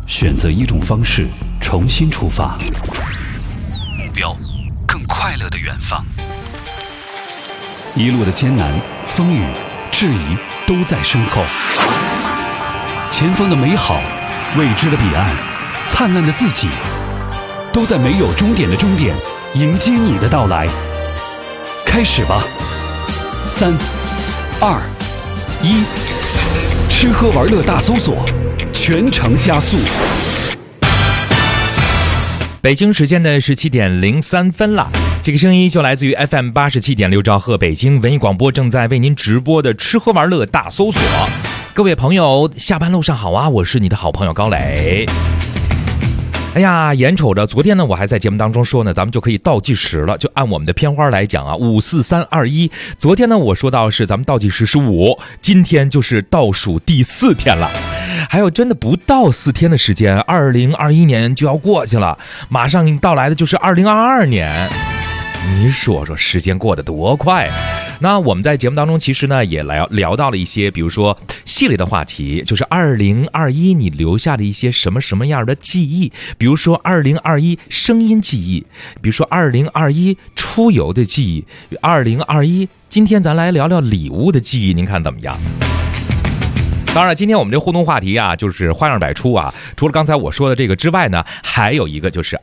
选择一种方式重新出发，目标更快乐的远方。一路的艰难、风雨、质疑都在身后，前方的美好、未知的彼岸、灿烂的自己，都在没有终点的终点迎接你的到来。开始吧，3、2、1，吃喝玩乐大搜索，全程加速。 北京时间的17点03分了，这个声音就来自于 FM 87.6兆赫北京文艺广播正在为您直播的吃喝玩乐大搜索。各位朋友，下班路上好啊，我是你的好朋友高磊。哎呀，眼瞅着昨天呢，我还在节目当中说呢，咱们就可以倒计时了。就按我们的片花来讲啊，5、4、3、2、1。昨天呢，我说到是咱们倒计时是5，今天就是倒数第4天了。还有真的不到4天的时间，2021年就要过去了，马上到来的就是2022年。你说说时间过得多快。那我们在节目当中其实呢也聊到了一些比如说系列的话题，就是2021你留下的一些什么样的记忆，比如说2021声音记忆，比如说2021出游的记忆，2021今天咱来聊聊礼物的记忆，您看怎么样？当然今天我们这互动话题啊就是花样百出啊，除了刚才我说的这个之外呢，还有一个就是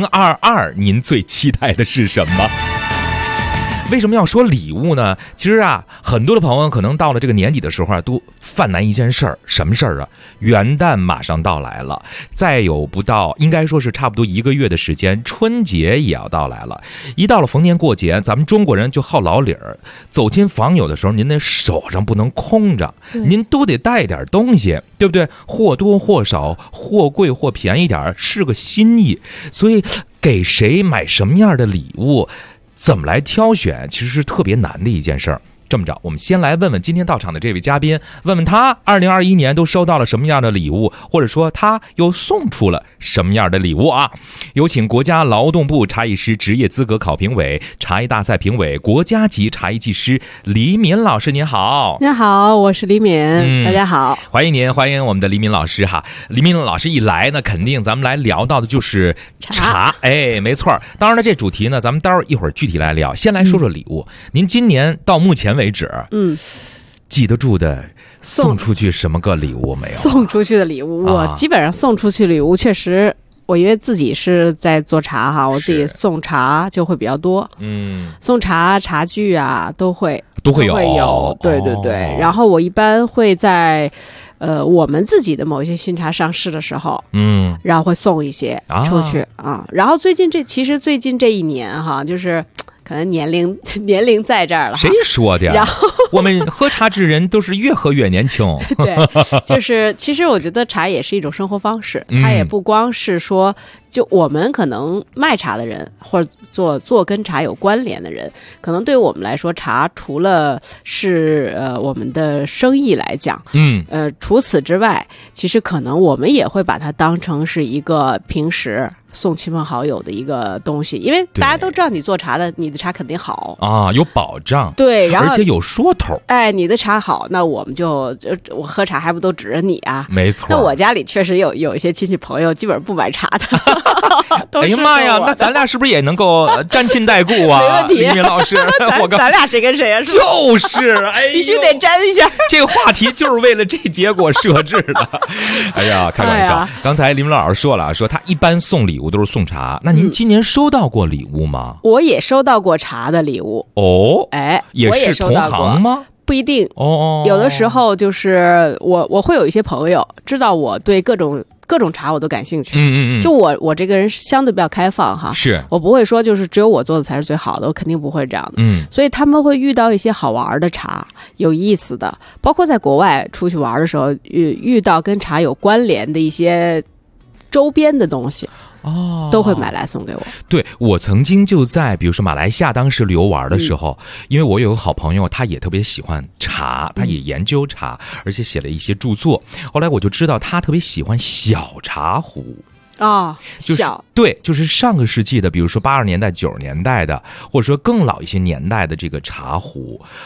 2022您最期待的是什么？为什么要说礼物呢？其实啊，很多的朋友可能到了这个年底的时候啊，都犯难一件事儿，什么事儿啊？元旦马上到来了，再有不到，应该说是差不多1个月的时间，春节也要到来了。一到了逢年过节，咱们中国人就好老理儿，走亲访友的时候，您的手上不能空着，您都得带点东西，对不对？或多或少，或贵或便宜点，是个心意。所以给谁买什么样的礼物，怎么来挑选，其实是特别难的一件事儿。这么着，我们先来问问今天到场的这位嘉宾，问问他2021年都收到了什么样的礼物，或者说他又送出了什么样的礼物啊？有请国家劳动部茶艺师职业资格考评委、茶艺大赛评委、国家级茶艺技师李敏老师，您好。 您好，我是李敏，大家好， 欢迎您，欢迎我们的李敏老师哈。李敏老师一来呢，肯定咱们来聊到的就是茶，哎，没错。当然了，这主题呢，咱们待会儿一会儿具体来聊。先来说说礼物，您今年到目前为止，记得住的送出去什么个礼物没有？ 送出去的礼物，我基本上送出去礼物确实，我因为自己是在做茶哈，我自己送茶就会比较多，送茶具啊都会有，对对对。然后我一般会在我们自己的某一些新茶上市的时候，然后会送一些出去啊。然后最近这一年哈，就是可能年龄在这儿了。 谁说的呀？然后我们喝茶之人都是越喝越年轻。 对，就是其实我觉得茶也是一种生活方式，它也不光是说就我们可能卖茶的人或者做跟茶有关联的人，可能对我们来说，茶除了是我们的生意来讲，除此之外，其实可能我们也会把它当成是一个平时送亲朋好友的一个东西，因为大家都知道你做茶的，你的茶肯定好啊，有保障， 对，然后而且有说头。 哎，你的茶好，那我们我喝茶还不都指着你啊？ 没错。 那我家里确实有一些亲戚朋友，基本上不买茶的。 哎呀妈呀，那咱俩是不是也能够沾亲带故啊？ 没问题， 李敏老师， 咱俩谁跟谁啊？ 就是，哎， 必须得沾一下。 这个话题就是为了这结果设置的。哎呀，开玩笑。刚才李敏老师说了，说他一般送礼物都是送茶。那您今年收到过礼物吗？ 我也收到过茶的礼物。 哦， 哎， 也是同行吗？ 不一定哦， 有的时候就是我会有一些朋友知道我对各种茶我都感兴趣，就我这个人相对比较开放哈， 是我不会说就是只有我做的才是最好的，我肯定不会这样的，所以他们会遇到一些好玩的茶，有意思的，包括在国外出去玩的时候遇到跟茶有关联的一些周边的东西。都会买来送给我。 对，我曾经就在比如说马来西亚当时旅游玩的时候，因为我有个好朋友，他也特别喜欢茶，他也研究茶，而且写了一些著作。后来我就知道他特别喜欢小茶壶。就是对，就是上个世纪的，比如说80年代、90年代的，或者说更老一些年代的这个茶壶。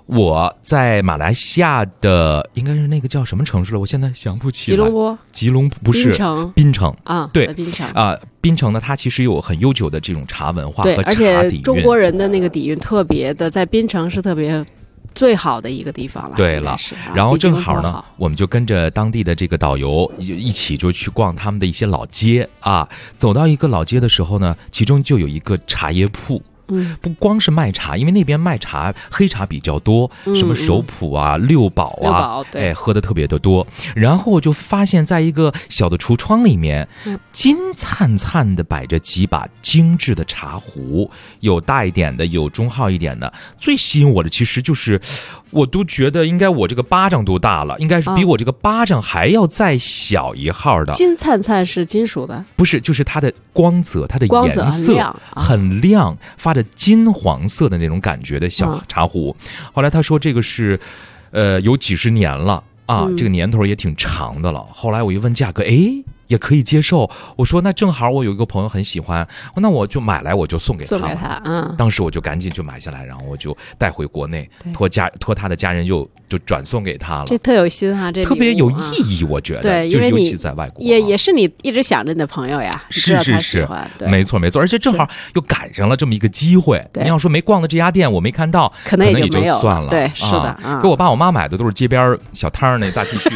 我在马来西亚的应该是那个叫什么城市了，我现在想不起来。吉隆坡不是槟城啊， 对， 槟城啊，槟城呢，它其实有很悠久的这种茶文化和茶底蕴， 而且中国人的那个底蕴特别的，在槟城是特别最好的一个地方了。 对了，然后正好呢，我们就跟着当地的这个导游一起就去逛他们的一些老街啊。走到一个老街的时候呢，其中就有一个茶叶铺。不光是卖茶，因为那边卖茶黑茶比较多，什么首普啊、六堡啊，哎，喝的特别的多。然后我就发现在一个小的橱窗里面，金灿灿的摆着几把精致的茶壶，有大一点的，有中号一点的。最吸引我的其实就是，我都觉得应该我这个巴掌多大了，应该是比我这个巴掌还要再小一号的。 金灿灿是金属的？ 不是，就是它的光泽，它的颜色很亮，发着金黄色的那种感觉的小茶壶。后来他说这个是有几十年了啊，这个年头也挺长的了。后来我一问价格，也可以接受。我说那正好我有一个朋友很喜欢，那我就买来，我就送给他。当时我就赶紧就买下来，然后我就带回国内，托他的家人就转送给他了。 这特有心哈，这特别有意义，我觉得。 对， 因为尤其在外国， 也是你一直想着你的朋友呀， 是，没错，而且正好又赶上了这么一个机会。你要说没逛的这家店我没看到， 可能也就算了。 对，是的， 给我爸我妈买的都是街边小摊那大 T 恤。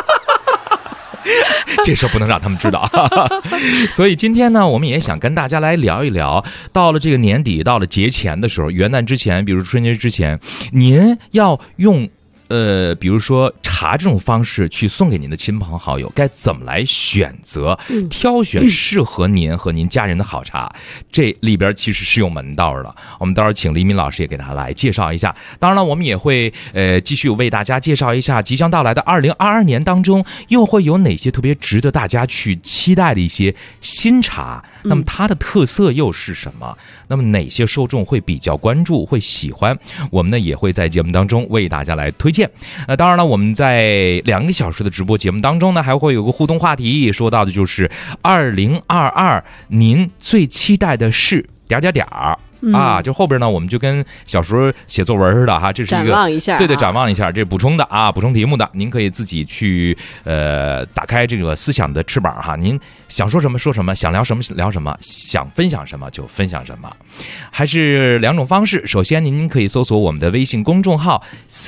这事不能让他们知道。所以今天呢，我们也想跟大家来聊一聊，到了这个年底，到了节前的时候，元旦之前，比如春节之前，您要用比如说茶这种方式去送给您的亲朋好友，该怎么来选择挑选适合您和您家人的好茶，这里边其实是有门道的。我们到时候请黎明老师也给他来介绍一下。当然了，我们也会继续为大家介绍一下即将到来的2022年当中又会有哪些特别值得大家去期待的一些新茶，那么它的特色又是什么，那么哪些受众会比较关注会喜欢，我们呢也会在节目当中为大家来推荐。当然了，我们在2个小时的直播节目当中呢，还会有个互动话题，说到的就是2022您最期待的是点啊，就后边呢，我们就跟小时候写作文似的哈，这是一个展望一下， 对，展望一下，这是补充的啊，补充题目的，您可以自己去打开这个思想的翅膀哈，您想说什么说什么，想聊什么聊什么，想分享什么就分享什么，还是2种方式。首先，您可以搜索我们的微信公众号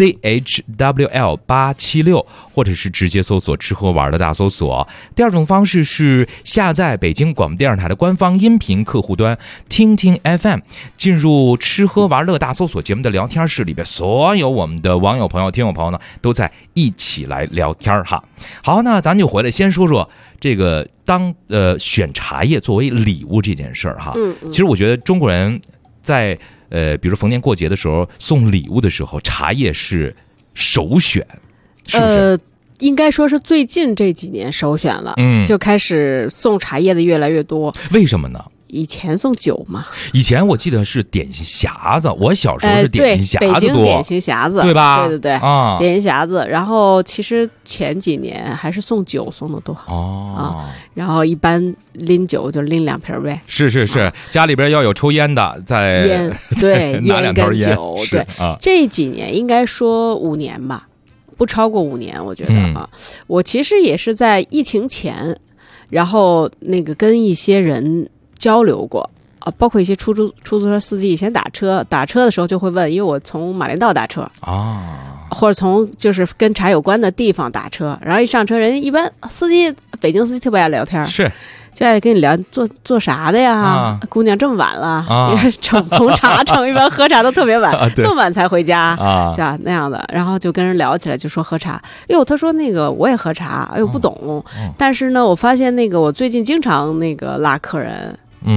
CHWL876，或者是直接搜索吃喝玩的大搜索。第2种方式是下载北京广播电视台的官方音频客户端听听 FM。进入吃喝玩乐大搜索节目的聊天室里边，所有我们的网友朋友听友朋友呢都在一起来聊天哈。好，那咱就回来先说说这个当选茶叶作为礼物这件事儿哈。其实我觉得中国人在比如逢年过节的时候送礼物的时候，茶叶是首选，是不是？ 应该说是最近这几年首选了，就开始送茶叶的越来越多。 为什么呢？ 以前送酒嘛， 以前我记得是点心匣子，我小时候是点心匣子多， 北京点心匣子， 对吧？ 对啊，点心匣子。然后其实前几年还是送酒送的多然后一般拎酒就拎2瓶呗。 是，家里边要有抽烟的，在烟对拿2条烟酒对这几年应该说5年吧，不超过5年，我觉得我其实也是在疫情前，然后那个跟一些人交流过包括一些出租车司机，以前打车的时候就会问，因为我从马连道打车或者从就是跟茶有关的地方打车，然后一上车，人一般司机北京司机特别爱聊天， 是就爱跟你聊做啥的呀？姑娘这么晚了，因为从茶城一般喝茶都特别晚，这么晚才回家那样的，然后就跟人聊起来，就说喝茶。他说那个我也喝茶，不懂，但是呢，我发现那个我最近经常那个拉客人。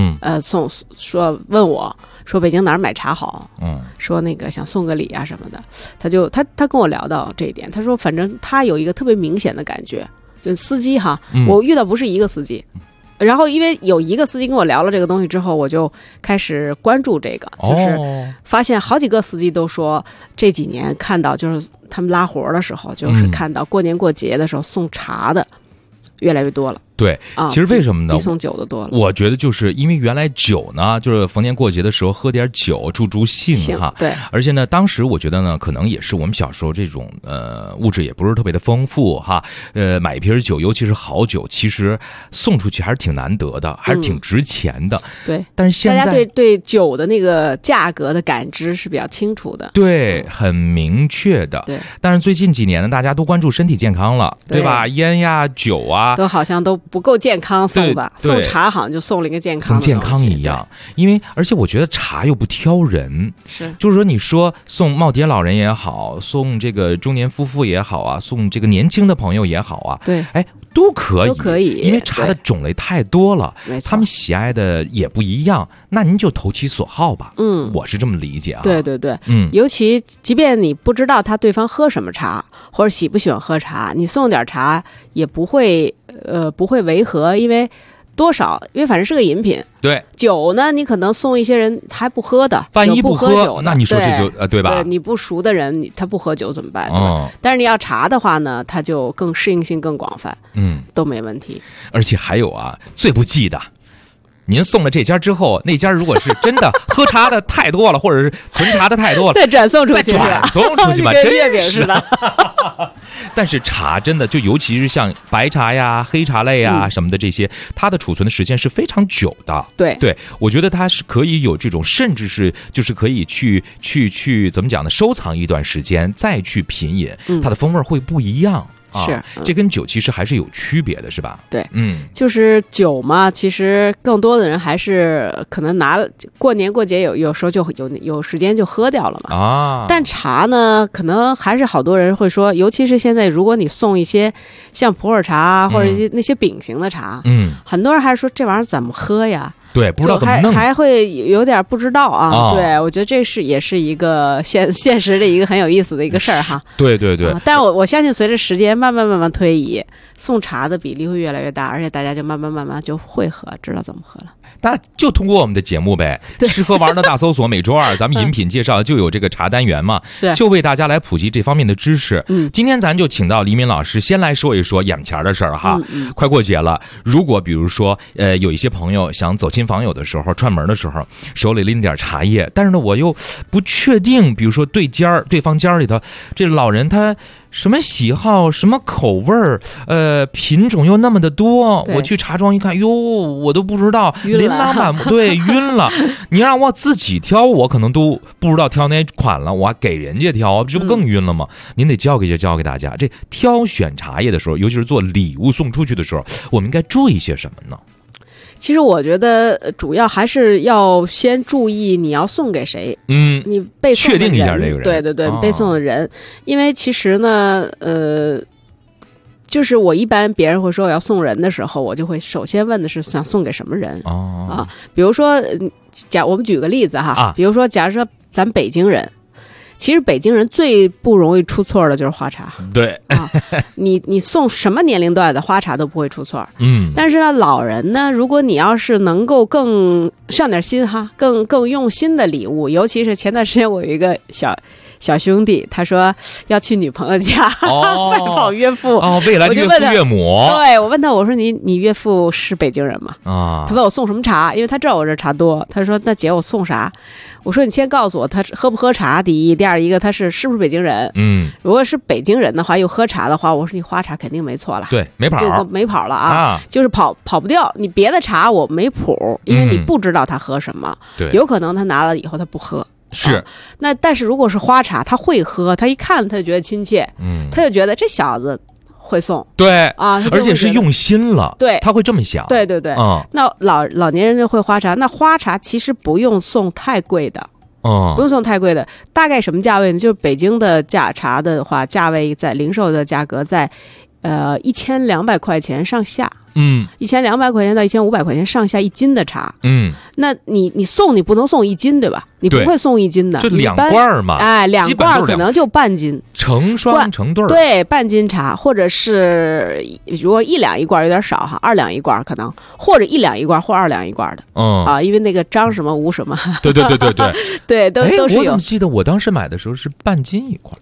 问我说北京哪儿买茶好，说那个想送个礼啊什么的，他跟我聊到这一点，他说反正他有一个特别明显的感觉，就是司机哈，我遇到不是一个司机，然后因为有一个司机跟我聊了这个东西之后，我就开始关注这个，就是发现好几个司机都说这几年看到就是他们拉活的时候，就是看到过年过节的时候送茶的越来越多了。 对，其实为什么呢？ 比送酒的多了。 我觉得就是因为原来酒呢，就是逢年过节的时候喝点酒助兴哈。 对， 而且呢，当时我觉得呢，可能也是我们小时候这种物质也不是特别的丰富哈。买一瓶酒，尤其是好酒，其实送出去还是挺难得的，还是挺值钱的。 对， 但是现在大家对酒的那个价格的感知是比较清楚的， 对，很明确的。 对， 但是最近几年呢，大家都关注身体健康了，对吧？烟呀、酒啊， 都好像都不够健康送的，送茶好像就送了一个健康的， 送健康一样。因为而且我觉得茶又不挑人，就是说你说送耄耋老人也好，送这个中年夫妇也好啊，送这个年轻的朋友也好啊， 对， 哎，都可以，因为茶的种类太多了，他们喜爱的也不一样，那您就投其所好吧。我是这么理解啊。 对，尤其即便你不知道他对方喝什么茶，或者喜不喜欢喝茶，你送点茶也不会违和，因为反正是个饮品。对，酒呢，你可能送一些人还不喝的， 万一不喝酒， 那你说这就对吧？ 对，你不熟的人，他不喝酒怎么办？对吧？但是你要茶的话呢，他就更适应性更广泛，都没问题。 而且还有啊，最不济的。您送了这家之后，那家如果是真的喝茶的太多了，或者是存茶的太多了， 再转送出去嘛， 跟月饼似的。 但是茶真的就尤其是像白茶呀、黑茶类呀什么的这些，它的储存的时间是非常久的。 对， 我觉得它是可以有这种，甚至是就是可以去怎么讲呢？收藏一段时间再去品饮，它的风味会不一样。 是， 这跟酒其实还是有区别的，是吧？ 对，就是酒嘛，其实更多的人还是可能过年过节有时候就有时间就喝掉了嘛。啊，但茶呢，可能还是好多人会说，尤其是现在，如果你送一些像普洱茶或者那些饼型的茶，很多人还是说这玩意儿怎么喝呀？ 对，不知道怎么弄， 还会有点不知道啊。对，我觉得这也是一个现实的一个很有意思的一个事儿哈。 对， 但我相信随着时间慢慢推移，送茶的比例会越来越大，而且大家就慢慢就会喝，知道怎么喝了。 大家就通过我们的节目呗，吃喝玩的大搜索，每周二咱们饮品介绍就有这个茶单元嘛，就为大家来普及这方面的知识。今天咱就请到黎明老师先来说一说眼前的事儿哈。快过节了，如果比如说有一些朋友想走亲访友的时候，串门的时候，手里拎点茶叶，但是呢我又不确定，比如说对方家里头这老人他什么喜好，什么口味儿，品种又那么的多，我去茶庄一看，哟，我都不知道，琳琅满目，对，晕了。你让我自己挑，我可能都不知道挑哪款了，我还给人家挑，这不更晕了吗？您得教给大家，这挑选茶叶的时候，尤其是做礼物送出去的时候，我们应该注意些什么呢？ 其实我觉得主要还是要先注意你要送给谁，你背送的人， 确定一下这个人， 对，背送的人，因为其实呢，就是我一般别人会说我要送人的时候，我就会首先问的是想送给什么人啊？比如说，我们举个例子哈，比如说，假如说咱北京人。其实北京人最不容易出错的就是花茶， 对啊，你送什么年龄段的花茶都不会出错，但是呢，老人呢，如果你要是能够更上点心哈，更用心的礼物，尤其是前段时间我有一个小兄弟，他说要去女朋友家拜访岳父， 未来的岳父岳母。 对，我问他，我说你岳父是北京人吗？他问我送什么茶，因为他知道我这茶多。他说那姐我送啥？我说你先告诉我他喝不喝茶，第一，第二一个他是不是北京人？如果是北京人的话，又喝茶的话，我说你花茶肯定没错了， 对，没跑， 这个没跑了啊，就是跑不掉。你别的茶我没谱，因为你不知道他喝什么，对，有可能他拿了以后他不喝。 是， 那但是如果是花茶，他会喝，他一看他就觉得亲切，他就觉得这小子会送， 对啊， 而且是用心了， 对， 他会这么想， 对，那老年人就会花茶，那花茶其实不用送太贵的，不用送太贵的，大概什么价位呢？就是北京的茶的话，价位在零售的价格在1200块钱上下。1200块钱到1500块钱上下1斤的茶，那你送你不能送1斤对吧？你不会送1斤的， 就2罐嘛， 哎，2罐可能就半斤， 成双成对， 对，半斤茶，或者是如果1两1罐有点少哈，2两1罐可能，或者1两1罐或2两1罐的，啊，因为那个张什么吴什么， 对， 对，都是有。 我怎么记得我当时买的时候是半斤1罐。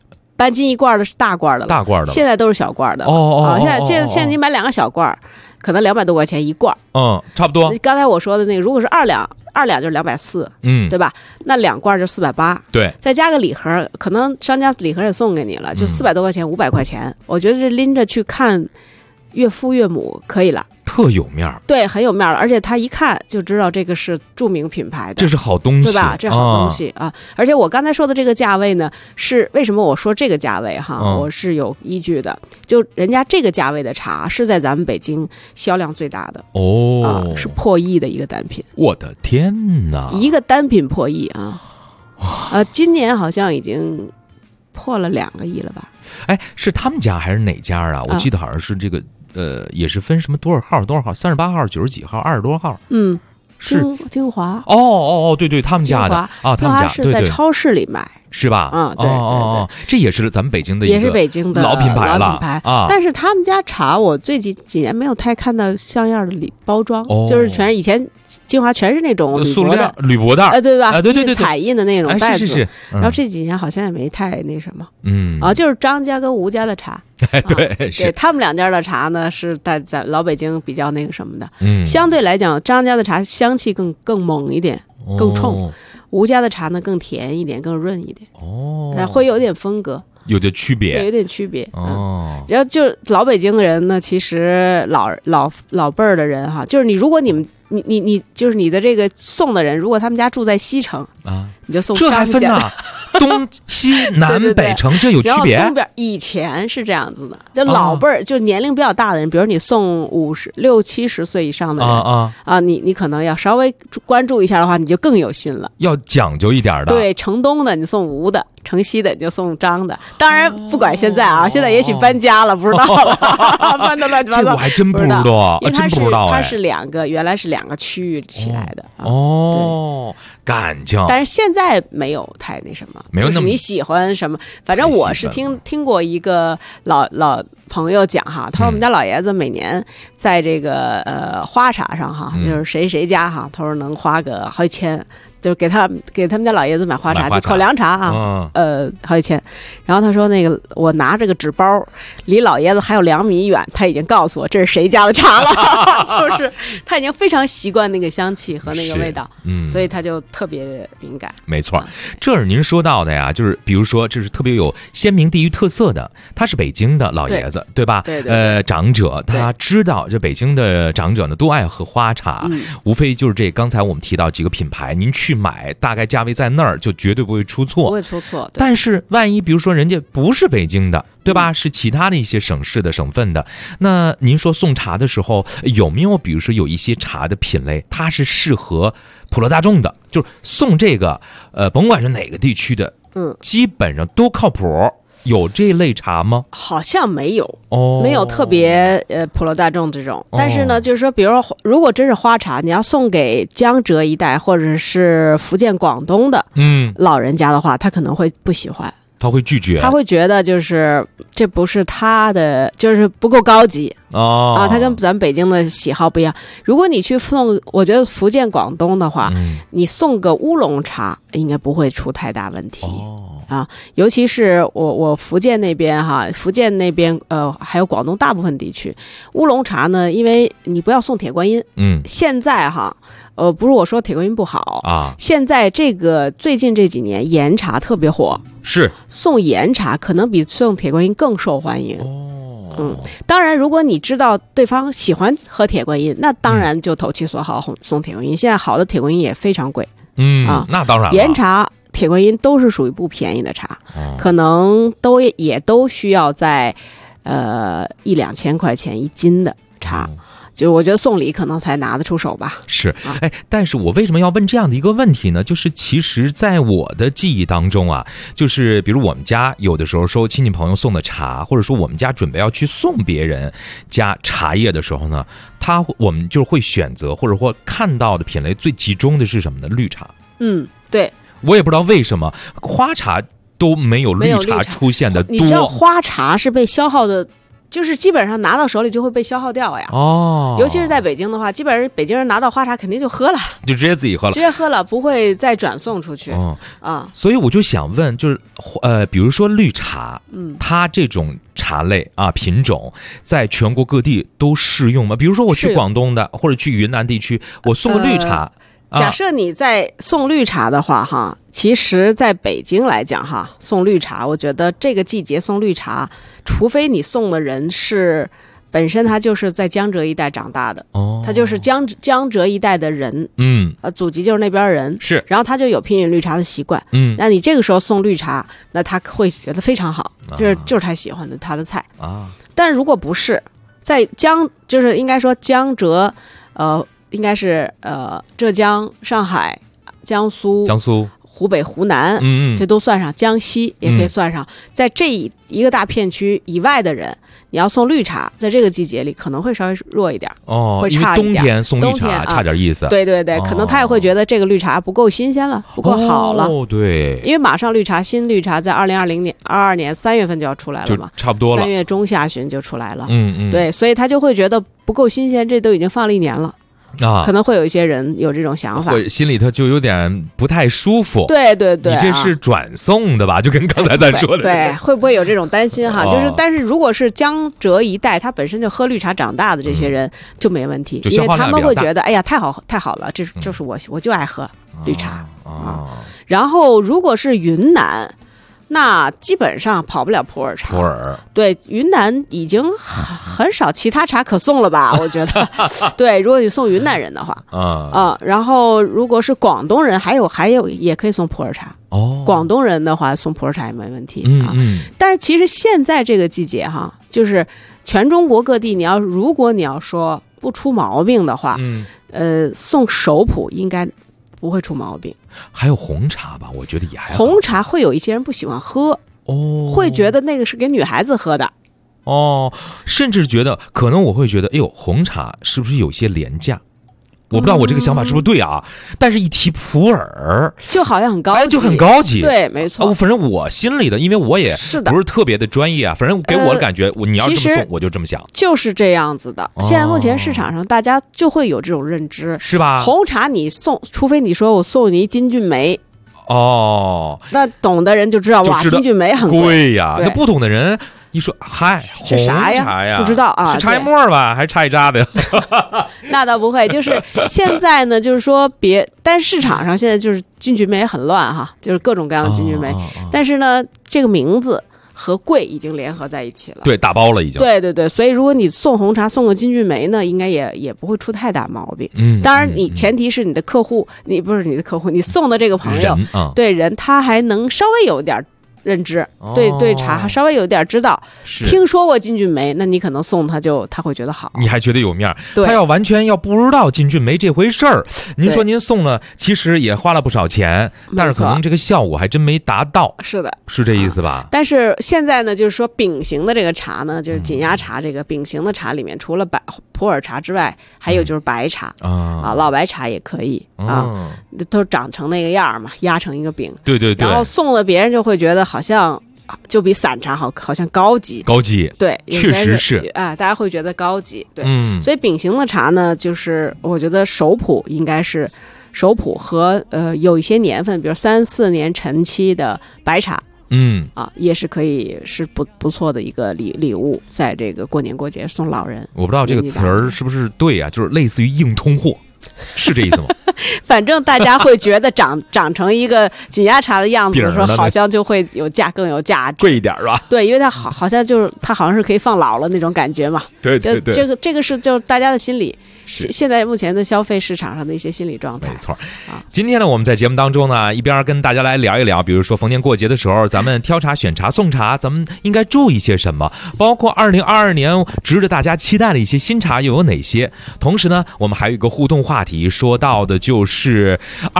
半斤一罐的是大罐的了， 大罐的现在都是小罐的。现在你买2个小罐，可能200多块钱一罐。 差不多。 刚才我说的那个，如果是2两就是240，对吧？那2罐就480， 对， 再加个礼盒，可能商家礼盒也送给你了，就400多块钱，500块钱。我觉得这拎着去看岳父岳母可以了。 特有面儿， 对，很有面儿，而且他一看就知道这个是著名品牌的， 这是好东西， 对吧？这好东西啊！而且我刚才说的这个价位呢，是为什么我说这个价位哈？我是有依据的，就人家这个价位的茶是在咱们北京销量最大的是破亿的一个单品。 我的天哪！ 一个单品破亿啊！今年好像已经破了2个亿了吧？ 哎，是他们家还是哪家啊？我记得好像是这个。也是分什么多少号，38号、90几号、20多号。 精华。 对，他们家的精华是在超市里买， 是吧？ 对， 这也是咱们北京的一个， 也是北京的老品牌了啊。但是他们家茶，我最近几年没有太看到像样的包装，就是全是以前精华全是那种塑料铝箔袋， 对吧？ 对， 彩印的那种袋子。 是。 然后这几年好像也没太那什么，就是张家跟吴家的茶。 对，是他们2家的茶呢，是在老北京比较那个什么的。相对来讲，张家的茶香气更猛一点，更冲；吴家的茶呢更甜一点，更润一点。会有点风格， 有点区别， 对，有点区别。然后就老北京的人呢，其实老辈儿的人哈，就是如果你就是你的这个送的人，如果他们家住在西城你就送这还分呢。东西南北城这有区别。 然后东边以前是这样子的，就老辈儿，就是年龄比较大的人，比如你送60、70岁以上的人你可能要稍微关注一下的话，你就更有心了， 要讲究一点的。 对，城东的你送吴的，城西的你就送张的。当然不管现在现在也许搬家了，不知道了，搬的乱七八糟。 这我还真不知道， 因为它是原来是2个区域起来的。 感情。 但是现在没有太那什么。 没有那么就是你喜欢什么，反正我是听过一个老朋友讲哈，他说我们家老爷子每年在这个花茶上就是谁家他说能花个好几千，就给他们家老爷子买花茶，就口粮茶好几千。然后他说那个我拿这个纸包离老爷子还有2米远，他已经告诉我这是谁家的茶了，就是他已经非常习惯那个香气和那个味道，所以他就特别敏感。 没错，这是您说到的呀，就是比如说这是特别有鲜明地域特色的，他是北京的老爷子，对吧？ 对， 长者他知道这北京的长者呢都爱喝花茶，无非就是这刚才我们提到几个品牌，您去买大概价位在那儿就绝对不会出错， 不会出错。 但是万一比如说人家不是北京的，对吧？是其他的一些省市的省份的，那您说送茶的时候有没有比如说有一些茶的品类它是适合普罗大众的，就是送这个甭管是哪个地区的基本上都靠谱，有这类茶吗？ 好像没有没有特别普罗大众这种。但是呢就是说比如说如果真是花茶，你要送给江浙一带或者是福建广东的老人家的话，他可能会不喜欢， 他会拒绝， 他会觉得就是这不是他的，就是不够高级他跟咱们北京的喜好不一样。如果你去送，我觉得福建广东的话，你送个乌龙茶应该不会出太大问题尤其是我福建那边福建那边还有广东大部分地区，乌龙茶呢，因为你不要送铁观音，现在不是我说铁观音不好现在这个最近这几年岩茶特别火， 是送岩茶可能比送铁观音更受欢迎当然如果你知道对方喜欢喝铁观音，那当然就投其所好送铁观音。现在好的铁观音也非常贵那当然了， 岩茶铁观音都是属于不便宜的茶可能也都需要在1-2千块钱1斤的茶就我觉得送礼可能才拿得出手吧。 是但是我为什么要问这样的一个问题呢？就是其实在我的记忆当中就是比如我们家有的时候收亲戚朋友送的茶，或者说我们家准备要去送别人家茶叶的时候呢，我们就会选择或者说看到的品类最集中的是什么呢？绿茶。 对， 我也不知道为什么花茶都没有绿茶出现的多。 你知道花茶是被消耗的就是基本上拿到手里就会被消耗掉呀。尤其是在北京的话，基本上北京人拿到花茶肯定就喝了， 就直接自己喝了， 直接喝了，不会再转送出去。 所以我就想问，就是比如说绿茶，它这种茶类啊品种，在全国各地都适用吗？比如说我去广东的，或者去云南地区，我送个绿茶。 假设你在送绿茶的话，哈，其实在北京来讲，哈，送绿茶，我觉得这个季节送绿茶，除非你送的人是本身他就是在江浙一带长大的，他就是江浙一带的人，祖籍就是那边人， 是， 然后他就有品饮绿茶的习惯，那你这个时候送绿茶，那他会觉得非常好，就是他喜欢的他的菜啊。但如果不是在就是应该说江浙，应该是浙江、上海、江苏、湖北、湖南，这都算上，江西也可以算上。在这一个大片区以外的人，你要送绿茶，在这个季节里可能会稍微弱一点，会差一点。 因为冬天送绿茶差点意思。 对对对，可能他也会觉得这个绿茶不够新鲜了，不够好了。 对， 因为马上新绿茶在2022年3月份就要出来了嘛， 差不多了，3 月中下旬就出来了。对，所以他就会觉得不够新鲜，这都已经放了1年了。可能会有一些人有这种想法， 心里头就有点不太舒服。 对对对， 你这是转送的吧？就跟刚才咱说的， 对，会不会有这种担心哈？但是如果是江浙一带，他本身就喝绿茶长大的这些人就没问题，因为他们会觉得，哎呀，太好了，这就是我就爱喝绿茶啊。然后如果是云南，那基本上跑不了普洱茶。对，云南已经很少其他茶可送了吧？我觉得，对，如果你送云南人的话，然后如果是广东人，还有也可以送普洱茶。广东人的话送普洱茶也没问题啊。但是其实现在这个季节哈，就是全中国各地，如果你要说不出毛病的话，送熟普应该不会出毛病。 还有红茶吧，我觉得也还好。 红茶会有一些人不喜欢喝，会觉得那个是给女孩子喝的， 甚至觉得可能我会觉得，哎呦，红茶是不是有些廉价？我不知道我这个想法是不是对啊？但是一提普洱， 就好像很高级， 就很高级。 对，没错。 反正我心里的，因为我也不是特别的专业啊，反正给我的感觉，你要这么送，我就这么想， 就是这样子的。现在目前市场上大家就会有这种认知， 是吧？ 红茶你送，除非你说我送你一金骏眉，那懂的人就知道哇，金骏眉很贵呀。那不懂的人一说，嗨， 是啥呀？不知道啊， 是茶叶沫吧，还是茶叶渣的？ 那倒不会，就是现在呢，就是说但市场上现在就是金骏眉很乱哈，就是各种各样的金骏眉，但是呢，这个名字和贵已经联合在一起了， 对，打包了已经。 对对对，所以如果你送红茶送个金骏眉呢，应该也不会出太大毛病。当然你前提是你的客户，你送的这个朋友，对人他还能稍微有点认知，对茶稍微有点知道，听说过金骏眉，那你可能送他会觉得好， 你还觉得有面。他要完全不知道金骏眉这回事儿，您说您送了，其实也花了不少钱，但是可能这个效果还真没达到。 是的， 是这意思吧？ 但是现在呢，就是说丙型的这个茶呢，就是紧压茶，这个丙型的茶里面，除了普洱茶之外，还有就是白茶老白茶也可以都长成那个样嘛，压成一个饼。 对对对。 然后送了别人就会觉得好像就比散茶好像高级。对， 确实是大家会觉得高级。对，所以丙型的茶呢，就是我觉得熟普应该是熟普和有一些年份，比如3、4年陈期的白茶。也是可以是不错的一个礼物，在这个过年过节送老人。 我不知道这个词儿是不是对啊，就是类似于硬通货，是这意思吗？ 反正大家会觉得长成一个紧压茶的样子的时候，好像就会更有价值， 贵一点是吧？ 对，因为它好像是可以放老了那种感觉嘛。 对对对， 这个是就大家的心理，现在目前的消费市场上的一些心理状态。 没错。今天呢，我们在节目当中呢，一边跟大家来聊一聊，比如说逢年过节的时候，咱们挑茶、选茶、送茶，咱们应该注意些什么？包括2022年值得大家期待的一些新茶又有哪些？同时呢，我们还有一个互动话题，说到的就是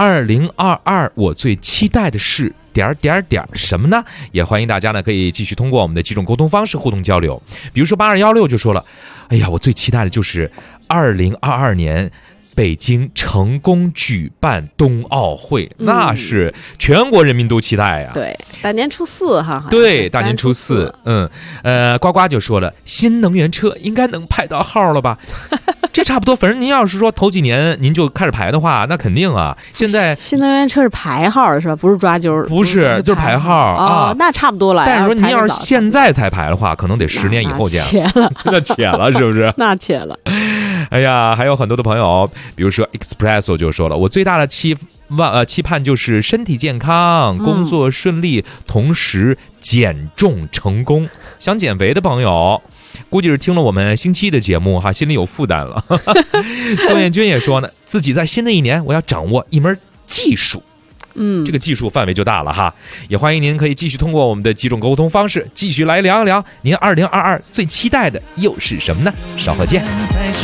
2022我最期待的是什么呢？也欢迎大家呢可以继续通过我们的几种沟通方式互动交流。比如说8216就说了，哎呀，我最期待的就是2022年北京成功举办冬奥会，那是全国人民都期待呀。 对，大年初4哈。 对，大年初4。呱呱就说了，新能源车应该能排到号了吧？这差不多，反正您要是说头几年您就开始排的话，那肯定啊。现在新能源车是排号是吧？不是抓阄？ 不是，就是排号啊。 那差不多了。 但是说您要是现在才排的话，可能得10年以后见了。那且了，是不是？ 那且了。 哎呀，还有很多的朋友，比如说 Expresso 就说了，我最大的期盼就是身体健康，工作顺利，同时减重成功。想减肥的朋友，估计是听了我们星期一的节目哈，心里有负担了。宋彦军也说呢，自己在新的一年我要掌握一门技术。这个技术范围就大了哈，也欢迎您可以继续通过我们的几种沟通方式，继续来聊一聊您2022最期待的又是什么呢？稍后见。 让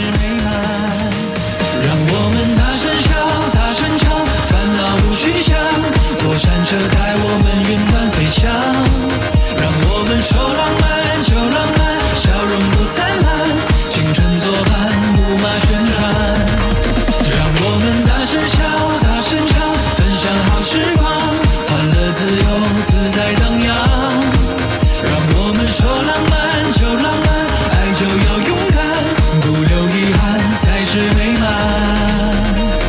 我们大声笑，大声唱，烦恼不去想，过山车带我们云端飞翔。让我们说浪漫就浪漫，笑容不灿烂，青春作伴，木马旋转。让我们大声笑，大声唱，分享好时光，欢乐自由自在荡漾。让我们说浪漫就浪漫，爱就要勇敢，不留遗憾才是美满。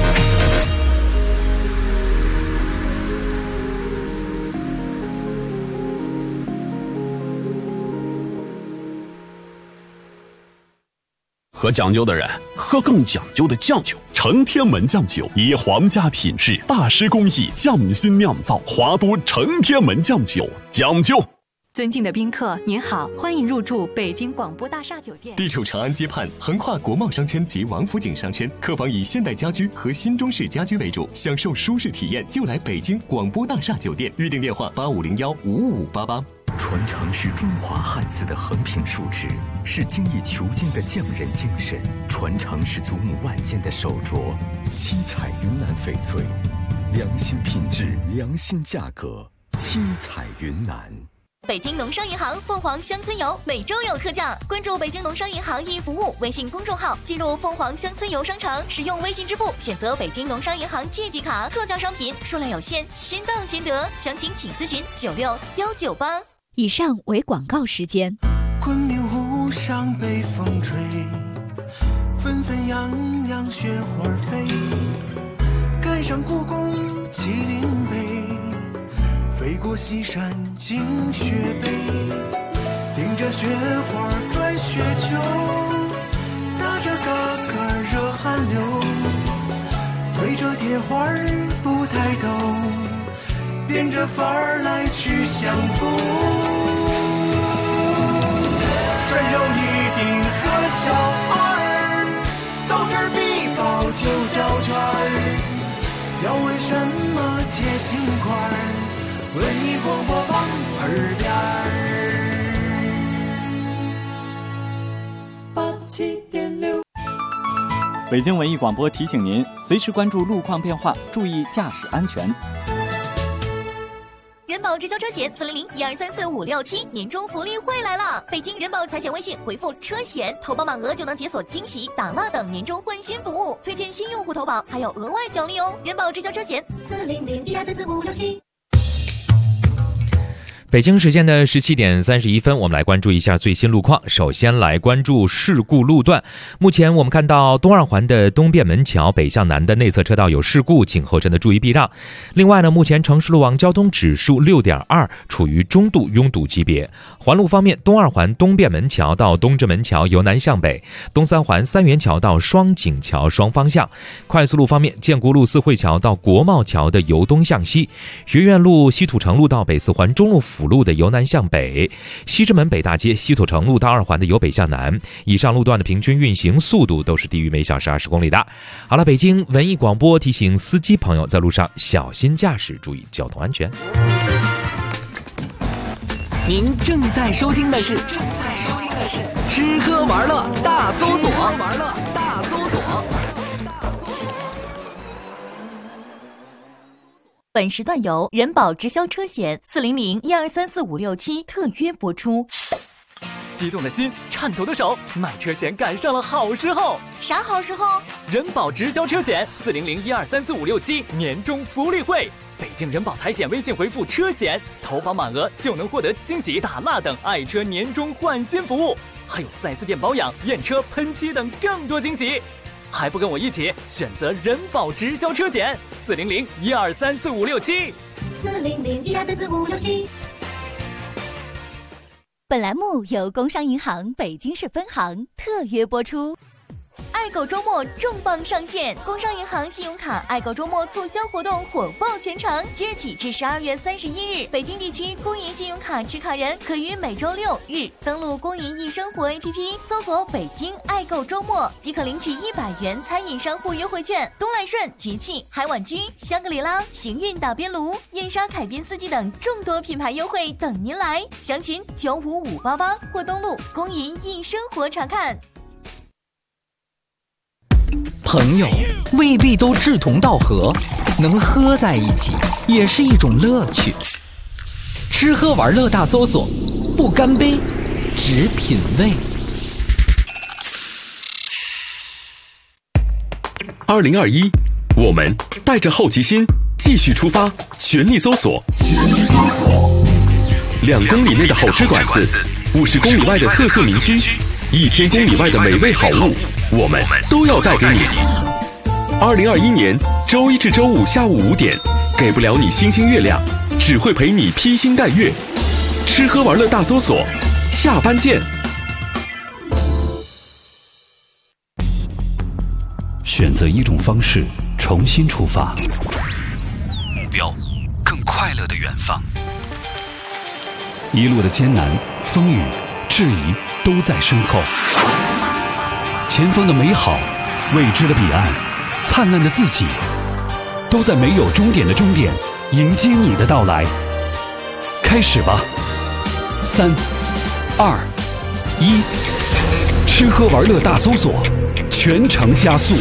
喝讲究的人喝更讲究的酱酒，承天门酱酒以皇家品质、大师工艺匠心酿造，华都承天门酱酒，讲究。 尊敬的宾客您好，欢迎入住北京广播大厦酒店。 地处长安街畔，横跨国贸商圈及王府井商圈，客房以现代家居和新中式家居为主，享受舒适体验就来北京广播大厦酒店。预订电话8501-55588。 传承是中华汉字的横平竖直，是精益求精的匠人精神；传承是祖母万件的手镯，七彩云南翡翠，良心品质，良心价格，七彩云南。 北京农商银行凤凰乡村游每周有特价，关注北京农商银行易服务微信公众号，进入凤凰乡村游商城，使用微信支付，选择北京农商银行借记卡，特价商品数量有限，先到先得，详情请咨询96198。 以上为广告时间。 昆明湖上北风吹，纷纷扬扬雪花飞，赶上故宫麒麟碑，飞过西山进雪北，顶着雪花拽雪球，打着嘎嘎热汗流，对着铁花不抬头，变着法儿来去相逢。顺柔一定和小儿，斗智必报9角圈儿，要为什么接心块儿？文艺广播榜耳边儿87.6。 北京文艺广播提醒您，随时关注路况变化，注意驾驶安全。 人保直销车险400-1234567年终福利会来了！北京人保财险微信回复车险，投保满额就能解锁惊喜、打蜡等年终换新服务，推荐新用户投保还有额外奖励哦！人保直销车险400-1234567。 北京时间的17点31分，我们来关注一下最新路况。首先来关注事故路段。目前我们看到东二环的东便门桥北向南的内侧车道有事故，请后车的注意避让。另外呢，目前城市路网交通指数6.2，处于中度拥堵级别。环路方面，东二环东便门桥到东直门桥由南向北，东三环三元桥到双井桥双方向。快速路方面，建国路四惠桥到国贸桥的由东向西，学院路西土城路到北四环中路辅路的由南向北，西直门北大街西土城路到二环的由北向南。以上路段的平均运行速度都是低于每小时20公里的。好了，北京文艺广播提醒司机朋友在路上小心驾驶，注意交通安全。 您正在收听的是吃喝玩乐大搜索。 本时段由人保直销车险400-1234567特约播出。 激动的心，颤抖的手，买车险赶上了好时候。 啥好时候？ 人保直销车险400123456年终福利会。北京人保财险微信回复车险，投保满额就能获得惊喜、大蜡等爱车年终换新服务，还有4S店保养、验车、喷漆等更多惊喜。还不跟我一起选择人保直销车险400123456 400123456。 本栏目由工商银行北京市分行特约播出。 爱狗周末重磅上线，工商银行信用卡爱狗周末促销活动火爆全城，即日起至12月31日，北京地区工银信用卡持卡人可于每周六日登录工银易生活 APP， 搜索北京爱狗周末，即可领取100元餐饮商户优惠券。东来顺、局气、海碗居、香格里拉、行运打边炉、燕莎凯宾斯基等众多品牌优惠等您来，详询95588或登录工银易生活查看。 朋友未必都志同道合，能喝在一起也是一种乐趣。吃喝玩乐大搜索，不干杯，只品味。 2021，我们带着好奇心继续出发，全力搜索。2公里内的好吃馆子，50公里外的特色名区，1000公里外的美味好物，我们都要带给你。2021年周一至周五下午5点，给不了你星星月亮，只会陪你披星戴月。吃喝玩乐大搜索，下班见。 选择一种方式，重新出发，目标更快乐的远方。一路的艰难、风雨、质疑都在身后，前方的美好、未知的彼岸、灿烂的自己，都在没有终点的终点迎接你的到来。开始吧，3、2、1，吃喝玩乐大搜索，全程加速。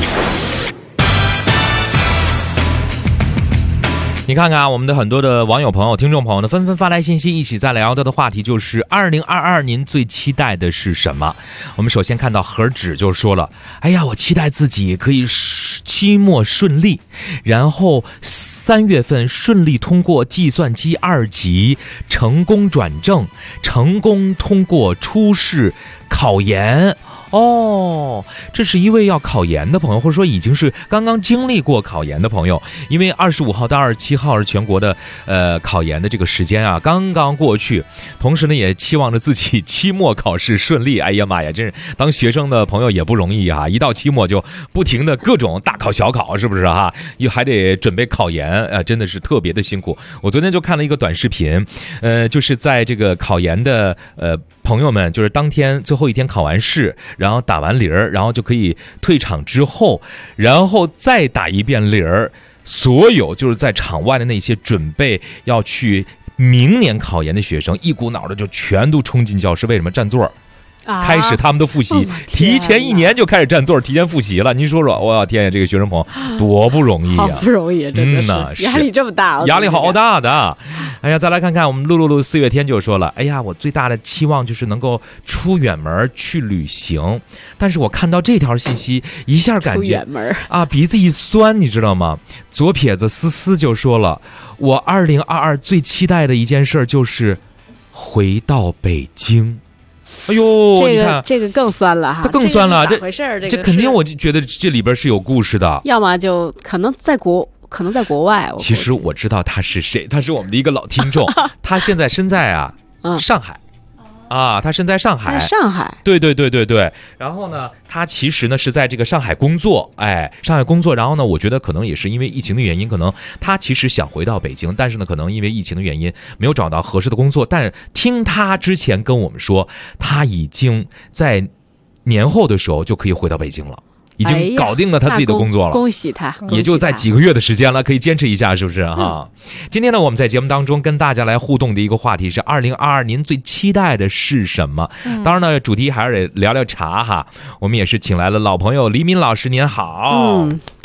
你看看我们的很多的网友朋友、听众朋友呢，纷纷发来信息，一起在聊到的话题就是2022您最期待的是什么？我们首先看到何止就说了，哎呀，我期待自己可以期末顺利，然后3月份顺利通过计算机2级，成功转正，成功通过初试考研。哦，这是一位要考研的朋友，或者说已经是刚刚经历过考研的朋友，因为25号到27号是全国的考研的这个时间啊，刚刚过去，同时呢也期望着自己期末考试顺利。哎呀妈呀，真是当学生的朋友也不容易啊，一到期末就不停的各种大考小考，是不是哈？又还得准备考研，真的是特别的辛苦。我昨天就看了一个短视频，就是在这个考研的朋友们，就是当天最后一天考完试，然后打完铃儿，然后就可以退场之后，然后再打一遍铃儿，所有就是在场外的那些准备要去明年考研的学生，一股脑的就全都冲进教室。为什么？占座开始他们的复习，提前1年就开始占座，提前复习了。您说说，我天呀，这个学生朋友多不容易啊！ 好不容易，真的是压力这么大， 压力好大的。哎呀，再来看看我们露4月天就说了，哎呀，我最大的期望就是能够出远门去旅行。但是我看到这条信息，一下感觉出远门啊，鼻子一酸，你知道吗？左撇子思就说了，我2022最期待的一件事就是回到北京。哎呦，你看这个更酸了哈， 它更酸了， 这咋回事？ 这肯定我就觉得这里边是有故事的， 要么就可能在国外。 其实我知道他是谁，他是我们的一个老听众，他现在身在上海。他身在上海， 在上海， 对。然后呢，他其实呢是在这个上海工作，上海工作。然后呢，我觉得可能也是因为疫情的原因，可能他其实想回到北京，但是呢，可能因为疫情的原因没有找到合适的工作。但是听他之前跟我们说，他已经在年后的时候就可以回到北京了。已经搞定了他自己的工作了， 恭喜他！ 也就在几个月的时间了，可以坚持一下，是不是哈？今天呢，我们在节目当中跟大家来互动的一个话题是2022您最期待的是什么？当然呢，主题还是得聊聊茶哈。我们也是请来了老朋友黎明老师，您好。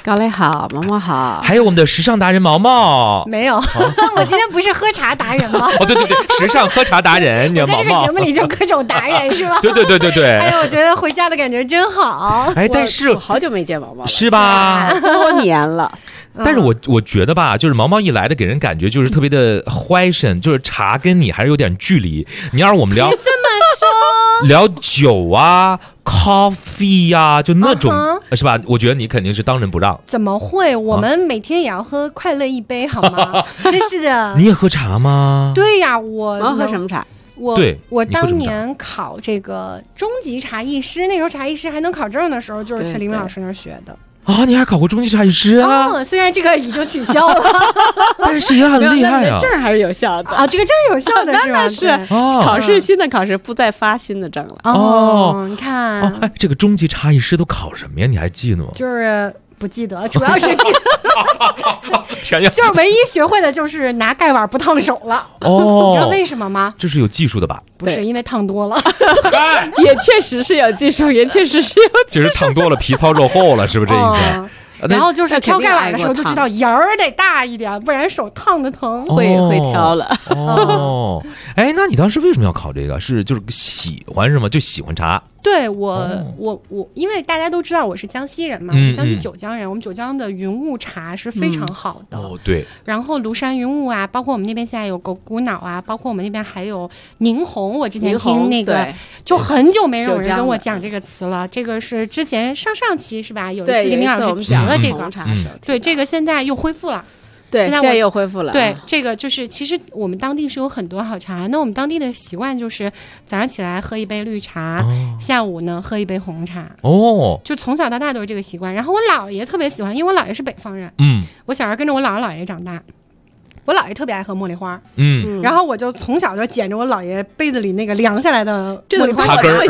高磊好，毛毛好， 还有我们的时尚达人毛毛。 没有，我今天不是喝茶达人吗？ 哦，对对对，时尚喝茶达人，你知道毛毛。 在这个节目里就各种达人是吧？ 对对对对对。 哎呀，我觉得回家的感觉真好。 哎，但是我好久没见毛毛了， 是吧？ 多年了。 但是我觉得吧，就是毛毛一来的给人感觉就是特别的怀身，就是茶跟你还是有点距离。你要是我们聊， 你这么说， 聊酒啊、coffee 呀，就那种、是吧？我觉得你肯定是当仁不让。 怎么会？我们每天也要喝快乐一杯，好吗？真是的。 你也喝茶吗？ 对呀，我喝什么茶？ 我当年考这个中级茶艺师，那时候茶艺师还能考证的时候，就是去李明老师那儿学的。 啊，你还考过中级茶艺师啊？ 虽然这个已经取消了， 但是也很厉害啊。 证还是有效的啊，这个证有效的是吧？ 那是考试新的考试不再发新的证了。 哦，你看， 哎，这个中级茶艺师都考什么呀？你还记得吗？ 就是不记得，主要是记得。 天呀！ 就是唯一学会的就是拿盖碗不烫手了。 哦， 你知道为什么吗？ 这是有技术的吧？ 不是，因为烫多了。 也确实是有技术，也确实是有技术。 其实烫多了，皮糙肉厚了，是不是这意思？ 然后就是挑盖碗的时候就知道沿儿得大一点，不然手烫的疼。 会挑了。 哦，哎，那你当时为什么要考这个？就是喜欢是吗？就喜欢茶。 对我，因为大家都知道我是江西人嘛，江西九江人，我们九江的云雾茶是非常好的。 哦，对。 然后庐山云雾啊，包括我们那边现在有个古脑啊，包括我们那边还有宁红。我之前听那个，就很久没有人跟我讲这个词了。这个是之前上期是吧？有一次李明老师提了这个，对，这个现在又恢复了。 对，现在又恢复了。 对，这个就是其实我们当地是有很多好茶。那我们当地的习惯就是早上起来喝一杯绿茶，下午呢喝一杯红茶。哦，就从小到大都是这个习惯。然后我姥爷特别喜欢，因为我姥爷是北方人。我小时候跟着我姥姥姥爷长大。我姥爷特别爱喝茉莉花，然后我就从小就捡着我姥爷杯子里那个凉下来的茉莉花茶根儿，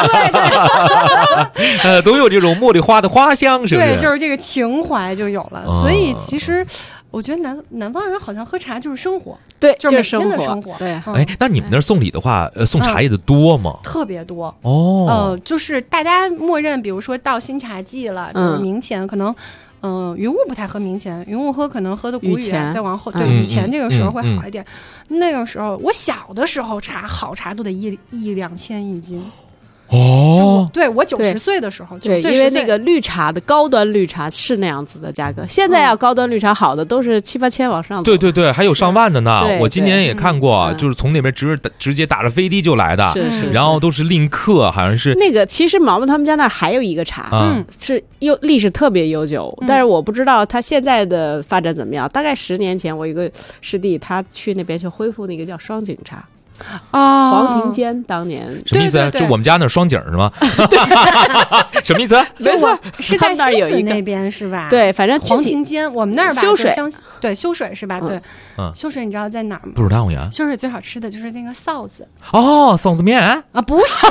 对， 总有这种茉莉花的花香，是不是？ 对，就是这个情怀就有了。所以其实我觉得南方人好像喝茶就是生活， 对， 就是每天的生活。 对， 哎，那你们那儿送礼的话，送茶叶的多吗？ 特别多哦。 就是大家默认，比如说到新茶季了，比如明前可能。云雾不太喝明前，云雾可能喝的古雨，再往后对雨前这个时候会好一点。那个时候我小的时候好茶都得1-2千一斤。哦，对我90岁的时候， 对，因为那个绿茶的高端绿茶是那样子的价格，现在高端绿茶好的都是7-8千往上走。 对对对，还有上万的呢。我今年也看过，就是从那边直接打着飞机就来的， 是， 然后都是令客，好像是那个。其实毛毛他们家那儿还有一个茶，是历史特别悠久，但是我不知道他现在的发展怎么样。大概10年前，我一个师弟他去那边去恢复那个叫双井茶。黄庭坚当年什么意思？就我们家那双井是吗？什么意思？ 没错，是在西子那边是吧？ 对，反正黄庭坚，我们那儿吧， 修水， 对，修水是吧？对，修水你知道在哪儿吗？ 不知道呀。 修水最好吃的就是那个臊子。 哦，臊子面啊，不是。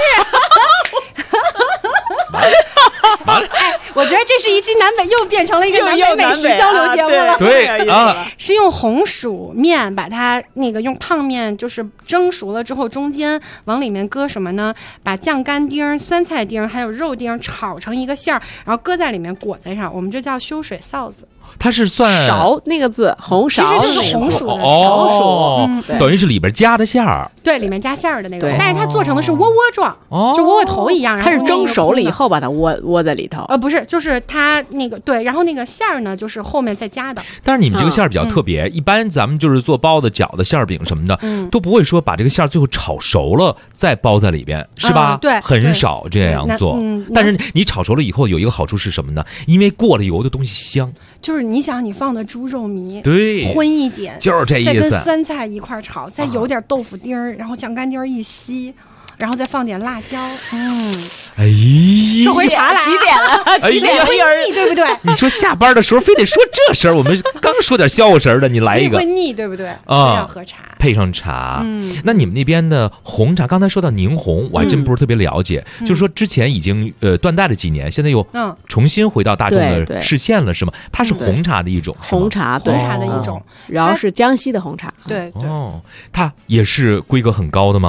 哎，我觉得这是一期南北又变成了一个南北美食交流节目了。 对啊， 是用红薯面把它那个用烫面就是蒸熟了之后，中间往里面搁什么呢？把酱干丁、酸菜丁还有肉丁炒成一个馅儿，然后搁在里面裹在上，我们这叫修水臊子。 它是算勺那个字，红勺， 其实就是红薯的勺薯， 等于是里边加的馅儿。 对，里面加馅儿的那个，但是它做成的是窝窝状，就窝窝头一样。 它是蒸熟了以后把它窝在里头。 不是，就是它那个对，然后那个馅儿呢，就是后面再加的。 但是你们这个馅儿比较特别，一般咱们就是做包子、饺子、馅儿饼什么的，都不会说把这个馅儿最后炒熟了再包在里边，是吧？ 对， 很少这样做。但是你炒熟了以后，有一个好处是什么呢？因为过了油的东西香。 就是你想你放的猪肉糜， 对， 荤一点， 就是这意思。 再跟酸菜一块炒，再有点豆腐丁儿，然后酱干丁儿一吸，然后再放点辣椒。 哎， 说回茶来， 几点了？ 几点会腻，对不对？ 你说下班的时候非得说这事儿，我们刚说点消食的，你来一个会腻，对不对？要喝茶， 配上茶。那你们那边的红茶，刚才说到宁红，我还真不是特别了解。就是说之前已经断代了几年，现在又重新回到大众的视线了，是吗？它是红茶的一种， 红茶， 红茶的一种， 然后是江西的红茶。 对， 哦，它也是规格很高的吗？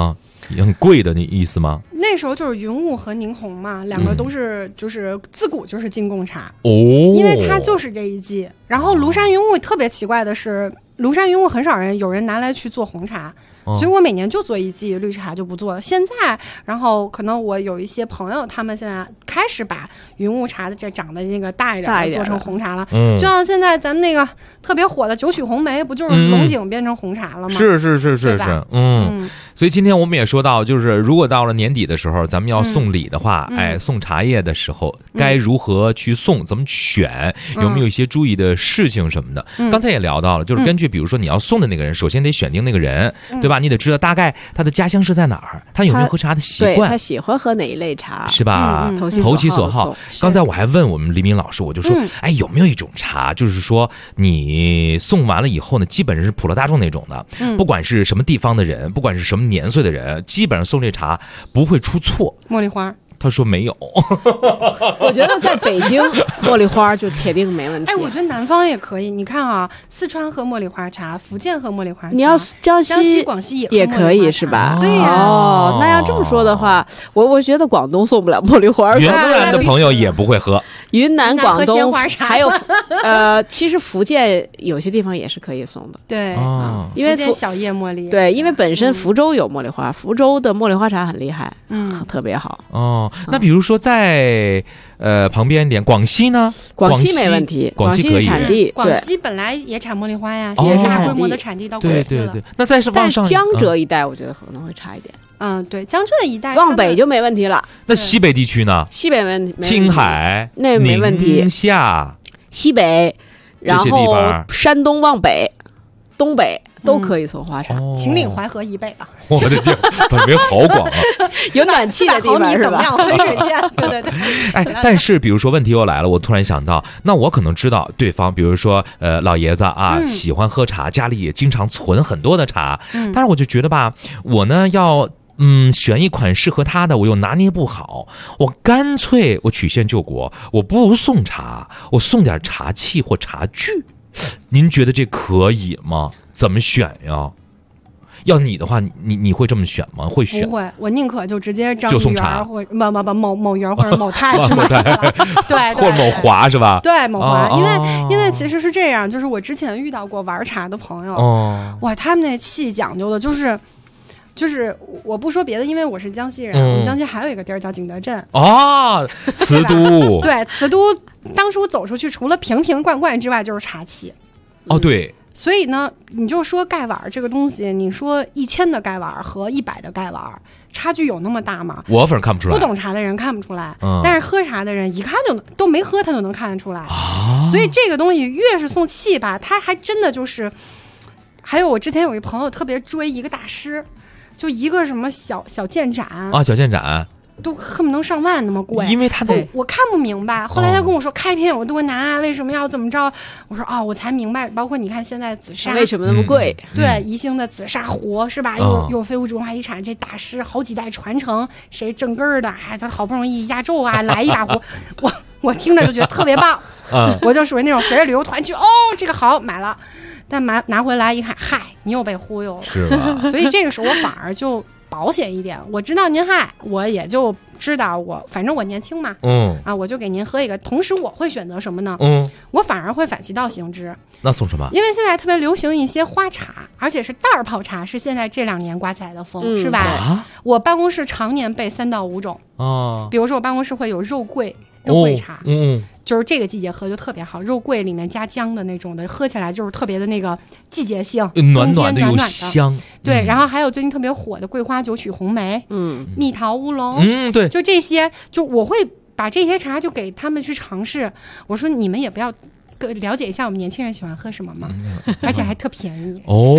很贵的那意思吗？ 那时候就是云雾和宁红嘛，两个都是就是自古就是进贡茶哦， 因为它就是这一季。然后庐山云雾特别奇怪的是，庐山云雾很少有人拿来去做红茶。所以我每年就做一季绿茶，就不做了。现在，然后可能我有一些朋友，他们现在开始把云雾茶的这长得那个大一点的做成红茶了。就像现在咱们那个特别火的九曲红梅，不就是龙井变成红茶了吗？ 是，所以今天我们也说到，就是如果到了年底的时候，咱们要送礼的话，送茶叶的时候该如何去送，怎么选，有没有一些注意的事情什么的？刚才也聊到了，就是根据比如说你要送的那个人，首先得选定那个人，对吧？你得知道大概他的家乡是在哪儿，他有没有喝茶的习惯， 他喜欢喝哪一类茶， 是吧？投其所好。刚才我还问我们黎明老师，我就说，有没有一种茶，就是说你送完了以后呢，基本上是普罗大众那种的，不管是什么地方的人，不管是什么年岁的人，基本上送这茶不会出错。 茉莉花。 他说没有， 我觉得在北京茉莉花就铁定没问题。 我觉得南方也可以。你看啊，四川喝茉莉花茶，福建喝茉莉花茶， 你要江西、 广西也可以是吧？ 对呀。 哦，那要这么说的话，我觉得广东送不了茉莉花。 云南的朋友也不会喝。 云南、广东还有其实福建有些地方也是可以送的。 对， 因为小叶茉莉。 对，因为本身福州有茉莉花，福州的茉莉花茶很厉害，特别好。 哦。那比如说在旁边一点，广西呢？ 广西没问题， 广西可以。 产地， 广西本来也产茉莉花呀， 也是大规模的产地到广西了。 对。那再是往上， 但江浙一带我觉得可能会差一点。 对，江浙的一带， 往北就没问题了。 那西北地区呢？ 西北没问题， 青海那没问题。 宁夏、 西北，然后山东往北、东北。都可以送花茶， 秦岭淮河以北啊！ 我的天，范围好广啊！ 有暖气的地方是吧？ 分水线，对。 但是比如说问题又来了，我突然想到，那我可能知道对方，比如说老爷子啊，喜欢喝茶，家里也经常存很多的茶，但是我就觉得吧，我呢要选一款适合他的，我又拿捏不好，我干脆我曲线救国，我不送茶，我送点茶器或茶具。您觉得这可以吗？怎么选呀？要你的话，你会这么选吗？会选？ 不会，我宁可就直接张一元或某元或者某泰去买了，对， 或者某华是吧？ 对，某华，因为其实是这样，就是我之前遇到过玩茶的朋友，哇，他们那器讲究的就是我不说别的，因为我是江西人，我们江西还有一个地儿叫景德镇瓷都， 对，瓷都当初走出去，除了瓶瓶罐罐之外，就是茶器。 对。 所以呢，你就说盖碗这个东西，你说1000的盖碗和100的盖碗，差距有那么大吗？ 我反正看不出来。 不懂茶的人看不出来，但是喝茶的人一看就都没喝，他就能看得出来。所以这个东西越是送器吧，他还真的就是。还有我之前有一朋友特别追一个大师，就一个什么小剑盏小剑盏。 都恨不能上万那么贵， 因为他的我看不明白。后来他跟我说开片有多难，为什么要怎么着？我说我才明白。包括你看现在紫砂为什么那么贵？ 对，宜兴的紫砂壶是吧？又非物质文化遗产，这大师好几代传承，谁正根儿的？他好不容易压轴来一把壶，我听着就觉得特别棒。我就属于那种随着旅游团去，这个好买了，但拿回来一看，嗨，你又被忽悠了， 是吧？ 所以这个时候我反而就。保险一点，我知道您害，我也就知道反正我年轻嘛，我就给您喝一个。同时我会选择什么呢？我反而会反其道行之。 那送什么？ 因为现在特别流行一些花茶，而且是袋泡茶，是现在这2年刮起来的风，是吧？我办公室常年备3到5种比如说我办公室会有肉桂茶，就是这个季节喝就特别好，肉桂里面加姜的那种的，喝起来就是特别的那个季节性， 暖暖的又香。 对，然后还有最近特别火的桂花九曲红梅，蜜桃乌龙， 对， 就这些，就我会把这些茶就给他们去尝试。我说你们也不要了解一下我们年轻人喜欢喝什么嘛，而且还特便宜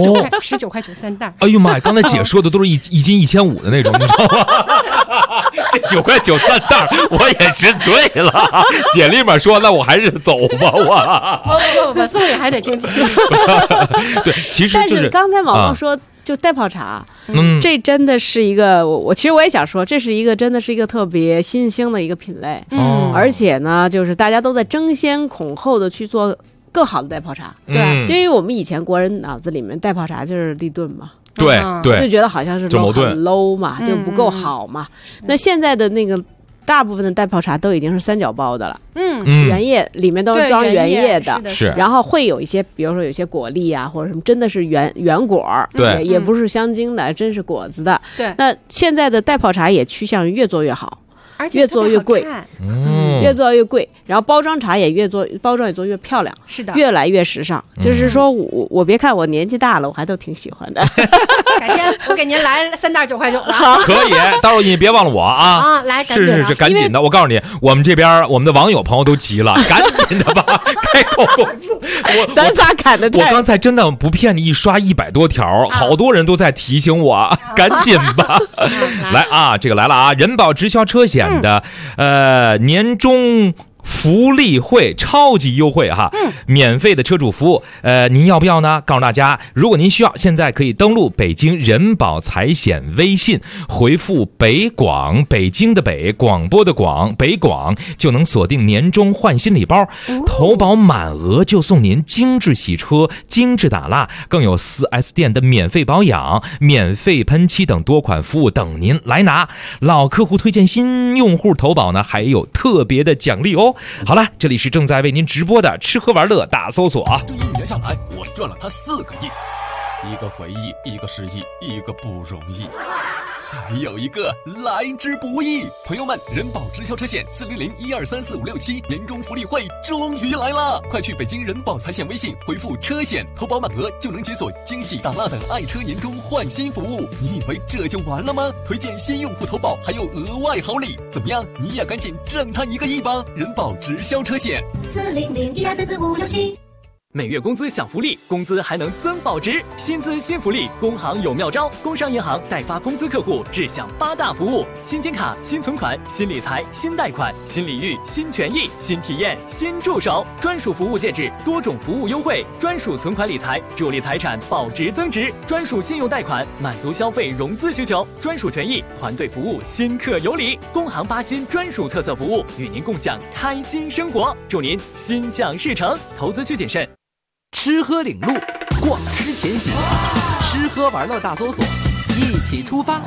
，19块93袋。 哎呦妈呀！刚才姐说的都是一斤1500的那种，你知道吗？这9块93袋，我也是醉了。姐立马说：“那我还是走吧， 我送礼还得听姐。” 对，其实但是刚才毛毛说。就袋泡茶，这真的是一个其实我也想说，这是一个真的是一个特别新兴的一个品类，而且呢，就是大家都在争先恐后的去做更好的袋泡茶，对，就因为我们以前国人脑子里面袋泡茶就是立顿嘛。 对对， 就觉得好像是 low 很 low 嘛，就不够好嘛。那现在的那个大部分的袋泡茶都已经是3角包的了，原液里面都是装原液的， 是， 然后会有一些，比如说有些果粒啊或者什么，真的是原果， 对， 也不是香精的，真是果子的。 对， 那现在的袋泡茶也趋向于越做越好。 而且越做越贵，越做越贵，然后包装茶也包装也做越漂亮， 是的， 越来越时尚。就是说我别看我年纪大了，我还都挺喜欢的。 改天我给您来3袋9.9了， 可以，到时候你别忘了我啊！ 来，赶紧是赶紧的。我告诉你，我们这边我们的网友朋友都急了，赶紧的吧，开口工资。 咱仨砍的太。 我刚才真的不骗你，一刷100多条，好多人都在提醒我，赶紧吧。来啊，这个来了啊！人保直销车险的年终福利会超级优惠哈，免费的车主服务，您要不要呢？告诉大家，如果您需要，现在可以登录北京人保财险微信，回复北广，北京的北，广播的广，北广，就能锁定年终换新礼包，投保满额就送您精致洗车、精致打蜡，更有 4S 店的免费保养、免费喷漆等多款服务等您来拿。老客户推荐新用户投保呢，还有特别的奖励哦。好了，这里是正在为您直播的吃喝玩乐大搜索。 这1年下来，我赚了他4个亿，一个回忆，一个失忆，一个不容易，还有一个来之不易。朋友们，人保直销车险400-1234567年终福利会终于来了，快去北京人保财险微信回复车险，投保满额就能解锁惊喜打蜡等爱车年终换新服务。你以为这就完了吗？推荐新用户投保还有额外好礼，怎么样？你也赶紧挣他1个亿吧！人保直销车险 400-1234567。 每月工资享福利，工资还能增保值，薪资新福利，工行有妙招。工商银行代发工资客户只享8大服务：新金卡、新存款、新理财、新贷款、新礼遇、新权益、新体验、新助手，专属服务介质，多种服务优惠，专属存款理财，助力财产保值增值，专属信用贷款，满足消费融资需求，专属权益，团队服务，新客有礼。工行8新专属特色服务，与您共享开心生活，祝您心想事成。投资需谨慎。 吃喝领路，逛吃前行，吃喝玩乐大搜索，一起出发。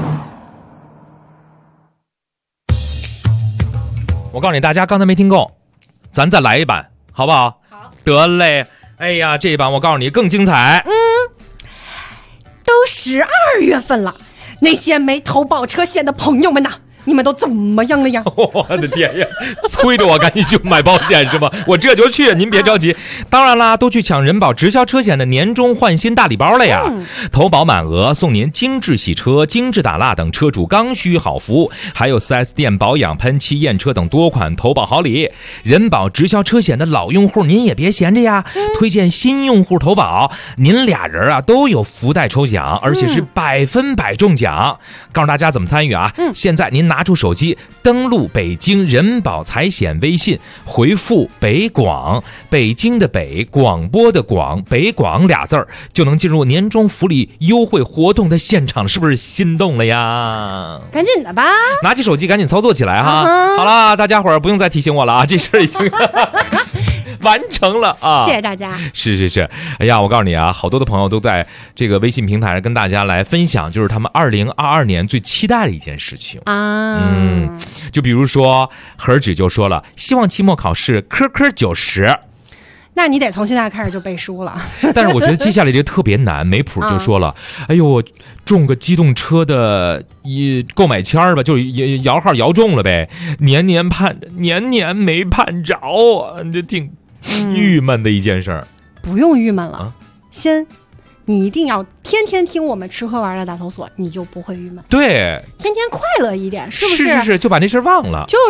我告诉你，大家刚才没听够，咱再来一版，好不好？好，得嘞。哎呀，这一版我告诉你更精彩。 都12月份了，那些没投保车险的朋友们呐，你们都怎么样了呀？ 我的天呀，催着我赶紧去买保险是吧？我这就去，您别着急。当然啦，都去抢人保直销车险的年终换新大礼包了呀！投保满额送您精致洗车、精致打蜡等车主刚需好服务，还有 4S 店保养、喷漆、验车等多款投保好礼。人保直销车险的老用户您也别闲着呀，推荐新用户投保，您俩人啊都有福袋抽奖，而且是100%中奖。告诉大家怎么参与啊？现在您拿出手机，登录北京人保财险微信，回复北广，北京的北，广播的广，北广俩字儿，就能进入年终福利优惠活动的现场，是不是心动了呀？ 赶紧的吧， 拿起手机赶紧操作起来哈！好了，大家伙儿不用再提醒我了啊，这事儿已经完成了啊！ 谢谢大家。 是，哎呀，我告诉你啊，好多的朋友都在这个微信平台上跟大家来分享，就是他们2022年最期待的一件事情啊。就比如说何止就说了，希望期末考试科90。 那你得从现在开始就背书了。 但是我觉得接下来这个特别难，没谱就说了，哎呦，我中个机动车的购买签吧，就摇号摇中了呗，年年盼着，年年没盼着，这挺郁闷的一件事儿。 不用郁闷了，你一定要天天听我们吃喝玩乐大搜索，你就不会郁闷。 对， 天天快乐一点，是不是？ 是，就把那事儿忘了。 就是。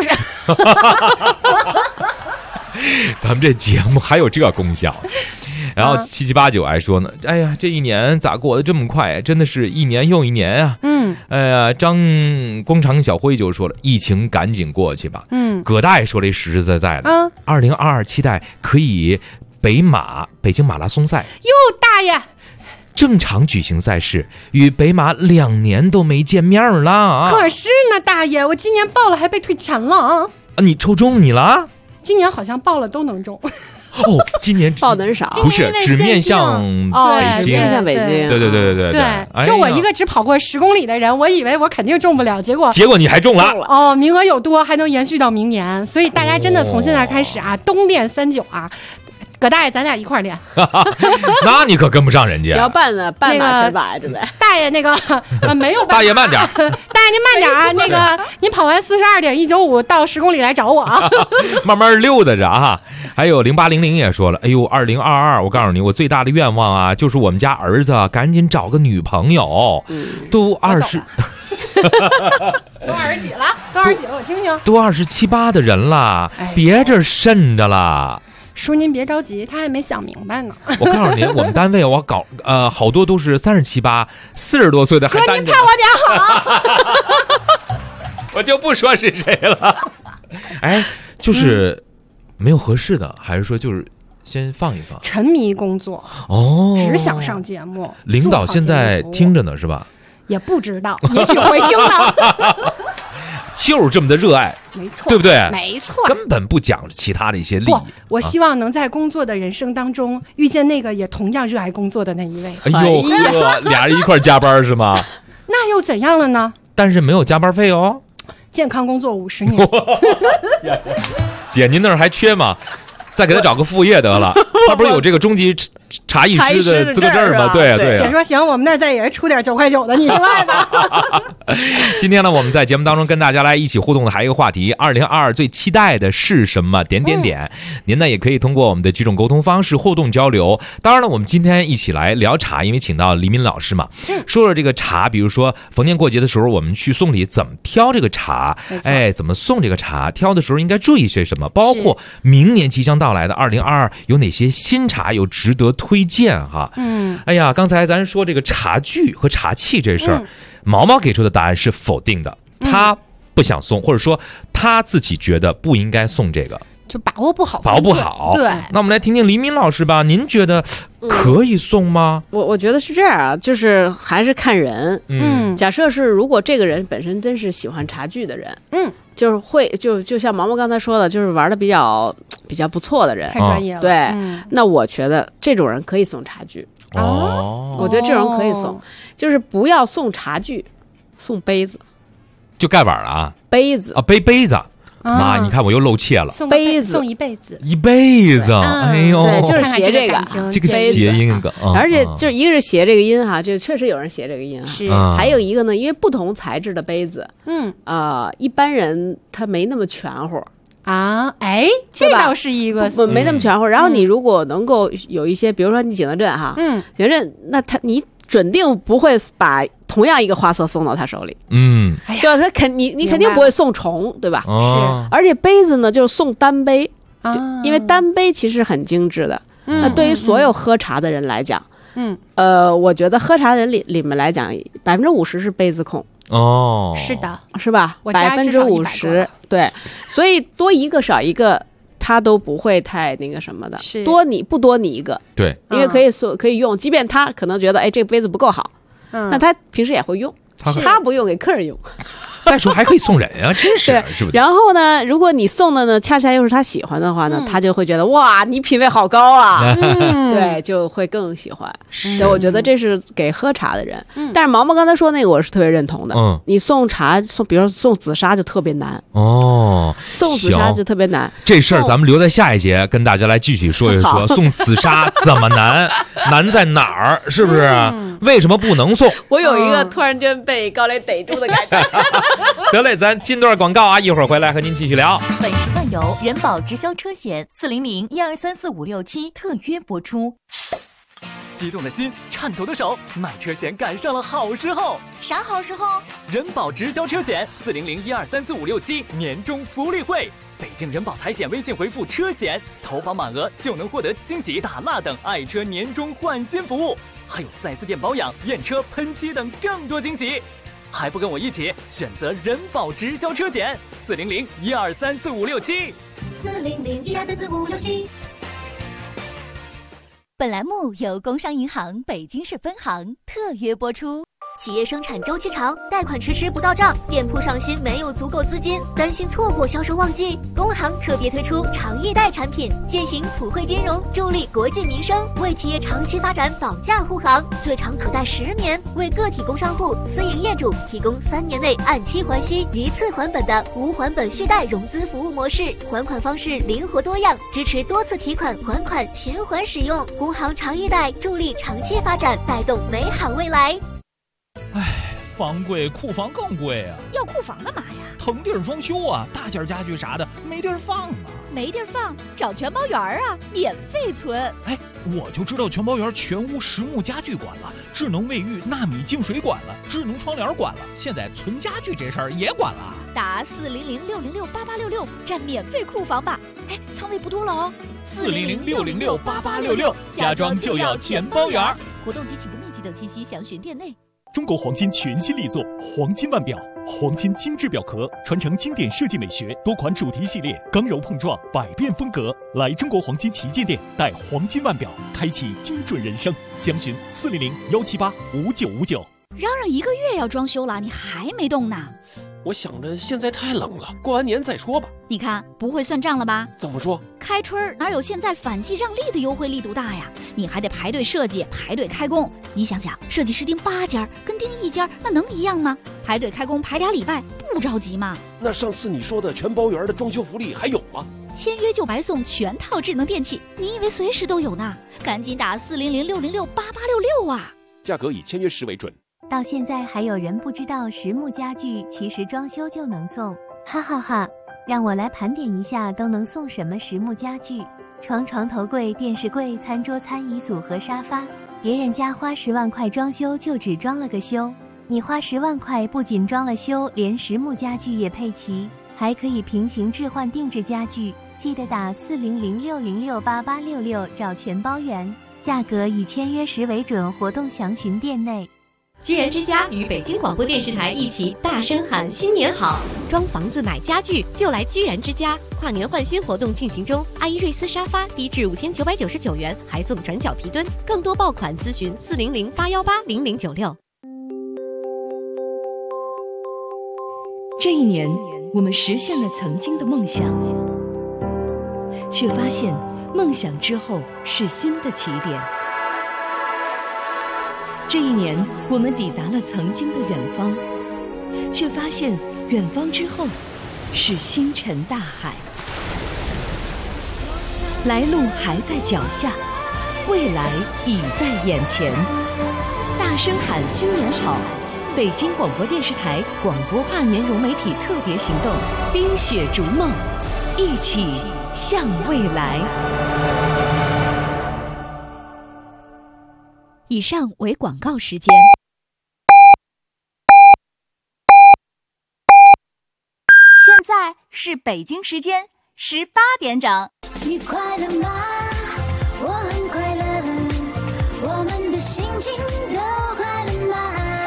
咱们这节目还有这功效。然后7789还说呢，哎呀，这一年咋过得这么快呀？真的是一年又一年啊。哎呀，张工厂小辉就说了，疫情赶紧过去吧。葛大爷说了实实在在的，2022期待可以北京马拉松赛。 哟，大爷！ 正常举行赛事，与北马2年都没见面了啊！ 可是呢，大爷，我今年报了还被退钱了啊！ 你抽中你了？ 今年好像报了都能中。 哦，今年报的人少， 不是只面向北京， 面向北京。 对， 就我一个只跑过10公里的人，我以为我肯定中不了，结果你还中了。 哦，名额有多，还能延续到明年，所以大家真的从现在开始啊，冬练39啊。葛大爷，咱俩一块儿练， 那你可跟不上人家。 要半把全把对不对？ 大爷那个没有办法， 大爷慢点， 大爷您慢点啊！那个您跑完42.195到10公里来找我啊， 慢慢溜达着啊。还有0800也说了，哎呦，2022，我告诉你，我最大的愿望啊，就是我们家儿子赶紧找个女朋友，都20。 都20几了？都20几了？我听听。 都27、8的人了，别这渗着了。 叔，您别着急，他还没想明白呢。 我告诉您，我们单位我搞好多都是37、8、40多岁的还单着。 哥，您盼我点好。 我就不说是谁了。哎，就是没有合适的，还是说就是先放一放？ 沉迷工作只想上节目。 领导现在听着呢，是吧？ 也不知道，也许会听到。 就是这么的热爱， 没错， 对不对？ 没错， 根本不讲其他的一些利益。 我希望能在工作的人生当中遇见那个也同样热爱工作的那一位。 哎呦呵，俩人一块加班是吗？ 那又怎样了呢？ 但是没有加班费哦。 健康工作50年。 姐，您那儿还缺吗？再给他找个副业得了。他不是有这个中级茶艺师的资格证吗？对对。 姐说行，我们那儿再也出点9.9的，你去卖吧。 今天呢，我们在节目当中跟大家来一起互动的还有一个话题：2022最期待的是什么？您呢也可以通过我们的几种沟通方式互动交流。当然了，我们今天一起来聊茶，因为请到黎明老师嘛，说说这个茶，比如说逢年过节的时候，我们去送礼怎么挑这个茶？哎，怎么送这个茶？挑的时候应该注意些什么？包括明年即将到来的2022有哪些新茶有值得推荐哈？哎呀，刚才咱说这个茶具和茶器这事儿，毛毛给出的答案是否定的，他不想送，或者说他自己觉得不应该送这个， 就把握不好。 对，那我们来听听黎明老师吧，您觉得可以送吗？ 我觉得是这样啊，就是还是看人。假设是如果这个人本身真是喜欢茶具的人，就是会就像毛毛刚才说的，就是玩的比较不错的人， 太专业了。 对，那我觉得这种人可以送茶具。我觉得这种人可以送，就是不要送茶具，送杯子， 就盖碗了啊。 杯子啊， 杯子。妈，你看我又露怯了。 杯子送一辈子， 哎呦， 对，就是谐这个， 这个谐音梗， 而且就是一个是谐这个音哈，就确实有人谐这个音哈， 是， 还有一个呢，因为不同材质的杯子，一般人他没那么全乎啊，哎，这倒是一个没那么全乎。然后你如果能够有一些，比如说你景德镇哈，景德镇，那你准定不会把同样一个花色送到他手里，就他你肯定不会送重，对吧？ 是， 而且杯子呢，就是送单杯，因为单杯其实很精致的。那对于所有喝茶的人来讲，我觉得喝茶的人里面来讲，50%是杯子控。 是的， 是吧？50%，对，所以多一个少一个，他都不会太那个什么的。不多你一个， 对， 因为可以用，即便他可能觉得这个杯子不够好，那他平时也会用，他不用给客人用。 再说还可以送人啊，真是，是不是？ 然后呢，如果你送的呢，恰恰又是他喜欢的话呢，他就会觉得哇，你品味好高啊，对，就会更喜欢。对，我觉得这是给喝茶的人。但是毛毛刚才说那个，我是特别认同的。你送茶比如说送紫砂就特别难送紫砂就特别难。 这事儿咱们留在下一节跟大家来继续说一说，送紫砂怎么难，难在哪儿？是不是？为什么不能送？ 我有一个突然间被高磊逮住的感觉。 得嘞，咱进段广告啊，一会儿回来和您继续聊。 本时段由人保直销车险400-1234567特约播出。 激动的心，颤抖的手，买车险赶上了好时候。 啥好时候？ 人保直销车险400-1234567年终福利会。北京人保财险微信回复车险，投保满额就能获得惊喜大蜡等爱车年终换新服务，还有4S店保养、验车、喷漆等更多惊喜。还不跟我一起选择人保直销车险400-1234567。 400-1234567。本栏目由工商银行北京市分行特约播出。 企业生产周期长，贷款迟迟不到账，店铺上新没有足够资金，担心错过销售旺季。工行特别推出长易贷产品，践行普惠金融，助力国计民生，为企业长期发展保驾护航，最长可贷10年，为个体工商户、私营业主提供3年内按期还息、一次还本的无还本续贷融资服务模式，还款方式灵活多样，支持多次提款、还款、循环使用。工行长易贷助力长期发展，带动美好未来。 房贵，库房更贵啊！ 要库房干嘛呀？ 腾地儿装修啊，大件家具啥的没地儿放啊。 没地儿放，找全包园啊，免费存。 哎，我就知道全包园全屋实木家具管了，智能卫浴、纳米净水管了，智能窗帘管了，现在存家具这事儿也管了。 打400-606-8866占免费库房吧。哎，仓位不多了哦。 400-606-8866，家装就要全包园。 活动及起步面积等信息详询店内。 中国黄金全新力作黄金腕表，黄金精致表壳，传承经典设计美学，多款主题系列，刚柔碰撞，百变风格。来中国黄金旗舰店，带黄金腕表，开启精准人生。详询400-178-5959。 嚷嚷1个月要装修了，你还没动呢？ 我想着现在太冷了，过完年再说吧。 你看不会算账了吧？ 怎么说？ 开春哪有现在反季让利的优惠力度大呀？你还得排队设计，排队开工。你想想，设计师盯8家跟盯1家，那能一样吗？排队开工排2礼拜，不着急吗？ 那上次你说的全包园的装修福利还有吗？ 签约就白送全套智能电器，你以为随时都有呢？赶紧打400-606-8866啊！ 价格以签约时为准。 到现在还有人不知道实木家具其实装修就能送，哈哈哈！让我来盘点一下都能送什么实木家具：床、床头柜、电视柜、餐桌、餐椅组和沙发。别人家花10万块装修就只装了个修，你花10万块不仅装了修，连实木家具也配齐，还可以平行置换定制家具。记得打400-606-8866找全包园，价格以签约时为准，活动详询店内。 居然之家与北京广播电视台一起大声喊新年好！装房子买家具就来居然之家，跨年换新活动进行中，阿依瑞斯沙发低至5999元，还送转角皮墩。更多爆款咨询400-818-0096。 这一年，我们实现了曾经的梦想，却发现梦想之后是新的起点。这一年，我们抵达了曾经的远方，却发现远方之后是星辰大海。来路还在脚下，未来已在眼前。大声喊新年好！北京广播电视台广播跨年融媒体特别行动，冰雪逐梦，一起向未来。 以上为广告时间。 现在是北京时间18点整。 你快乐吗？我很快乐，我们的心情都快乐吗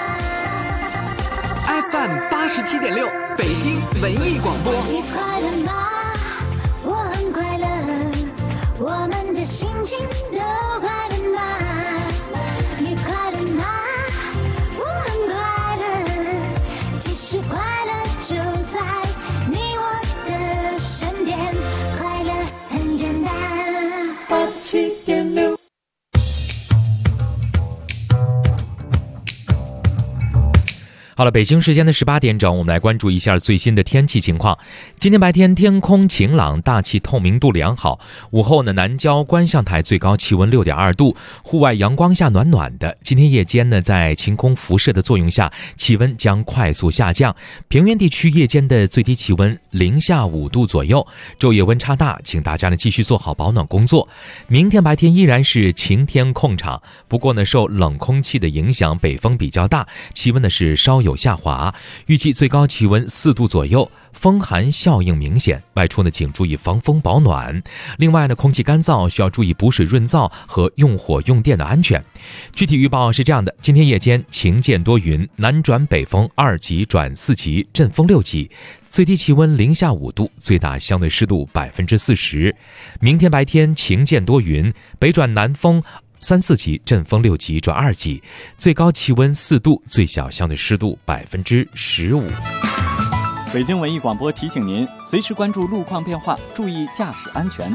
？FM 87.6，北京文艺广播。 你快乐吗？我很快乐，我们的心情都快乐吗？你快乐吗？我很快乐，其实快乐就在你我的身边，快乐很简单。87.6。 好了，北京时间的18点整，我们来关注一下最新的天气情况。今天白天天空晴朗，大气透明度良好。午后呢，南郊观象台最高气温6.2度，户外阳光下暖暖的。今天夜间呢，在晴空辐射的作用下，气温将快速下降。平原地区夜间的最低气温零下5度左右，昼夜温差大，请大家呢继续做好保暖工作。明天白天依然是晴天控场，不过呢，受冷空气的影响，北风比较大，气温呢是稍有下滑，预计最高气温4度左右，风寒效应明显，外出呢请注意防风保暖。另外呢，空气干燥，需要注意补水润燥和用火用电的安全。具体预报是这样的：今天夜间晴间多云，南转北风2级转4级，阵风6级，最低气温零下5度，最大相对湿度40%。明天白天晴间多云，北转南风 3、4级，阵风6级转2级，最高气温4度，最小相对湿度15%。 北京文艺广播提醒您，随时关注路况变化，注意驾驶安全。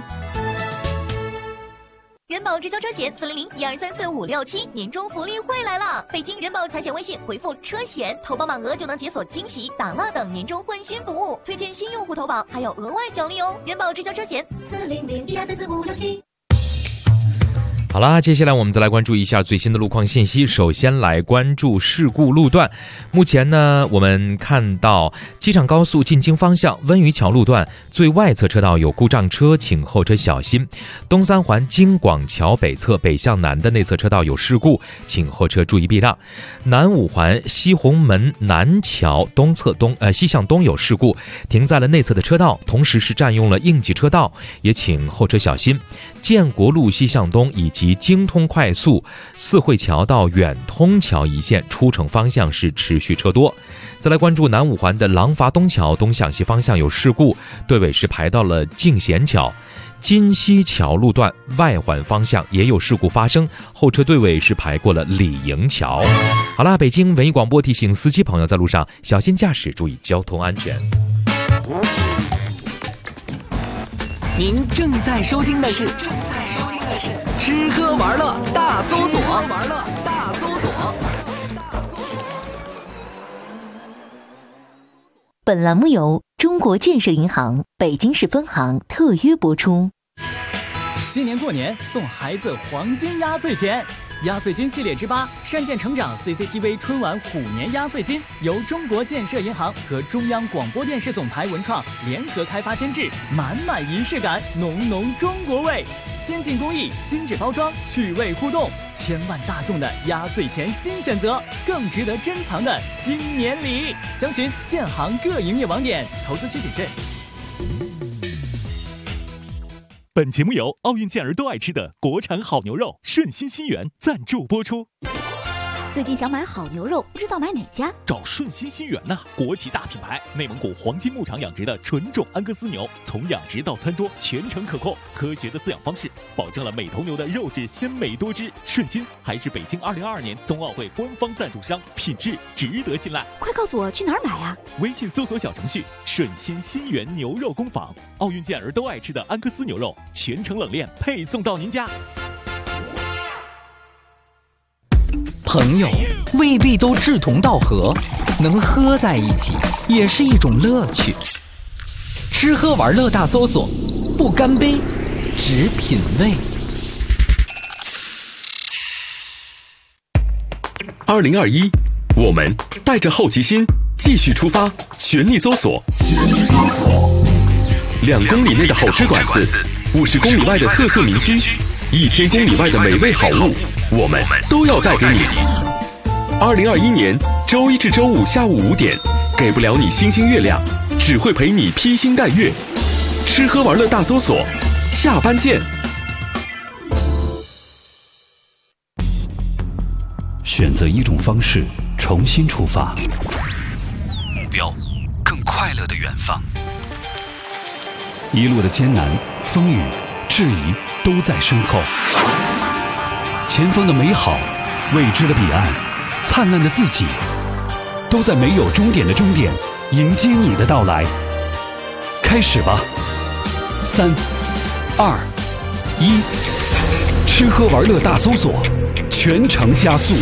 人保直销车险400-1234567年终福利会来了！北京人保财险微信回复车险，投保满额就能解锁惊喜、打蜡等年终换新服务，推荐新用户投保还有额外奖励哦！人保直销车险400-1234567。 好啦，接下来我们再来关注一下最新的路况信息。首先来关注事故路段。目前呢，我们看到机场高速进京方向温榆桥路段最外侧车道有故障车，请后车小心。东三环京广桥北侧北向南的内侧车道有事故，请后车注意避让。南五环西红门南桥东侧西向东有事故，停在了内侧的车道，同时是占用了应急车道，也请后车小心。建国路西向东以及京通快速四惠桥到远通桥一线出城方向是持续车多。再来关注南五环的廊坊东桥东向西方向有事故，队尾是排到了敬贤桥。金溪桥路段外环方向也有事故发生，后车队尾是排过了李营桥。好啦，北京文艺广播提醒司机朋友在路上小心驾驶，注意交通安全。 您正在收听的是吃喝玩乐大搜索。 本栏目由中国建设银行北京市分行特约播出。 今年过年送孩子黄金压岁钱，压岁金系列之8善见成长 CCTV 春晚虎年压岁金由中国建设银行和中央广播电视总台文创联合开发监制，满满仪式感，浓浓中国味，先进工艺，精致包装，趣味互动，千万大众的压岁钱新选择，更值得珍藏的新年礼。详询建行各营业网点，投资需谨慎。 本节目由奥运健儿都爱吃的国产好牛肉顺心新源赞助播出。 最近想买好牛肉，不知道买哪家？ 找顺心新源呐，国际大品牌，内蒙古黄金牧场养殖的纯种安格斯牛，从养殖到餐桌全程可控，科学的饲养方式保证了每头牛的肉质鲜美多汁。顺心还是北京2022年冬奥会官方赞助商，品质值得信赖。 快告诉我去哪儿买啊？ 微信搜索小程序顺心新源牛肉工坊，奥运健儿都爱吃的安格斯牛肉，全程冷链配送到您家。 朋友未必都志同道合，能喝在一起也是一种乐趣。吃喝玩乐大搜索，不干杯，只品味。 2021，我们带着好奇心继续出发，全力搜索。2公里内的好吃馆子，50公里外的特色民居，1000公里外的美味好物，我们都要带给你。2021年周一至周五下午5点，给不了你星星月亮，只会陪你披星戴月。吃喝玩乐大搜索，下班见。 选择一种方式，重新出发，目标更快乐的远方。一路的艰难、风雨、质疑都在身后，前方的美好，未知的彼岸，灿烂的自己，都在没有终点的终点迎接你的到来。开始吧，3、2、1，吃喝玩乐大搜索，全程加速。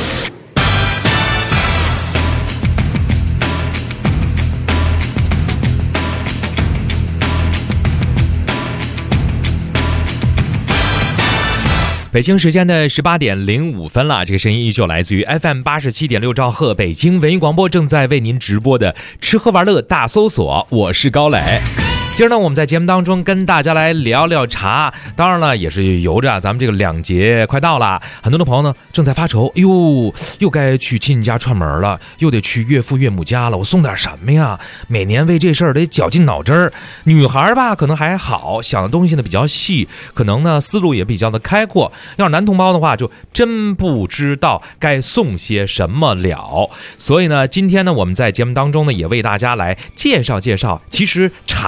北京时间的18点05分了，这个声音依旧来自于 FM 87.6兆赫，北京文艺广播正在为您直播的吃喝玩乐大搜索，我是高磊。今儿呢，我们在节目当中跟大家来聊聊茶，当然了，也是由着咱们这个2节快到了，很多的朋友呢正在发愁，哎呦，又该去亲家串门了，又得去岳父岳母家了，我送点什么呀？每年为这事儿得绞尽脑汁儿。女孩吧，可能还好，想的东西呢比较细，可能呢思路也比较的开阔。要是男同胞的话，就真不知道该送些什么了。所以呢，今天呢，我们在节目当中呢，也为大家来介绍介绍，其实茶是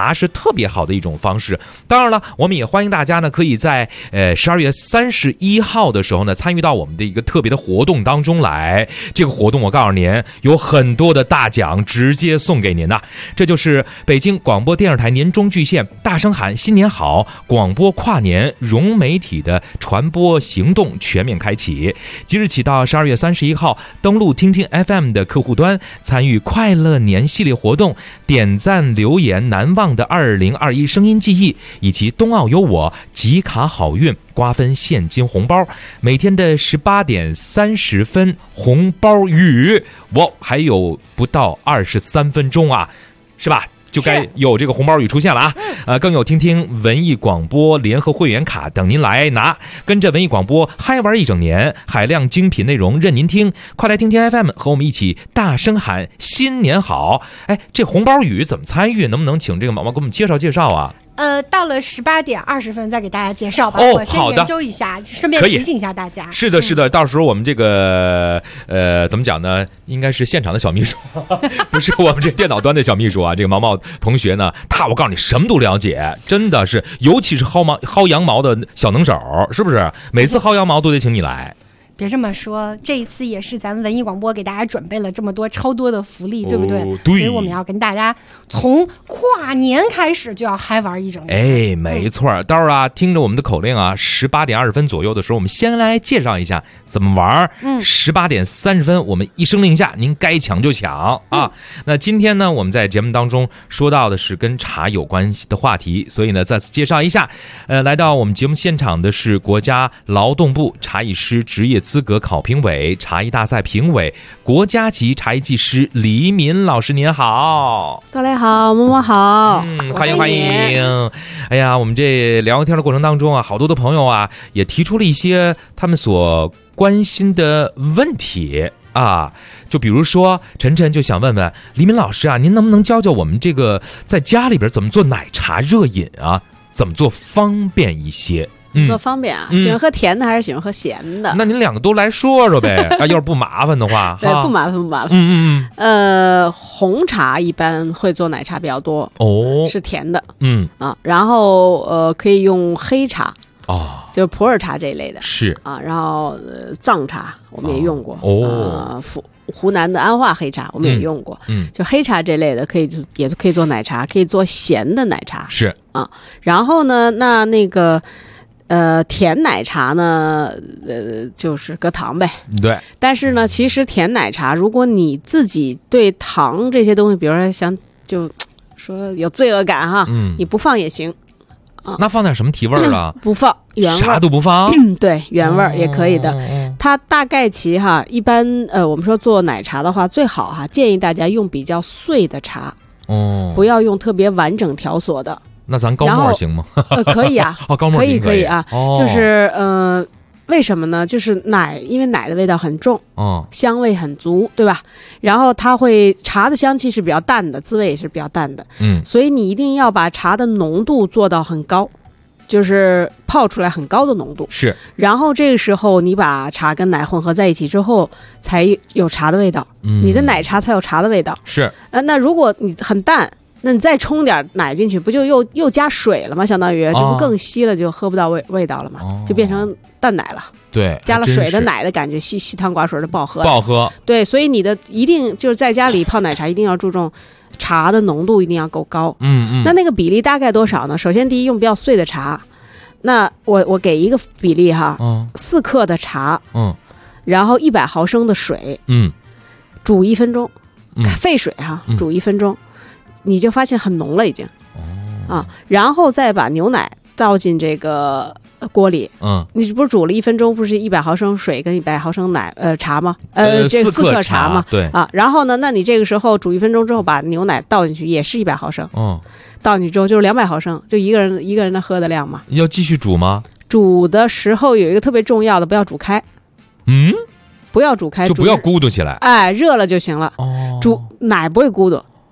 特别好的一种方式。当然了，我们也欢迎大家呢，可以在12月31号的时候呢，参与到我们的一个特别的活动当中来。这个活动我告诉您，有很多的大奖直接送给您呐。这就是北京广播电视台年终巨献大声喊新年好广播跨年融媒体的传播行动全面开启。即日起到12月31号，登录听听 FM 的客户端，参与快乐年系列活动，点赞留言难忘的2021声音记忆，以及冬奥有我集卡好运瓜分现金红包。每天的18点30分红包雨，还有不到23分钟啊，是吧？就该有这个红包雨出现了啊！更有听听文艺广播联合会员卡等您来拿，跟着文艺广播嗨玩一整年，海量精品内容任您听，快来听听 FM， 和我们一起大声喊新年好！哎，这红包雨怎么参与？能不能请这个毛毛给我们介绍介绍啊？ 到了18点20分再给大家介绍吧。我先研究一下，顺便提醒一下大家。 是的，是的，到时候我们这个怎么讲呢？应该是现场的小秘书，不是我们这电脑端的小秘书啊。这个毛毛同学呢，我告诉你什么都了解，真的是，尤其是薅羊毛的小能手，是不是？每次薅羊毛都得请你来。 别这么说，这一次也是咱们文艺广播给大家准备了这么多超多的福利，对不对？ 对。 所以我们要跟大家从跨年开始就要嗨玩一整年。 没错。到时候听着我们的口令啊，18点20分左右的时候，我们先来介绍一下怎么玩。18点30分我们一声令下，您该抢就抢啊。那今天呢，我们在节目当中说到的是跟茶有关系的话题，所以呢，再次介绍一下，来到我们节目现场的是国家劳动部茶艺师职业资格考评委、茶艺大赛评委、国家级茶艺技师李敏老师，您好。 各位好，默默好。 欢迎欢迎。哎呀，我们这聊天的过程当中啊，好多的朋友啊也提出了一些他们所关心的问题啊，就比如说晨晨就想问问李敏老师啊，您能不能教教我们这个在家里边怎么做奶茶热饮啊，怎么做方便一些？ 做方便啊，喜欢喝甜的还是喜欢喝咸的？ 那您两个都来说说呗。要是不麻烦的话， 对，不麻烦不麻烦。红茶一般会做奶茶比较多是甜的。然后可以用黑茶就是普洱茶这一类的， 是啊。然后藏茶我们也用过湖南的安化黑茶我们也用过，就黑茶这类的也可以做奶茶，可以做咸的奶茶， 是啊。然后呢，那个甜奶茶呢，就是搁糖呗。 对。 但是呢，其实甜奶茶，如果你自己对糖这些东西，比如说就说有罪恶感哈，你不放也行。 那放点什么提味儿啊？ 不放，原味， 啥都不放。 对，原味也可以的。它大概其一般我们说做奶茶的话，最好建议大家用比较碎的茶，不要用特别完整条索的。 那咱高沫行吗？ 可以啊， 高沫可以啊。就是为什么呢？就是因为奶的味道很重，香味很足，对吧？然后茶的香气是比较淡的，滋味也是比较淡的，所以你一定要把茶的浓度做到很高，就是泡出来很高的浓度。 是。 然后这个时候你把茶跟奶混合在一起之后，才有茶的味道，你的奶茶才有茶的味道。 是。 那如果你很淡，那你再冲点奶进去，不就又加水了吗？相当于这不更稀了，就喝不到味道了吗？就变成淡奶了。 对， 加了水的奶的感觉，稀汤寡水的不好喝。 不好喝。对， 所以你的一定就是在家里泡奶茶，一定要注重茶的浓度一定要够高。那个比例大概多少呢？首先第一，用比较碎的茶。那我给一个比例哈，4克的茶，然后100毫升的水，煮1分钟，沸水煮1分钟。你就发现很浓了已经，然后再把牛奶倒进这个锅里，你不是煮了1分钟，不是100毫升水跟100毫升茶吗？这4克茶嘛， 对啊。 然后呢，那你这个时候煮1分钟之后，把牛奶倒进去，也是100毫升，倒进去之后就是200毫升，就一个人的喝的量嘛。 要继续煮吗？ 煮的时候有一个特别重要的，不要煮开。不要煮开， 就不要咕嘟起来。 热了就行了。煮奶不会咕嘟。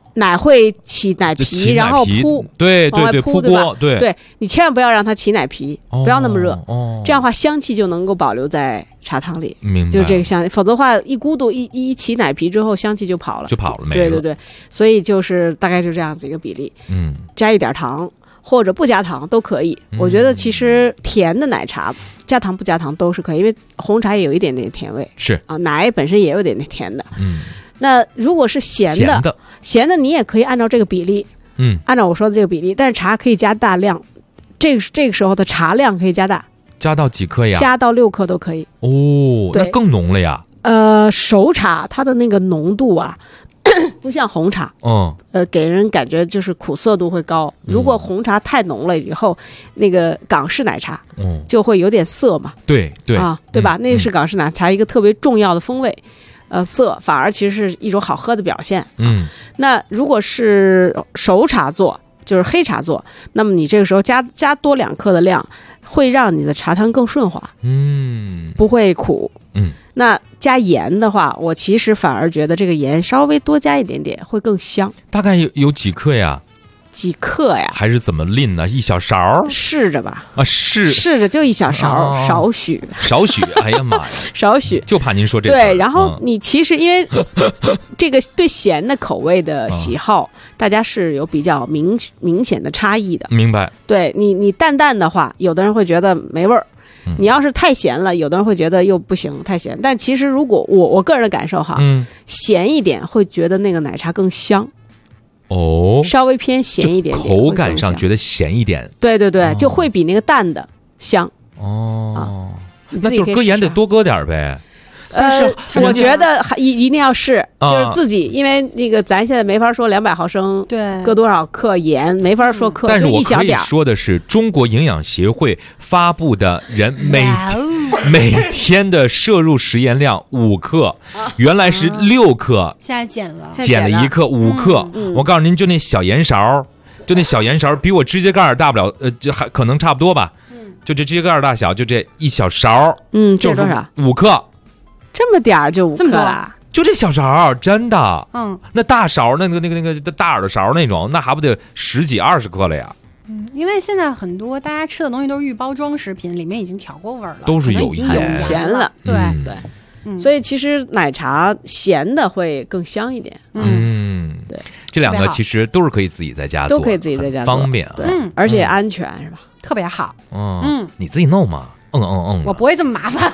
奶会起奶皮，然后铺， 对对对，铺锅， 对你千万不要让它起奶皮，不要那么热，这样的话香气就能够保留在茶汤里， 明白？ 就这个香，否则的话一咕嘟一起奶皮之后，香气就跑了， 没了。 对，所以就是大概就这样子一个比例，加一点糖或者不加糖都可以。我觉得其实甜的奶茶加糖不加糖都是可以，因为红茶也有一点点甜味， 是啊，奶本身也有点点甜的，那如果是咸的你也可以按照这个比例，按照我说的这个比例，但是茶可以加大量，这个时候的茶量可以加大， 加到几克呀？ 加到6克都可以。 哦，那更浓了呀。 熟茶它的那个浓度啊，不像红茶，给人感觉就是苦涩度会高。如果红茶太浓了以后，那个港式奶茶，就会有点涩嘛。 对啊，对吧？那是港式奶茶一个特别重要的风味。涩反而其实是一种好喝的表现。那如果是熟茶做，就是黑茶做，那么你这个时候加多2克的量，会让你的茶汤更顺滑，不会苦。那加盐的话，我其实反而觉得这个盐稍微多加一点点会更香。 大概有几克呀？ 几克呀？ 还是怎么拎呢？一小勺？ 试着吧。 啊，试着就一小勺，少许。 哎呀妈呀， 少许。 就怕您说这个。 对，然后你其实因为这个对咸的口味的喜好，大家是有比较明显的差异的。 明白。 对你淡淡的话，有的人会觉得没味儿。你要是太咸了，有的人会觉得又不行，太咸。但其实如果我个人的感受哈，咸一点会觉得那个奶茶更香。稍微偏咸一点点， 口感上觉得咸一点。 对，就会比那个淡的香。 那就搁盐得多搁点呗。但是我觉得一定要试，就是自己，因为那个咱现在没法说200毫升对搁多少克盐，没法说克， 但是我可以就一小点。 说的是，中国营养协会发布的人每天的摄入食盐量5克，原来是6克， 现在减了 1克5克。我告诉您，就那小盐勺，比我指甲盖大不了，就还可能差不多吧。就这指甲盖大小，就这一小勺， 就是多少 ？5克。 这么点儿就5克啦？ 就这小勺，真的。那大勺，那个大耳朵勺那种，那还不得10几20克了呀？ 因为现在很多大家吃的东西都是预包装食品，里面已经调过味儿了， 都是有咸了。 对， 所以其实奶茶咸的会更香一点。对， 这2个其实都是可以自己在家做， 都可以自己在家做， 方便啊。 对，而且安全是吧？ 特别好。 你自己弄嘛。 我不会这么麻烦。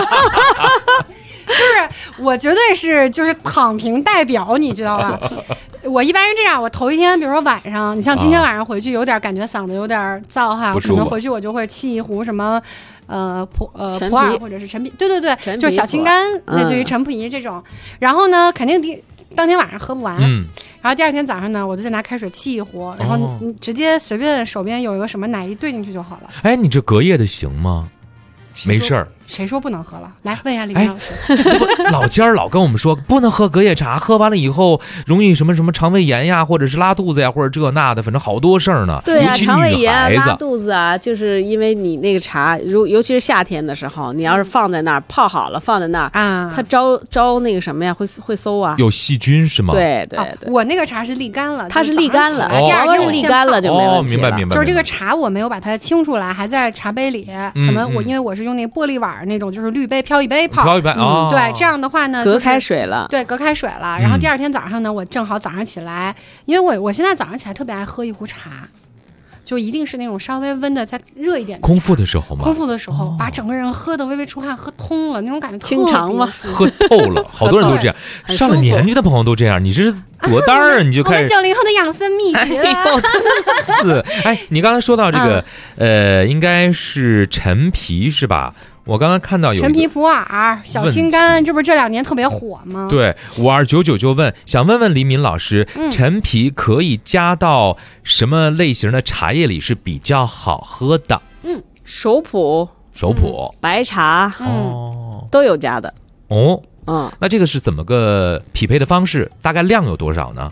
就是我绝对是就是躺平代表，你知道吧？我一般是这样，我头一天比如说晚上，你像今天晚上回去有点感觉嗓子有点燥哈，可能回去我就会沏一壶什么普洱或者是陈皮，对，就是小青柑，类似于陈皮这种。然后呢，肯定当天晚上喝不完，然后第二天早上呢，我就再拿开水沏一壶，然后你直接随便手边有一个什么奶一兑进去就好了。 哎，你这隔夜的行吗？没事儿。 谁说不能喝了？来问一下李明老师。 老家老跟我们说不能喝隔夜茶，喝完了以后容易什么肠胃炎呀，或者是拉肚子呀，或者这那的，反正好多事儿呢。 对啊，肠胃炎啊，拉肚子啊，就是因为你那个茶，尤其是夏天的时候，你要是放在那儿泡好了，放在那儿啊，它招那个什么呀，会馊啊， 有细菌是吗？ 对， 我那个茶是沥干了， 它是沥干了， 第二天我沥干了就没问题了。 明白。 就是这个茶我没有把它清出来，还在茶杯里，可能因为我是用那个玻璃碗那种，就是滤杯飘一杯泡，对，这样的话呢， 隔开水了， 对，隔开水了。然后第二天早上呢，我正好早上起来，因为我现在早上起来特别爱喝一壶茶，就一定是那种稍微温的再热一点的。 空腹的时候吗？ 空腹的时候，把整个人喝的微微出汗，喝通了，那种感觉清肠吗？ 喝透了，好多人都这样，上了年纪的朋友都这样。你这是多大啊？你就开始。 我们90后的养生秘诀了。 哎，你刚才说到这个，应该是陈皮是吧？我刚刚看到有陈皮、普洱、小青柑，这不是这2年特别火吗？ 对，5299就想问黎敏老师，陈皮可以加到什么类型的茶叶里是比较好喝的？ 熟普、白茶，都有加的。 那这个是怎么个匹配的方式？大概量有多少呢？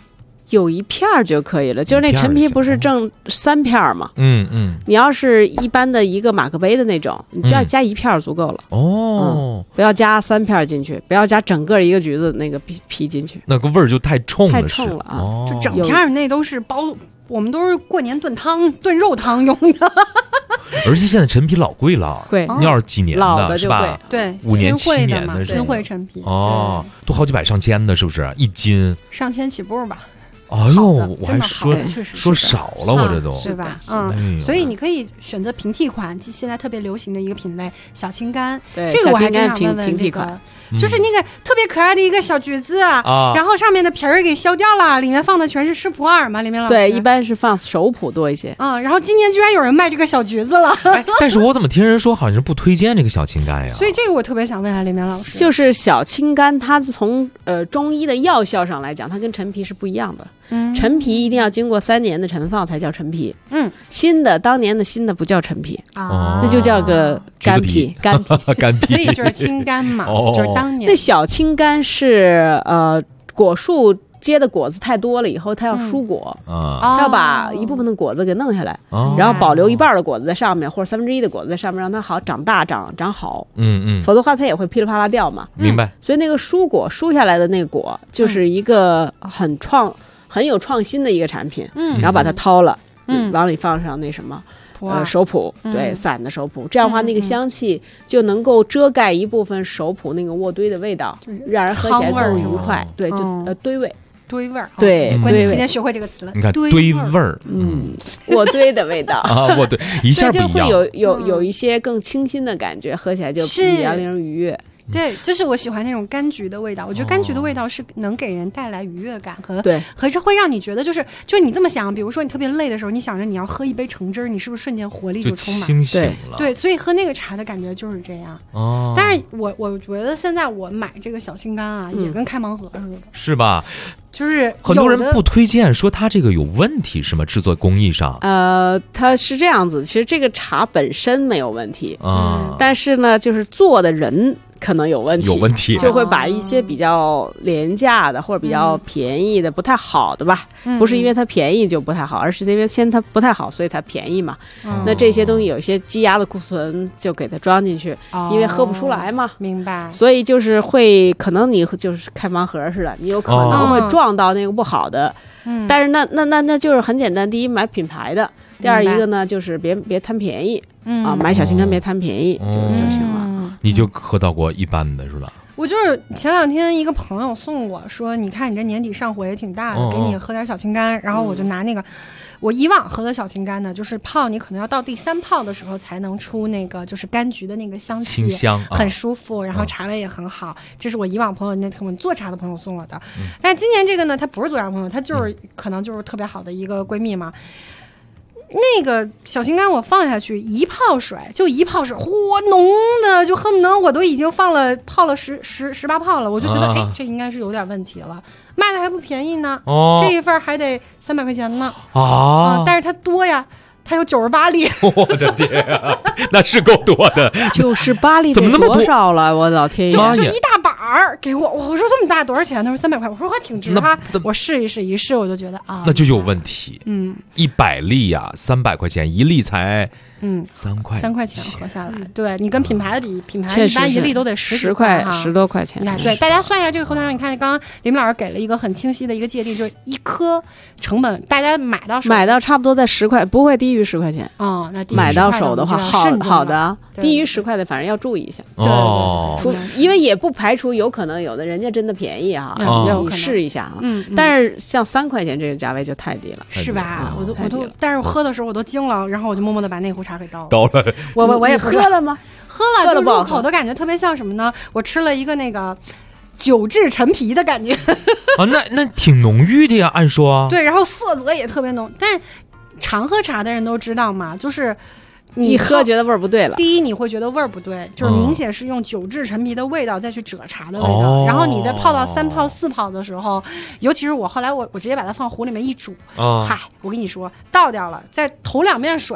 有一片儿就可以了，就是那陈皮不是正3片吗？你要是一般的一个马克杯的那种，你就要加1片足够了。不要加3片进去，不要加整个一个橘子那个皮进去， 那个味儿就太冲了， 太冲了啊！ 就整片那都是包，我们都是过年炖肉汤用的。 而且现在陈皮老贵了， 贵， 你要是几年的是吧？ 对 ，5年 7年的新会陈皮都好几百上千的，是不是1斤？ 上千起步吧。 哎呦，我还说少了，我这都是吧？所以你可以选择平替款，现在特别流行的一个品类小青柑。 对， 这个我还真想问问平替款。 就是那个特别可爱的一个小橘子，然后上面的皮儿给削掉了，里面放的全是湿普洱嘛，里面老师。 对，一般是放熟普多一些。 然后今年居然有人卖这个小橘子了， 但是我怎么听人说好像是不推荐这个小青柑呀？ 所以这个我特别想问一下李明老师， 就是小青柑，它从中医的药效上来讲，它跟陈皮是不一样的。陈皮一定要经过3年的陈放才叫陈皮，当年的新的不叫陈皮那就叫个干皮，干皮， 所以就是青柑嘛，就是当年那小青柑是果树结的果子太多了以后，它要疏果，它要把一部分的果子给弄下来，然后保留一半的果子在上面，或者1/3的果子在上面，让它好长大长好。否则的话它也会噼里啪啦掉嘛。 明白。 所以那个疏下来的那个果，就是一个很有创新的一个产品。然后把它掏了，往里放上那什么。熟普，对，散的熟普，这样的话那个香气就能够遮盖一部分熟普那个渥堆的味道，让人喝起来更愉快。对，就堆味。 堆味儿， 对， 关键今天学会这个词了。 你看堆味儿， 渥堆的味道啊，渥堆一下不一样， 就会有一些更清新的感觉，喝起来就比较令人愉悦。 对，就是我喜欢那种柑橘的味道。我觉得柑橘的味道是能给人带来愉悦感和是会让你觉得就你这么想，比如说你特别累的时候，你想着你要喝一杯橙汁，你是不是瞬间活力就充满？ 清醒了。 对，所以喝那个茶的感觉就是这样。但是我觉得现在我买这个小青柑啊，也跟开盲盒似的， 是吧？ 就是很多人不推荐，说它这个有问题，是吗？制作工艺上， 它是这样子。其实这个茶本身没有问题但是呢，就是做的人可能有问题，就会把一些比较廉价的或者比较便宜的、不太好的吧，不是因为它便宜就不太好，而是因为它不太好，所以它便宜嘛。那这些东西有一些积压的库存，就给它装进去，因为喝不出来嘛。 明白。 所以就是可能你就是开盲盒似的，你有可能会撞到那个不好的。但是那就是很简单，第一买品牌的，第二一个呢就是别贪便宜买小青柑别贪便宜就行了。 你就喝到过一般的是吧？ 我就是前2天一个朋友送我说，你看你这年底上火也挺大的，给你喝点小青柑。然后我就拿那个我以往喝的小青柑呢，就是泡你可能要到第3泡的时候才能出那个就是柑橘的那个香气， 清香很舒服，然后茶味也很好。这是我以往朋友我们做茶的朋友送我的。但是今年这个呢，他不是做茶朋友，他就是可能就是特别好的一个闺蜜嘛。那个小青柑我放下去一泡水，嚯浓的，就恨不得我都已经泡了18泡了，我就觉得这应该是有点问题了，卖的还不便宜呢，这一份还得300块钱呢但是它多呀，它有98粒。 我的天啊，那是够多的。 98粒怎么那么多？ 多少了？我老天爷！ 就一大板儿给我，我说这么大多少钱？他说300块，我说还挺值哈。我试一试，我就觉得那就有问题。100粒呀，300块钱1粒才。3 块钱喝下来，对你跟品牌的比，品牌一般1粒都得10 块，10多块钱。 对，大家算一下这个核算上，你看刚刚李明老师给了一个很清晰的一个界定，就是一颗成本，大家买到差不多在10块，不会低于10块钱。 那买到手的话，好的，低于10块的反正要注意一下。因为也不排除有可能有的人家真的便宜哈，你试一下啊。但是像3块钱这个价位就太低了， 是吧？我都，但是我喝的时候我都惊了，然后我就默默的把那壶茶给倒了。 我也喝了吗？ 喝了，就入口的感觉特别像什么呢？我吃了一个那个酒制陈皮的感觉。 那挺浓郁的呀，按说。 对，然后色泽也特别浓，但是常喝茶的人都知道嘛，就是你喝觉得味儿不对了。 第一，你会觉得味儿不对，就是明显是用酒制陈皮的味道再去蔗茶的味道。然后你在泡到3泡4泡的时候，尤其是我后来我直接把它放壶里面一煮。我跟你说，倒掉了，在头2面水。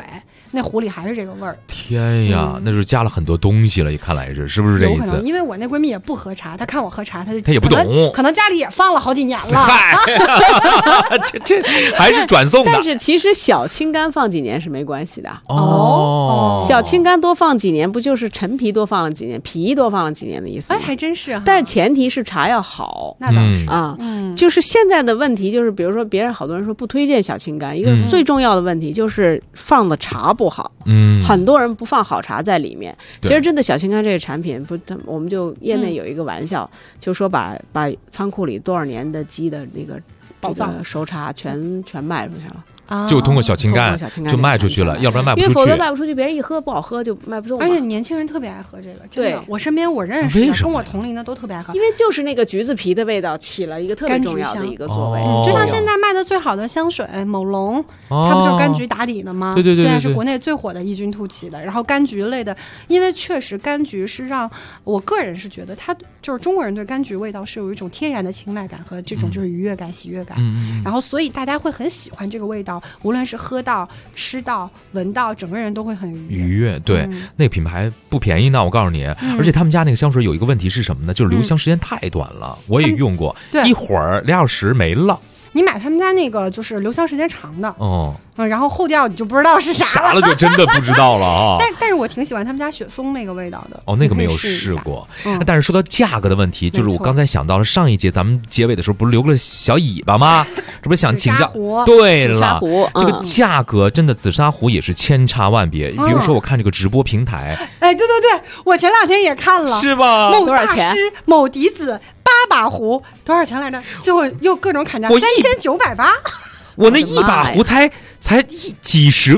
那壶里还是这个味儿。 天呀，那就是加了很多东西了，看来是不是这意思？ 有可能，因为我那闺蜜也不喝茶，她看我喝茶，她也不懂， 可能家里也放了好几年了。 这还是转送的。 但是其实小青柑放几年是没关系的哦。小青柑多放几年，不就是陈皮多放了几年，皮多放了几年的意思吗？ 哎，还真是哈。 但是前提是茶要好， 那倒是啊。就是现在的问题就是，比如说别人好多人说不推荐小青柑，一个最重要的问题就是放的茶不好。很多人不放好茶在里面。其实真的小青柑这个产品，不，我们就业内有一个玩笑，就说把仓库里多少年的积的那个宝藏熟茶全卖出去了。 就通过小青柑就卖出去了，要不然卖不出去。 因为否则卖不出去，别人一喝不好喝就卖不动。 而且年轻人特别爱喝这个，真的。 对， 我身边我认识的跟我同龄的都特别爱喝， 因为就是那个橘子皮的味道起了一个特别重要的一个作为。 就像现在卖的最好的香水某龙，它不就是柑橘打底的吗？ 对。 现在是国内最火的异军突起的。然后柑橘类的，因为确实柑橘是让我个人是觉得它就是中国人对柑橘味道是有一种天然的青睐感和这种就是愉悦感、喜悦感。然后所以大家会很喜欢这个味道，无论是喝到、吃到、闻到，整个人都会很愉悦。对，那个品牌不便宜呢，我告诉你。而且他们家那个香水有一个问题是什么呢？就是留香时间太短了。我也用过，一会儿2小时没了。 你买他们家那个就是留香时间长的然后后调你就不知道是啥了，就真的不知道了啊。 但是我挺喜欢他们家雪松那个味道的。 那个没有试过。但是说到价格的问题，就是我刚才想到了上一节咱们结尾的时候不是留个小尾巴吗？这不是想请教？对了，这个价格真的紫砂壶也是千差万别。比如说我看这个直播平台， 对，我前2天也看了， 是吧？ 某大师某笛子8把壶多少钱来着？最后又各种砍价，3980。 我那一把壶才几十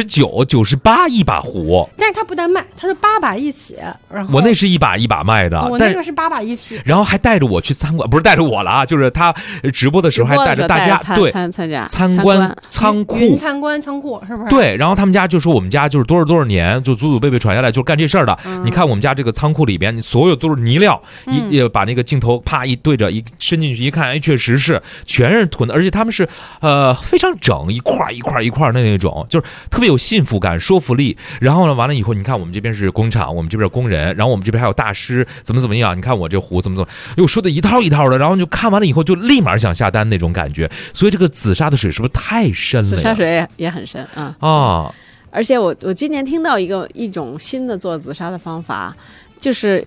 99、98一把壶， 但是它不单卖，它是8把一起。然后我那是一把卖的， 我那个是8把一起。 然后还带着我去参观，不是带着我了啊，就是他直播的时候还带着大家参观仓库， 云参观仓库是不是？ 对，然后他们家就说我们家就是多少年就祖祖辈辈传下来就干这事儿的。你看我们家这个仓库里边，你所有都是泥料，把那个镜头啪一对着一伸进去一看，确实是全是囤的，而且他们是非常整，一块的那种，就是特别有幸福感、说服力。然后呢，完了以后，你看我们这边是工厂，我们这边工人，然后我们这边还有大师，怎么样？你看我这壶怎么，又说的一套一套的，然后就看完了以后就立马想下单那种感觉。所以这个紫砂的水是不是太深了呀？ 紫砂水也很深啊。而且我今年听到一种新的做紫砂的方法。就是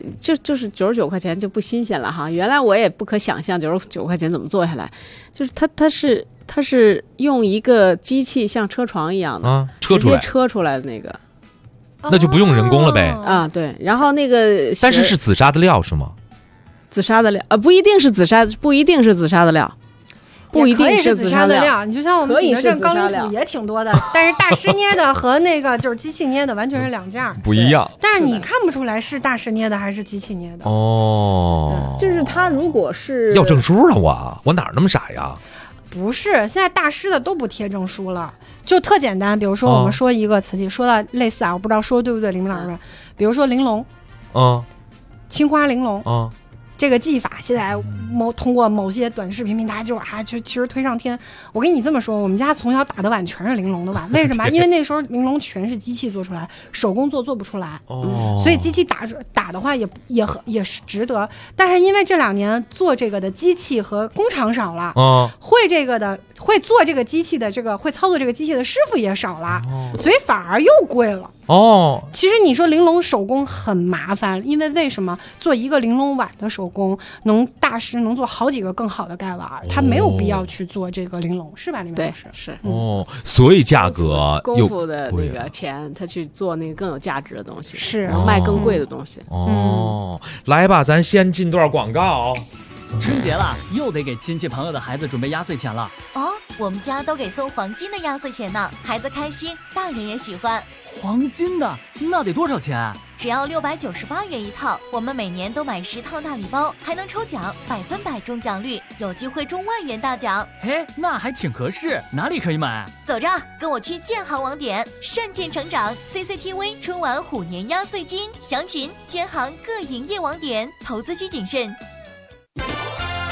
99块钱就不新鲜了哈，原来我也不可想象99块钱怎么做下来，就是它是用一个机器像车床一样的直接车出来的那个， 那就不用人工了呗对，然后那个但是紫砂的料是吗？ 紫砂的料不一定是紫砂的料。不一定是紫砂的料，你就像我们景德镇钢泥土也挺多的，但是大师捏的和那个就是机器捏的完全是两件， 不一样。 但是你看不出来是大师捏的还是机器捏的就是他如果是要证书了，我哪那么傻呀？ 不是，现在大师的都不贴证书了，就特简单。比如说我们说一个瓷器，说到类似我不知道说对不对，李明老师，比如说玲珑，青花玲珑，这个技法现在通过某些短视频平台就其实推上天。我跟你这么说，我们家从小打的碗全是玲珑的碗，为什么？因为那时候玲珑全是机器做出来，手工做不出来，所以机器打的话也是值得。但是因为这2年做这个的机器和工厂少了，会做这个机器的会操作这个机器的师傅也少了，所以反而又贵了。其实你说玲珑手工很麻烦，因为为什么做一个玲珑碗的手工大师能做好几个更好的盖碗，他没有必要去做这个玲珑，是吧？李明老师是所以价格功夫的那个钱，他去做那个更有价值的东西， 是卖更贵的东西。 来吧，咱先进段广告。 春节了，又得给亲戚朋友的孩子准备压岁钱了。 我们家都给送黄金的压岁钱呢，孩子开心，大人也喜欢。 黄金的那得多少钱？ 只要698元一套，我们每年都买10套大礼包，还能抽奖，100%中奖率，有机会中万元大奖。 那还挺合适，哪里可以买？ 走着，跟我去建行网点，善建成长 CCTV 春晚虎年压岁金，详询建行各营业网点，投资需谨慎。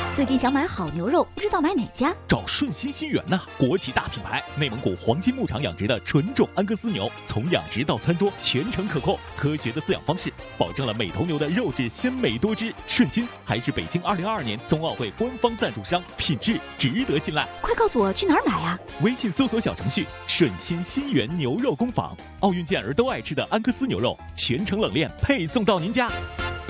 最近想买好牛肉，不知道买哪家？ 找顺心新源呐，国企大品牌，内蒙古黄金牧场养殖的纯种安格斯牛，从养殖到餐桌全程可控，科学的饲养方式保证了每头牛的肉质鲜美多汁。顺心还是北京2022年冬奥会官方赞助商，品质值得信赖。 快告诉我去哪儿买啊？ 微信搜索小程序顺心新源牛肉工坊，奥运健儿都爱吃的安格斯牛肉，全程冷链配送到您家。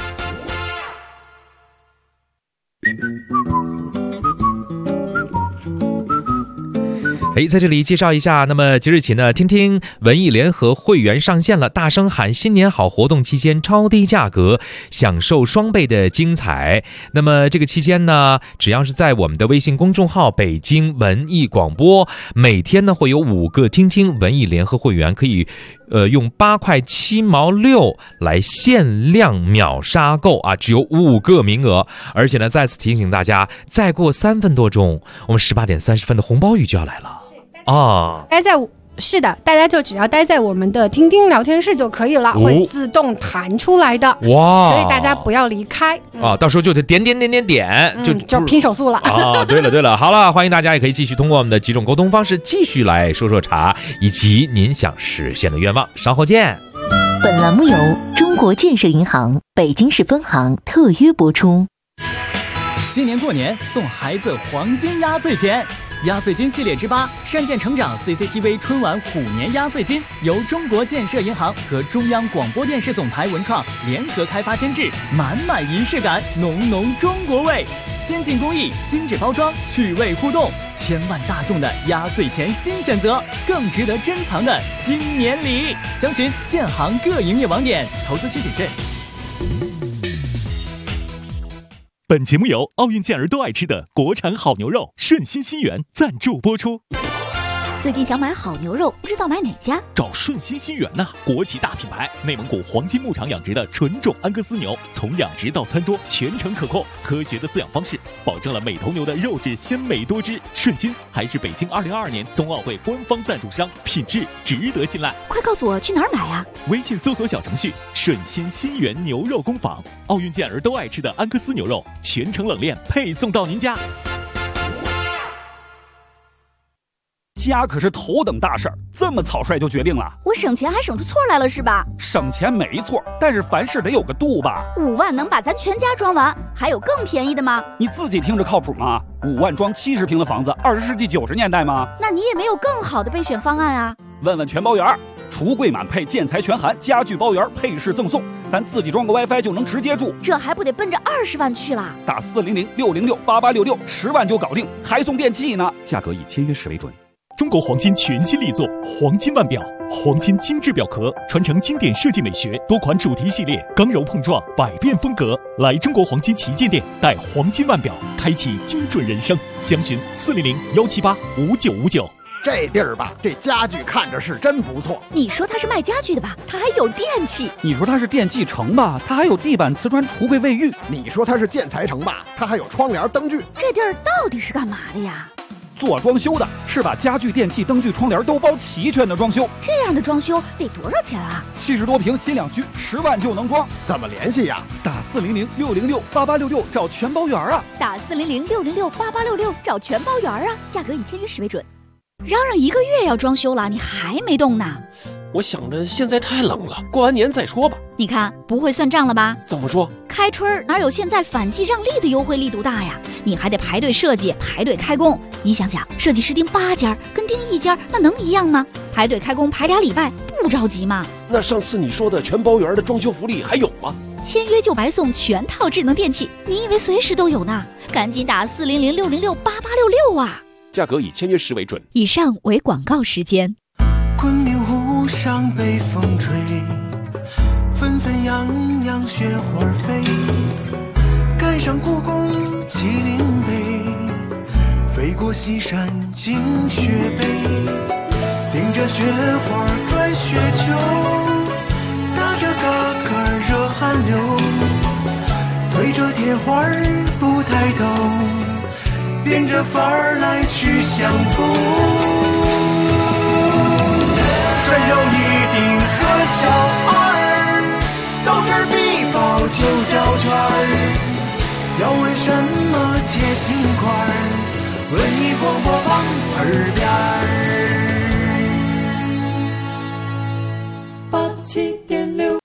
在这里介绍一下，那么即日起呢，听听文艺联合会员上线了大声喊新年好活动期间超低价格，享受双倍的精彩。那么这个期间呢，只要是在我们的微信公众号北京文艺广播，每天呢会有5个听听文艺联合会员可以用8块7毛6来限量秒杀购啊，只有5个名额。而且呢，再次提醒大家，再过3分多钟，我们18点30分的红包雨就要来了啊！ 是的，大家就只要待在我们的听听聊天室就可以了，会自动弹出来的。哇！所以大家不要离开啊，到时候就得点， 就拼手速了啊！对了，好了，欢迎大家也可以继续通过我们的几种沟通方式继续来说茶，以及您想实现的愿望。稍后见。 本栏目由中国建设银行北京市分行特约播出。 今年过年送孩子黄金压岁钱。压岁金系列之8，善建成长 CCTV 春晚虎年压岁金，由中国建设银行和中央广播电视总台文创联合开发监制，满满仪式感，浓浓中国味，先进工艺，精致包装，趣味互动，千万大众的压岁钱新选择，更值得珍藏的新年礼。详询建行各营业网点，投资需谨慎。 本节目由奥运健儿都爱吃的国产好牛肉顺心新源赞助播出。 最近想买好牛肉，不知道买哪家？ 找顺心新源呐，国企大品牌，内蒙古黄金牧场养殖的纯种安格斯牛，从养殖到餐桌全程可控，科学的饲养方式保证了每头牛的肉质鲜美多汁。顺心还是北京2022年冬奥会官方赞助商，品质值得信赖。 快告诉我去哪儿买啊？ 微信搜索小程序顺心新源牛肉工坊，奥运健儿都爱吃的安格斯牛肉，全程冷链配送到您家。 家可是头等大事儿，这么草率就决定了？ 我省钱还省出错来了是吧？ 省钱没错，但是凡事得有个度吧。 5万能把咱全家装完，还有更便宜的吗？ 你自己听着靠谱吗？5万装70平的房子，20世纪90年代吗？ 那你也没有更好的备选方案啊？ 问问全包圆，橱柜满配，建材全含，家具包圆，配饰赠送，咱自己装个 WiFi 就能直接住， 这还不得奔着20万去啦？ 打400-606-8866，10万就搞定，还送电器呢。价格以签约时为准。 中国黄金全新力作黄金腕表，黄金精致表壳，传承经典设计美学，多款主题系列，刚柔碰撞，百变风格。来中国黄金旗舰店，带黄金腕表，开启精准人生。详询400-178-5959。 这地儿吧，这家具看着是真不错。 你说它是卖家具的吧，它还有电器。 你说它是电器城吧，它还有地板、瓷砖、橱柜、卫浴。 你说它是建材城吧，它还有窗帘、灯具。 这地儿到底是干嘛的呀？ 做装修的，是把家具、电器、灯具、窗帘都包齐全的装修。 这样的装修得多少钱啊 ？70多平新两居，10万就能装。 怎么联系呀？ 打400-606-8866找全包圆啊！ 打400-606-8866找全包圆啊！价格以签约时为准。嚷嚷1个月要装修了，你还没动呢？ 我想着现在太冷了，过完年再说吧。 你看不会算账了吧？ 怎么说？ 开春哪有现在反季让利的优惠力度大呀？你还得排队设计，排队开工。你想想，设计师盯8家跟盯1家，那能一样吗？排队开工排2礼拜，不着急吗？ 那上次你说的全包圆的装修福利还有吗？ 签约就白送全套智能电器，你以为随时都有呢？赶紧打400-606-8866啊！ 价格以签约时为准。 以上为广告时间。 昆明湖上北风吹，纷纷扬扬雪花飞，赶上故宫麒麟碑，飞过西山惊雪碑，顶着雪花转雪球，打着嘎嘎热汗流，推着铁环不抬头，变着法儿来去相逢，涮肉一丁和小二，豆汁儿必包就胶圈儿， 要问什么解心宽？文艺广播榜耳边87.6。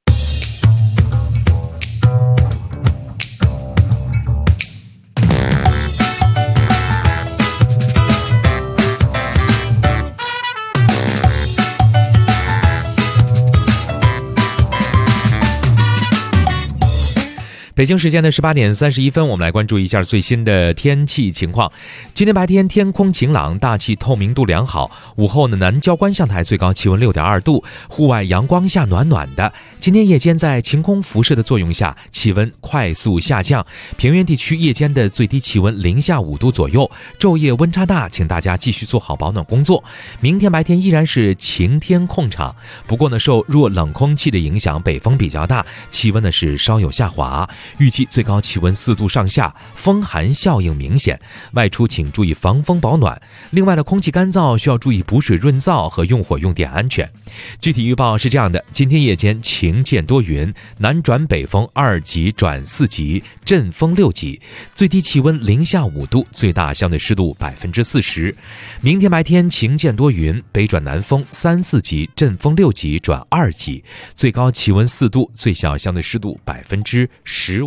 北京时间的18点31分，我们来关注一下最新的天气情况。今天白天天空晴朗，大气透明度良好。午后呢，南郊观象台最高气温6.2度，户外阳光下暖暖的。今天夜间在晴空辐射的作用下，气温快速下降，平原地区夜间的最低气温零下5度左右，昼夜温差大，请大家继续做好保暖工作。明天白天依然是晴天控场，不过呢，受弱冷空气的影响，北风比较大，气温呢是稍有下滑。预计最高气温4度上下，风寒效应明显，外出请注意防风保暖。另外呢，空气干燥需要注意补水润燥和用火用电安全。具体预报是这样的：今天夜间晴见多云，南转北风2级转4级，阵风6级，最低气温零下5度，最大相对湿度40%。明天白天晴见多云，北转南风3、4级，阵风6级转2级，最高气温4度，最小相对湿度15%。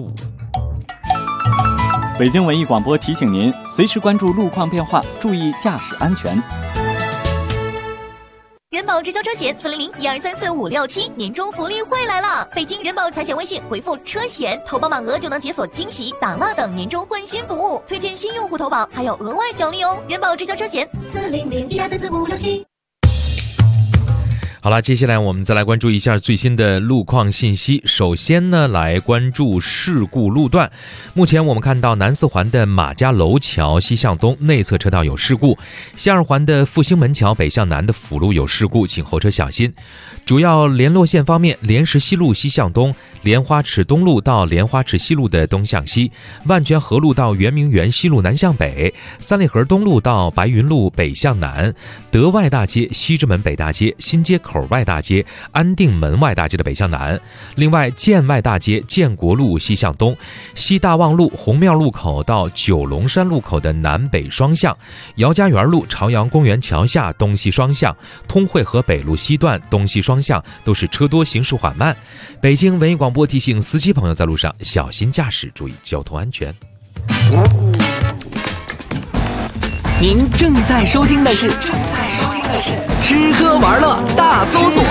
北京文艺广播提醒您，随时关注路况变化，注意驾驶安全。 人保直销车险400-1234567年终福利会来了！北京人保财险微信回复车险，投保满额就能解锁惊喜、打蜡等年终换新服务，推荐新用户投保还有额外奖励哦！人保直销车险400-1234567。 好了，接下来我们再来关注一下最新的路况信息。首先呢，来关注事故路段。目前我们看到南4环的马家楼桥西向东内侧车道有事故，西2环的复兴门桥北向南的辅路有事故，请后车小心。主要联络线方面，莲石西路西向东，莲花池东路到莲花池西路的东向西，万泉河路到圆明园西路南向北，三里河东路到白云路北向南，德外大街、西直门北大街、新街口外大街、安定门外大街的北向南。另外，建外大街、建国路西向东，西大望路红庙路口到九龙山路口的南北双向，姚家园路朝阳公园桥下东西双向，通惠河北路西段东西双向都是车多，行驶缓慢。北京文艺广播提醒司机朋友在路上小心驾驶，注意交通安全。 您正在收听的是吃喝玩乐大搜索。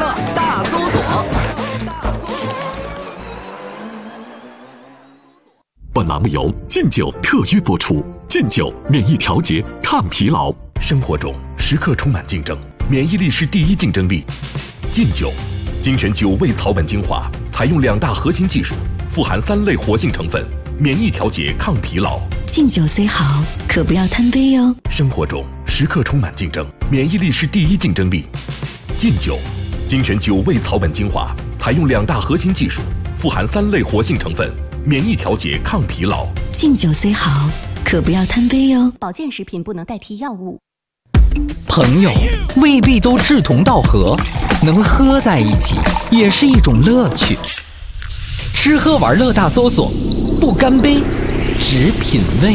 本栏目由劲酒特约播出。劲酒免疫调节，抗疲劳。生活中时刻充满竞争，免疫力是第一竞争力。劲酒精选9味草本精华，采用2大核心技术，富含3类活性成分，免疫调节，抗疲劳。 劲酒虽好，可不要贪杯哟。 生活中时刻充满竞争，免疫力是第一竞争力。劲酒精选9味草本精华，采用2大核心技术，富含3类活性成分，免疫调节，抗疲劳。 劲酒虽好，可不要贪杯哟。 保健食品不能代替药物。 朋友未必都志同道合，能喝在一起也是一种乐趣。吃喝玩乐大搜索，不干杯，只品味。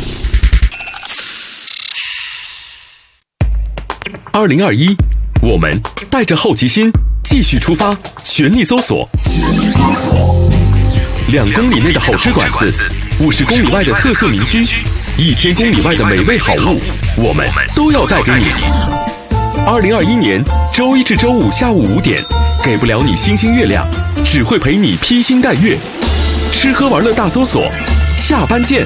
2021，我们带着好奇心继续出发，全力搜索。2公里内的好吃馆子，50公里外的特色民居，1000公里外的美味好物，我们都要带给你。2021年周一至周五下午5点，给不了你星星月亮，只会陪你披星戴月。吃喝玩乐大搜索，下班见。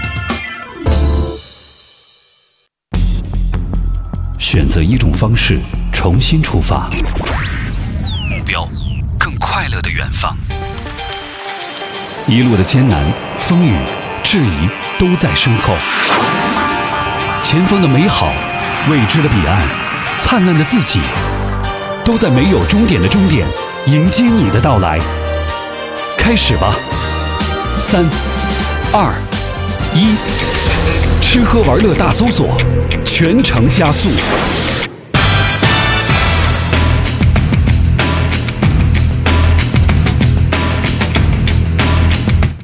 选择一种方式，重新出发，目标更快乐的远方。一路的艰难、风雨、质疑都在身后，前方的美好、未知的彼岸、灿烂的自己，都在没有终点的终点迎接你的到来。开始吧，3、2、1，吃喝玩乐大搜索，全程加速。 刚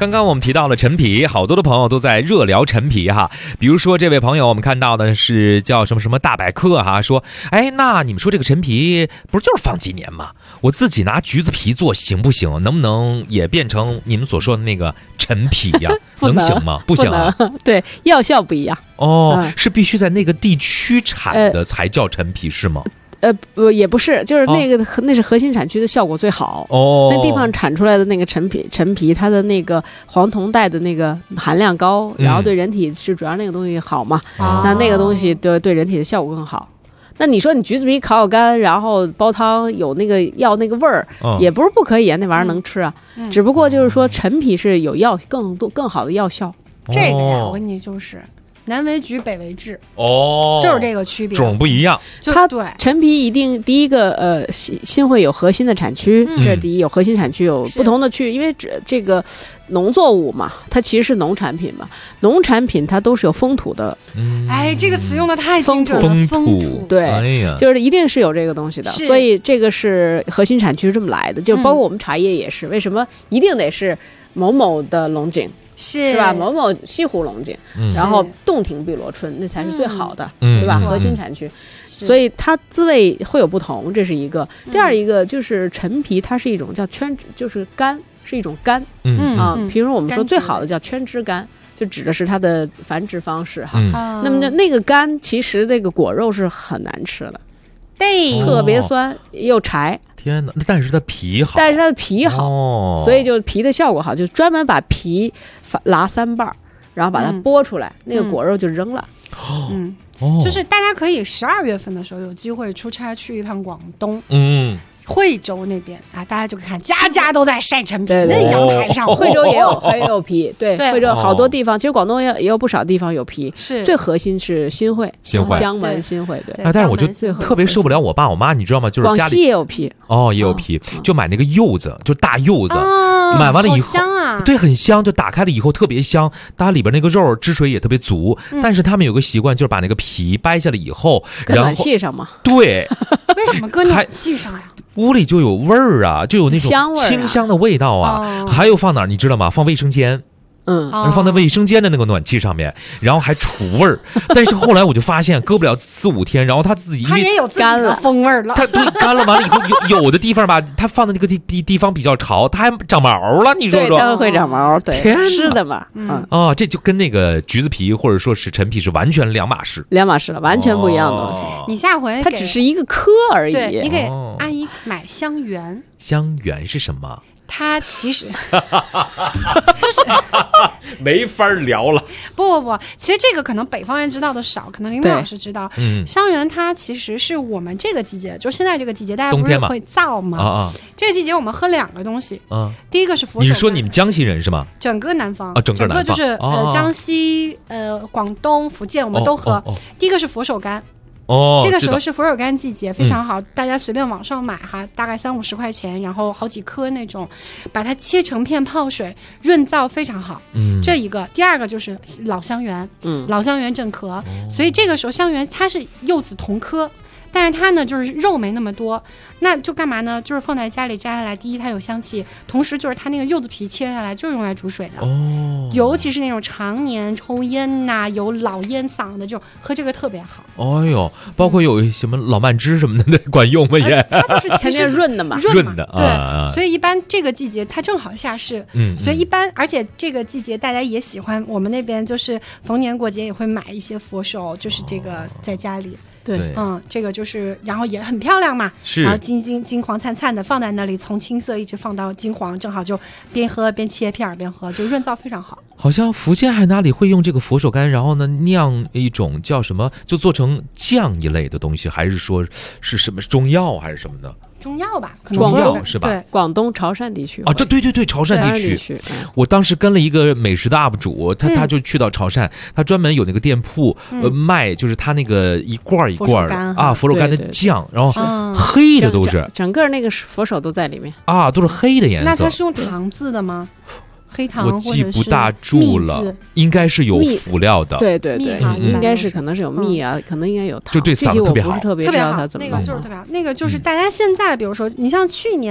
刚刚我们提到了陈皮，好多的朋友都在热聊陈皮哈。比如说这位朋友，我们看到的是叫什么什么大百科哈，说，哎，那你们说这个陈皮不是就是放几年吗？我自己拿橘子皮做行不行？能不能也变成你们所说的那个陈皮呀？能行吗？不行啊。 对，药效不一样。 哦，是必须在那个地区产的才叫陈皮是吗？ 也不是，就是那个、那是核心产区的效果最好。哦，那地方产出来的那个陈皮，它的那个黄酮带的那个含量高，然后对人体是主要那个东西好嘛。那个东西对人体的效果更好。那你说你橘子皮烤干，然后煲汤有那个药那个味儿，也不是不可以啊，那玩意儿能吃啊。只不过就是说陈皮是有更好的药效。 这个呀，我跟你就是南为橘，北为枳，就是这个区别， 种不一样。 它对陈皮一定第一个新会有核心的产区，这是第一，有核心产区，有不同的区，因为这个农作物嘛，它其实是农产品嘛，农产品它都是有风土的。 这个词用的太精准了，风土对，就是一定是有这个东西的，所以这个是核心产区是这么来的，就包括我们茶叶也是，为什么一定得是某某的龙井？是吧？某某西湖龙井，然后洞庭碧螺春，那才是最好的，对吧？核心产区，所以它滋味会有不同，这是一个。第二一个就是陈皮，它是一种叫就是干，是一种干，比如我们说最好的叫圈枝干，就指的是它的繁殖方式哈。那么那个干，其实那个果肉是很难吃的，对，特别酸又柴。 天哪！但是它皮好， 所以就皮的效果好，就专门把皮拉3瓣，然后把它剥出来，那个果肉就扔了。 就是大家可以12月份的时候有机会出差去一趟广东，惠州那边啊，大家就看家家都在晒陈皮，那阳台上， 惠州也有皮，对，惠州好多地方，其实广东也有不少地方有皮，是最核心是新会，江门新会，对。 但是我就特别受不了我爸我妈，你知道吗？就是家里广西也有皮， 也有皮，就买那个柚子，就大柚子，买完了以后， 香啊， 对，很香，就打开了以后特别香，它里边那个肉汁水也特别足，但是他们有个习惯，就是把那个皮掰下来以后， 搁暖气上嘛， 对， 为什么搁暖气上呀？ 屋里就有味儿啊，就有那种清香的味道啊。还有放哪儿你知道吗？放卫生间。放在卫生间的那个暖气上面，然后还除味儿。但是后来我就发现，搁不了4、5天，然后它自己它也有自己的风味了。 它对干了完了以后，有的地方吧，它放的那个地方比较潮，它还长毛了。你说说， 它会长毛，对，是的嘛。 这就跟那个橘子皮或者说是陈皮是完全两码事了，完全不一样的东西。 你下回它只是一个科而已。 对，你给阿姨买香橼。 香橼是什么？ 它其实就是没法聊了。 不，其实这个可能北方人知道的少，可能林老师知道。香橼它其实是我们这个季节，就现在这个季节，大家不是会燥吗？这个季节我们喝2个东西。第一个是佛手柑。 你说你们江西人是吗？ 整个南方整个就是江西、广东、福建我们都喝。第一个是佛手柑。这个时候是佛手柑季节，非常好，大家随便网上买哈，大概30-50块钱，然后好几颗那种，把它切成片泡水，润燥非常好。这一个，第二个就是老香橼，老香橼正壳，所以这个时候香橼它是柚子同科。但是它呢，就是肉没那么多，那就干嘛呢？就是放在家里摘下来，第一它有香气，同时就是它那个柚子皮切下来就是用来煮水的。尤其是那种常年抽烟呐、有老烟嗓的这种，喝这个特别好。 包括有什么老曼汁什么的，管用吗？也它就是其实润的嘛， 润的。对，所以一般这个季节它正好下市，所以一般而且这个季节大家也喜欢，我们那边就是逢年过节也会买一些佛手，就是这个在家里。 对， 这个就是，然后也很漂亮嘛，然后金黄灿灿的放在那里，从青色一直放到金黄，正好就边喝边切片边喝，就润燥非常好。 好像福建还哪里会用这个佛手柑，然后呢酿一种叫什么，就做成酱一类的东西，还是说是什么中药还是什么的？ 中药吧，可能中药是吧？ 对，广东潮汕地区对，潮汕地区。我当时跟了一个美食的 UP 主，他就去到潮汕，他专门有那个店铺卖，就是他那个一罐一罐佛手柑的酱，然后黑的都是， 整个那个佛手都在里面都是黑的颜色。 那它是用糖渍的吗？黑糖我记不大住了，应该是有辅料的。 对，应该是可能是有蜜啊，可能应该有糖。 对，嗓子特别好， 特别好。 那个就是特别好，那个就是大家现在，比如说你像去年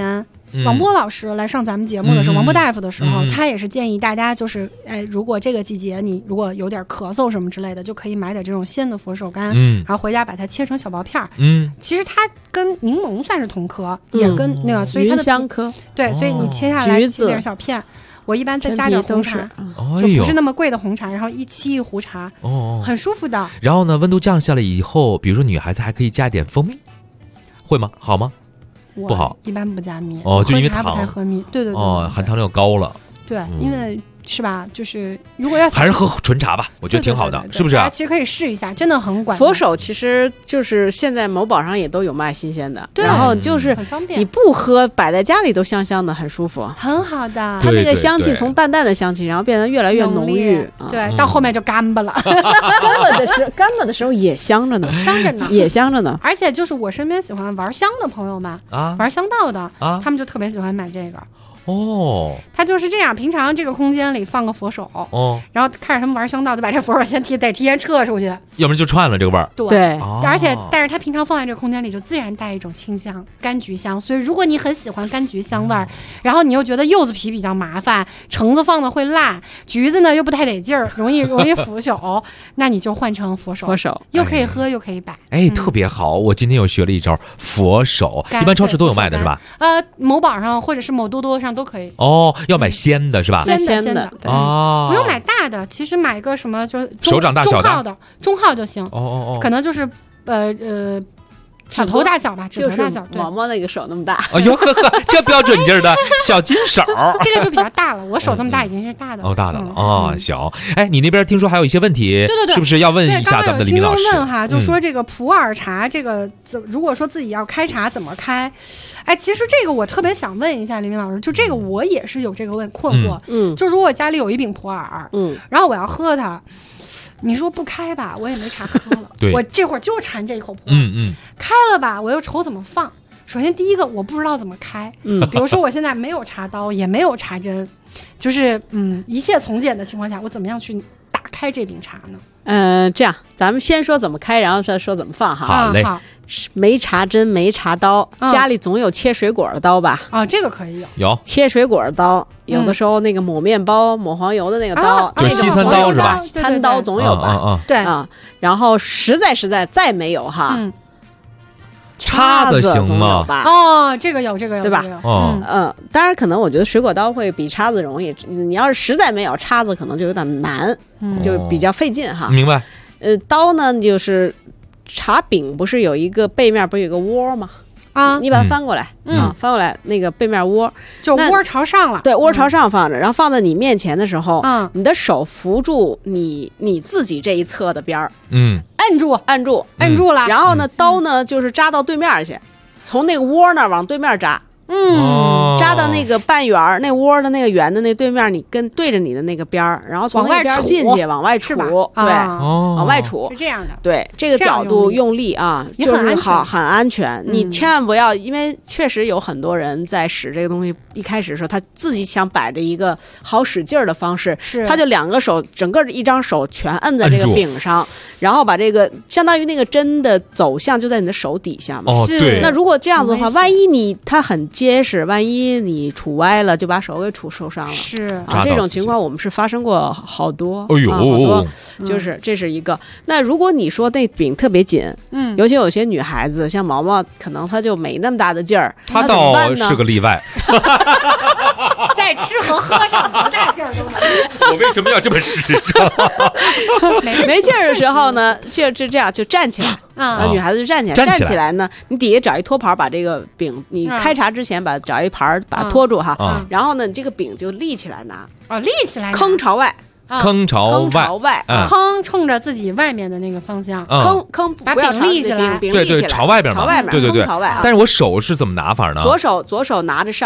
王波老师来上咱们节目的时候，王波大夫的时候，他也是建议大家就是，如果这个季节你如果有点咳嗽什么之类的，就可以买点这种鲜的佛手柑，然后回家把它切成小薄片儿。其实它跟柠檬算是同科，也跟那个，所以它的芸香科， 对，所以你切下来切点小片。我一般再加点红茶，就不是那么贵的红茶，然后一沏一壶茶，很舒服的。 然后呢，温度降下来以后，比如说女孩子还可以加点蜂蜜，会吗？好吗？不好， 一般不加蜜。 就因为糖不太喝蜜，对， 含糖量高了。 对，因为是吧？就是如果要还是喝纯茶吧，我觉得挺好的，是不是？ 大家其实可以试一下，真的很管用。 佛手其实就是现在某宝上也都有卖新鲜的，然后就是很方便， 你不喝摆在家里都香香的，很舒服， 很好的。 它那个香气从淡淡的香气，然后变得越来越浓郁， 对，到后面就干巴了。 干巴的时候也香着呢， 香着呢， 也香着呢。 而且就是我身边喜欢玩香的朋友们玩香道的他们就特别喜欢买这个。它就是这样，平常这个空间里放个佛手，然后看着他们玩香道，就把这佛手先提前撤出去， 要不然就串了这个味儿。 对，而且但是它平常放在这个空间里，就自然带一种清香，柑橘香。所以如果你很喜欢柑橘香味儿，然后你又觉得柚子皮比较麻烦，橙子放的会烂，橘子呢又不太得劲儿，容易腐朽，那你就换成佛手，又可以喝又可以摆。 特别好！我今天又学了一招佛手，一般超市都有卖的是吧？ 某宝上或者是某多多上都可以。 要买鲜的是吧？ 鲜的，不用买大的，其实买个什么就是手掌大小的中号就行。可能就是指头大小吧，指头大小。 毛毛那个手那么大。 哎呦呵呵，这标准劲儿的小金手， 这个就比较大了。我手这么大已经是大的了。 大的了行。你那边听说还有一些问题， 对， 是不是要问一下咱们的李明老师？ 听众问哈，就说这个普洱茶，这个如果说自己要开茶怎么开？其实这个我特别想问一下李明老师，就这个我也是有这个困惑。就如果家里有一柄普洱，然后我要喝它。你说不开吧，我也没茶喝了。我这会儿就馋这一口普洱。开了吧，我又愁怎么放。首先第一个，我不知道怎么开。比如说我现在没有茶刀，也没有茶针，就是一切从简的情况下，我怎么样去打开这柄茶呢？ 这样，咱们先说怎么开，然后再说怎么放哈。 好嘞。 没茶针，没茶刀，家里总有切水果的刀吧？ 这个可以有切水果的刀，有的时候那个抹面包、抹黄油的那个刀， 就是西餐刀是吧？ 餐刀总有吧？ 对啊。然后实在再没有哈， 叉子行吗？ 这个有， 对吧？当然可能我觉得水果刀会比叉子容易。你要是实在没有叉子，可能就有点难，就比较费劲哈。 明白。 刀呢就是。茶饼不是有一个背面不是有个窝吗？你把它翻过来，翻过来那个背面窝， 就窝朝上了。 对，窝朝上放着，然后放在你面前的时候，你的手扶住你自己这一侧的边儿，按住了。然后呢，刀呢就是扎到对面去，从那个窝那儿往对面扎。扎到那个半圆那窝的那个圆的那对面，你对着你的那个边儿，然后从那边进去往外杵，对，往外杵是这样的。 对，这个角度用力啊，就是很安全。你千万不要，因为确实有很多人在使这个东西，一开始的时候他自己想摆着一个好使劲儿的方式，他就两个手整个一张手全摁在这个柄上，然后把这个相当于那个针的走向就在你的手底下嘛。 对。 那如果这样子的话，万一它很结实，万一你杵歪了，就把手给杵受伤了。 是这种情况我们是发生过好多。 好多， 就是这是一个。那如果你说那柄特别紧，尤其有些女孩子，像毛毛，可能她就没那么大的劲儿， 她倒是个例外。 在吃和喝上多大劲儿都没。 我为什么要这么实诚？ 没劲儿的时候呢，就这样就站起来。女孩子就站起来呢，你底下找一托盘，把这个柄，你开茶之前找一盘把它托住哈，然后呢，你这个柄就立起来拿， 立起来， 坑朝外， 坑朝外， 坑冲着自己外面的那个方向， 坑把柄立起来， 对，朝外边嘛，对， 朝外。 但是我手是怎么拿法呢？ 左手拿着上面，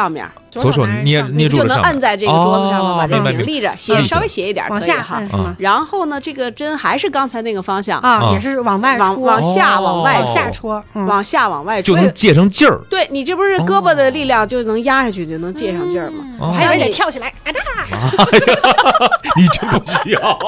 左手捏住了上面， 就能按在这个桌子上面，把这个柄立着，稍微斜一点， 往下按是吗？ 然后呢，这个针还是刚才那个方向啊，也是往外戳， 往下往外下戳， 往下往外就能借上劲儿。 对你这不是胳膊的力量就能压下去，就能借上劲儿吗？ 还有得跳起来，啊哒！ 你真不需要，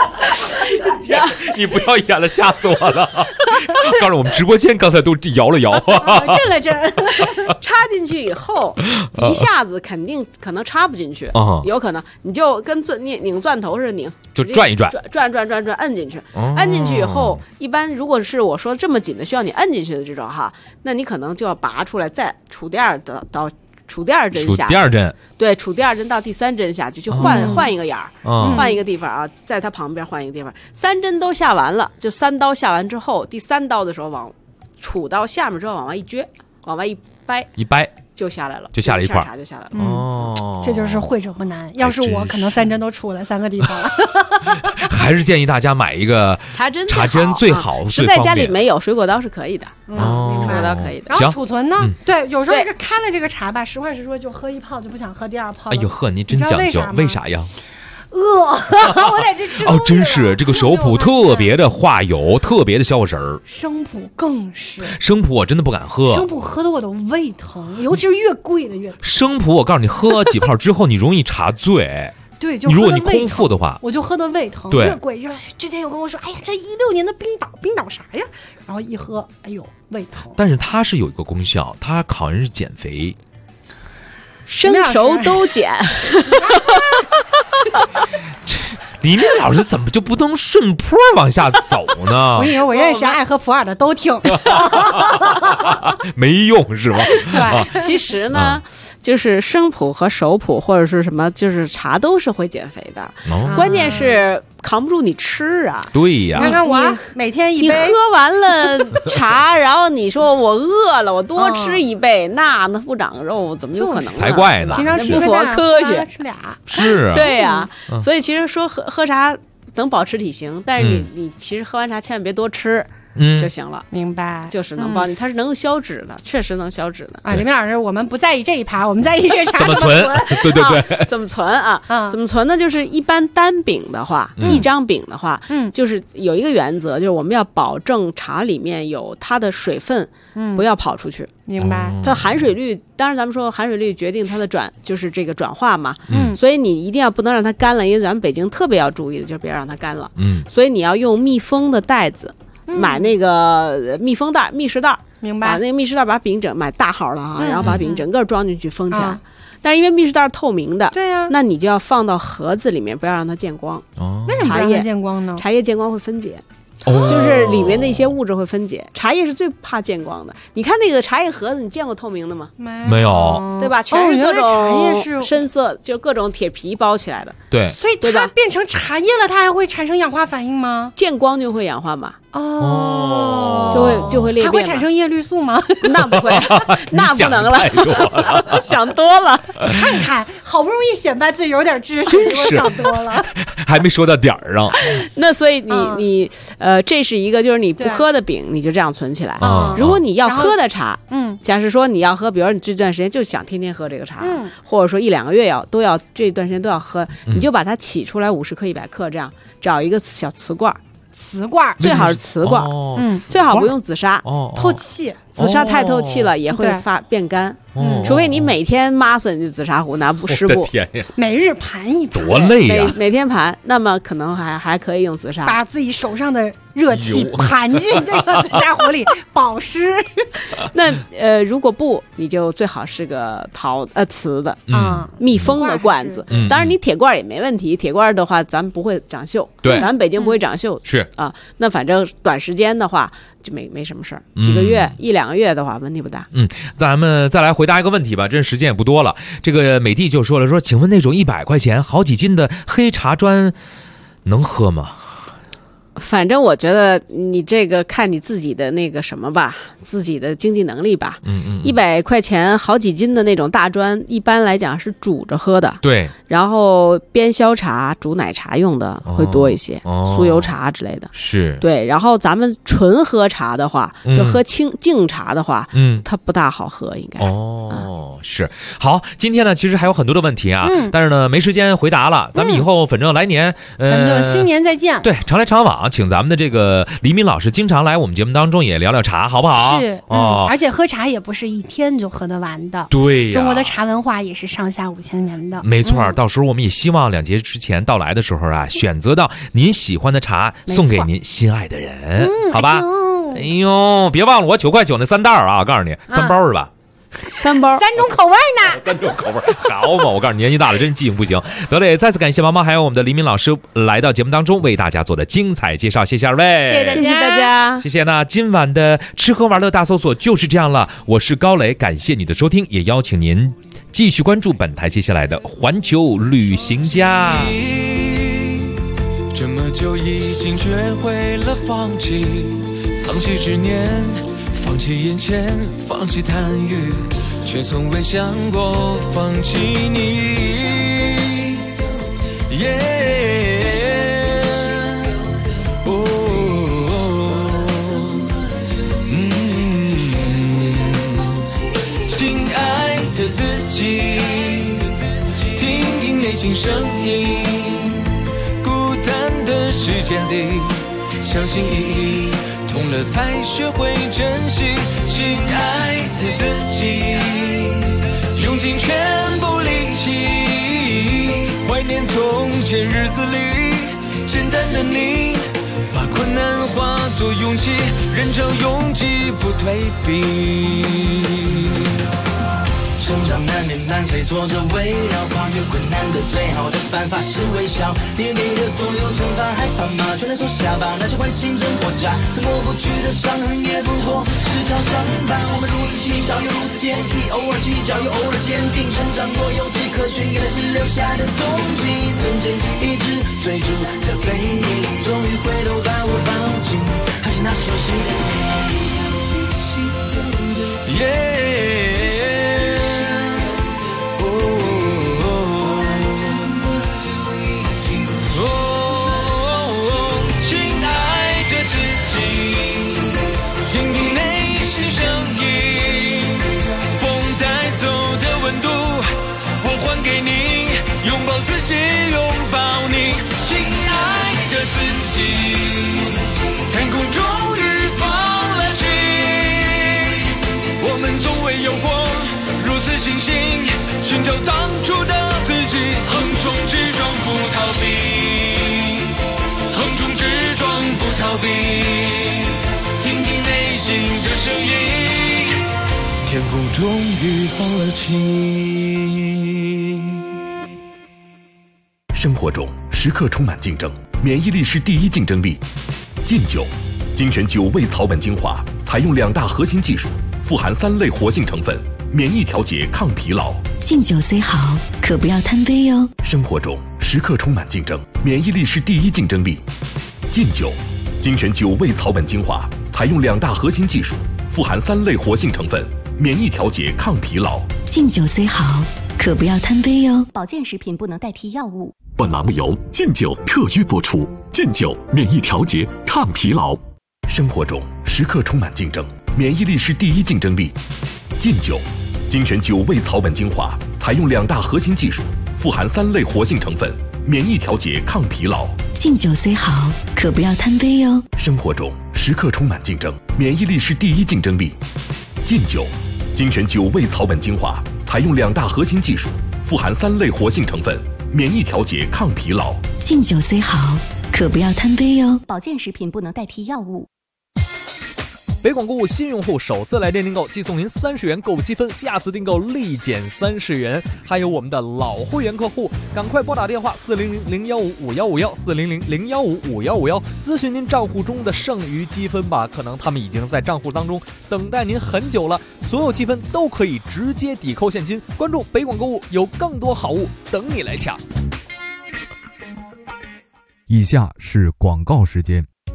你不要演了，吓死我了！告诉我们直播间刚才都摇了摇， 震了震， 插进去以后，一下子可能插不进去，有可能你就跟拧钻头似的拧， 就转一转， 转，摁进去，摁进去以后，一般如果是我说这么紧的需要你摁进去的这种哈，那你可能就要拔出来，再杵第二到杵第二针下， 第二针， 对，杵第二针到第三针下去，就换一个眼儿，换一个地方啊，在它旁边换一个地方。3针都下完了，就3刀下完之后，第3刀的时候杵到下面之后往外一撅，往外一掰就下来了， 就下了一块， 就下来了。 这就是会者不难。要是我，可能3针都杵了3个地方了。 还是建议大家买一个茶针最好， 实在家里没有水果刀是可以的，水果刀可以的。 然后储存呢？对，有时候是开了这个茶吧，实话实说就喝一泡就不想喝第二泡。 哎呦呵，你真讲究，为啥呀？ 饿，我得去吃。 真是这个熟普特别的化油，特别的消食儿。 生普更是， 生普我真的不敢喝， 生普喝的我都胃疼，尤其是越贵的越疼。 生普我告诉你，喝几泡之后你容易茶醉。 对，就如果你空腹的话， 我就喝的胃疼，越贵。之前有跟我说，哎呀，这16年的冰岛啥呀？然后一喝，哎呦，胃疼。 但是它是有一个功效，它好像是减肥。 生熟都减。 李面老师怎么就不能顺坡往下走呢？ 我以为我认识爱喝普洱的都听， 没用是吧？ 对，其实呢，就是生普和熟普或者是什么，就是茶都是会减肥的，关键是扛不住你吃啊。 对呀， 你看我每天一杯， 你喝完了茶，然后你说我饿了，我多吃一杯，那不长肉，怎么有可能？ 才怪呢！ 平常吃不符合科学， 吃俩是啊， 对呀。所以其实说喝茶能保持体型，但是你其实喝完茶千万别多吃。就行了， 明白？ 就是能帮你，它是能消脂的，确实能消脂的啊。李明老师，我们不在意这一趴，我们在意这茶怎么存？对， 怎么存啊？怎么存呢？就是一般单饼的话，一张饼的话，就是有一个原则，就是我们要保证茶里面有它的水分，不要跑出去。 明白？ 它含水率，当然咱们说含水率决定它的就是这个转化嘛。所以你一定要不能让它干了，因为咱们北京特别要注意的就是别让它干了。所以你要用密封的袋子。买那个密封袋、密实袋， 明白？ 把那个密实袋把饼买大号的啊，然后把饼整个装进去封起来。但是因为密实袋透明的， 对呀， 那你就要放到盒子里面，不要让它见光。 为什么不让它见光呢？ 茶叶见光会分解。就是里面的一些物质会分解，茶叶是最怕见光的。你看那个茶叶盒子，你见过透明的吗？ 没有， 对吧？全是各种茶叶是深色，就各种铁皮包起来的。 对， 所以它变成茶叶了，它还会产生氧化反应吗？ 见光就会氧化嘛。就会裂变。 还会产生叶绿素吗？ 那不会，那不能了。想多了。 看看，好不容易显摆自己有点知识，结果想多了， 还没说到点儿上。 那所以你这是一个，就是你不喝的饼，你就这样存起来。如果你要喝的茶，假设说你要喝，比如你这段时间就想天天喝这个茶，或者说1-2个月都要这段时间都要喝，你就把它起出来50克、100克这样，找一个小瓷罐。最好是瓷罐，最好不用紫砂， 透气。 紫砂太透气了也会变干，除非你每天抹死你紫砂壶，拿湿布， 每日盘一盘， 多累呀！ 每天盘，那么可能还可以用紫砂， 把自己手上的热气盘进这个紫砂壶里保湿。 那如果不，你就最好是个瓷的密封的罐子。当然你铁罐也没问题，铁罐的话咱们不会长锈， 对， 咱们北京不会长锈， 是啊。那反正短时间的话就没什么事儿，几个月1-2个月的话问题不大。 咱们再来回答一个问题吧，这时间也不多了。这个美帝就说了，说请问那种100块钱好几斤的黑茶砖能喝吗？ 反正我觉得你这个看你自己的那个什么吧，自己的经济能力吧。100块钱好几斤的那种大砖，一般来讲是煮着喝的。 对。 然后边消茶、煮奶茶用的会多一些，酥油茶之类的。 是。 对，然后咱们纯喝茶的话，就喝净茶的话，它不大好喝，应该。 是。好，今天呢，其实还有很多的问题啊，但是呢，没时间回答了。咱们以后反正来年， 咱们就新年再见。 对，常来常往，请咱们的这个黎明老师经常来我们节目当中也聊聊茶，好不好？ 是。而且喝茶也不是一天就喝得完的。 对呀。 中国的茶文化也是上下5000年的。 没错，到时候我们也希望2节之前到来的时候啊，选择到您喜欢的茶，送给您心爱的人，好吧？哎呦，别忘了我9块9那3袋啊！我告诉你，3包是吧 ？3包，3 种口味呢 ？3种口味，好嘛！我告诉你，年纪大了真记性不行。得嘞，再次感谢毛毛还有我们的黎明老师来到节目当中，为大家做的精彩介绍，谢谢二位， 谢谢大家， 谢谢。那今晚的吃喝玩乐大搜索就是这样了，我是高磊，感谢你的收听，也邀请您继续关注本台接下来的环球旅行家。 这么久已经学会了放弃，放弃执念，放弃眼前，放弃贪欲，却从未想过放弃你。亲爱的自己，听听内心声音，孤单的时间里，小心翼翼，痛了才学会珍惜。亲爱的自己，用尽全部力气，怀念从前日子里简单的你，把困难化作勇气，人潮拥挤不退避。 成长难免难随挫折围绕，跨越困难的最好的办法是微笑。面对的所有惩罚害怕吗？全然收下吧，那些坏心真破假，曾过不去的伤痕也不过是条伤疤。我们如此细小又如此坚毅，偶尔计较又偶尔坚定，成长过有迹可循，原来是留下的踪迹。曾经一直追逐的背影，终于回头把我抱紧，还是那熟悉的你。 天空终于放了晴，我们从未有过如此清醒，寻找当初的自己，横冲直撞不逃避，横冲直撞不逃避，听听内心的声音，天空终于放了晴。 生活中时刻充满竞争，免疫力是第一竞争力。劲酒精选9味草本精华，采用2大核心技术，富含3类活性成分，免疫调节、抗疲劳。 劲酒虽好，可不要贪杯哟。 生活中时刻充满竞争，免疫力是第一竞争力。劲酒精选9味草本精华，采用2大核心技术，富含3类活性成分，免疫调节、抗疲劳。 劲酒虽好，可不要贪杯哟。 保健食品不能代替药物。 本栏目由劲酒特约播出。劲酒免疫调节、抗疲劳。 生活中时刻充满竞争，免疫力是第一竞争力。劲酒精选9味草本精华，采用2大核心技术，富含3类活性成分，免疫调节、抗疲劳。 劲酒虽好，可不要贪杯哟。 生活中时刻充满竞争，免疫力是第一竞争力。劲酒精选9味草本精华，采用2大核心技术，富含3类活性成分，免疫调节、抗疲劳。 劲酒虽好，可不要贪杯哟。 保健食品不能代替药物。 北广购物新用户首次来电订购，即送您30元购物积分，下次订购立减30元。还有我们的老会员客户，赶快拨打电话400-015-5151 400-015-5151，咨询您账户中的剩余积分吧。可能他们已经在账户当中等待您很久了，所有积分都可以直接抵扣现金。关注北广购物，有更多好物等你来抢。 以下是广告时间。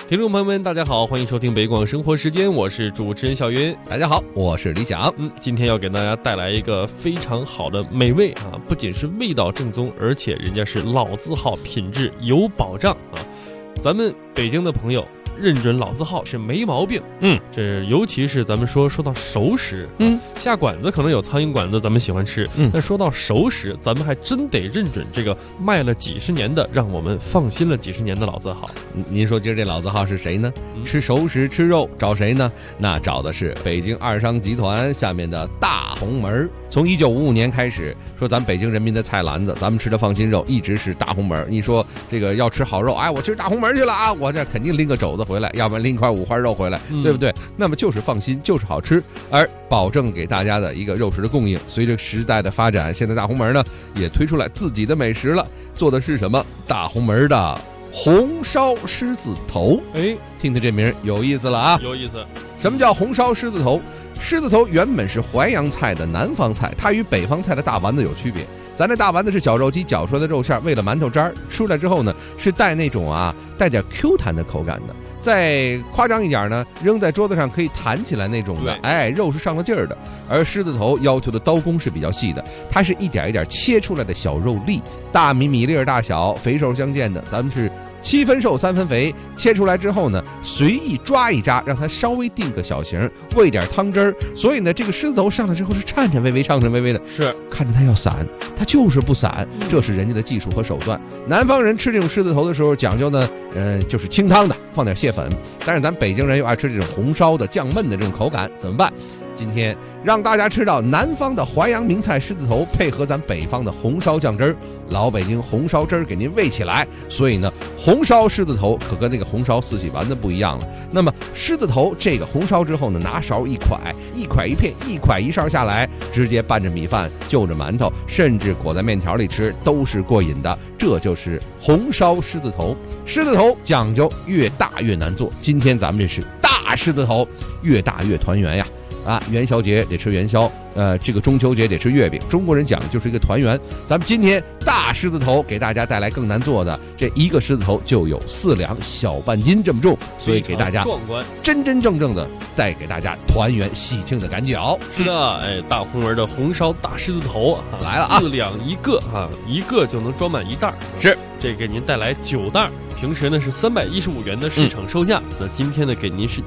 听众朋友们，大家好，欢迎收听北广生活时间，我是主持人小云。 大家好，我是李想。 今天要给大家带来一个非常好的美味啊，不仅是味道正宗，而且人家是老字号，品质有保障啊。咱们北京的朋友认准老字号是没毛病。这尤其是咱们说到熟食，下馆子可能有苍蝇馆子咱们喜欢吃，但说到熟食，咱们还真得认准这个卖了几十年的，让我们放心了几十年的老字号。 您说今儿这老字号是谁呢？吃熟食吃肉找谁呢？那找的是北京二商集团下面的大红门。从1955年开始，说咱北京人民的菜篮子，咱们吃的放心肉一直是大红门。你说这个要吃好肉，哎，我吃大红门去了啊，我这肯定拎个肘子回来，要不然拎一块五花肉回来，对不对？那么就是放心，就是好吃，而保证给大家的一个肉食的供应。随着时代的发展，现在大红门呢也推出来自己的美食了，做的是什么？大红门的红烧狮子头。听听这名有意思了啊！ 有意思。 什么叫红烧狮子头？狮子头原本是淮扬菜的南方菜，它与北方菜的大丸子有区别。咱这大丸子是绞肉机绞出来的肉馅，为了馒头渣儿，出来之后呢是带那种带点 Q 弹的口感的。再夸张一点呢，扔在桌子上可以弹起来那种的，肉是上了劲儿的。而狮子头要求的刀工是比较细的，它是一点一点切出来的小肉粒，大米粒大小，肥瘦相间的。咱们是7分瘦3分肥，切出来之后呢，随意抓一扎，让它稍微定个小形，喂点汤汁儿。所以呢，这个狮子头上来之后是颤颤巍巍、颤颤巍巍的， 是看着它要散，它就是不散，这是人家的技术和手段。南方人吃这种狮子头的时候讲究呢，就是清汤的，放点蟹粉。但是咱北京人又爱吃这种红烧的、酱焖的这种口感，怎么办？今天让大家吃到南方的淮扬名菜狮子头，配合咱北方的红烧酱汁儿，老北京红烧汁儿给您喂起来。所以呢，红烧狮子头可跟那个红烧四喜丸子不一样了。那么狮子头这个红烧之后呢，拿勺一蒯，一蒯一片，一蒯一勺下来，直接拌着米饭，就着馒头，甚至裹在面条里吃，都是过瘾的。这就是红烧狮子头。狮子头讲究越大越难做，今天咱们这是大狮子头，越大越团圆呀。元宵节得吃元宵，这个中秋节得吃月饼。中国人讲的就是一个团圆。咱们今天大狮子头给大家带来更难做的，这一个狮子头就有4两小半斤这么重，所以给大家壮观， 真真正正的带给大家团圆喜庆的感觉。 是的，大红门的红烧大狮子头来了啊 ，4两一个一个就能装满一袋。 是， 这给您带来9袋。平时呢是315元的市场售价，那今天呢给您是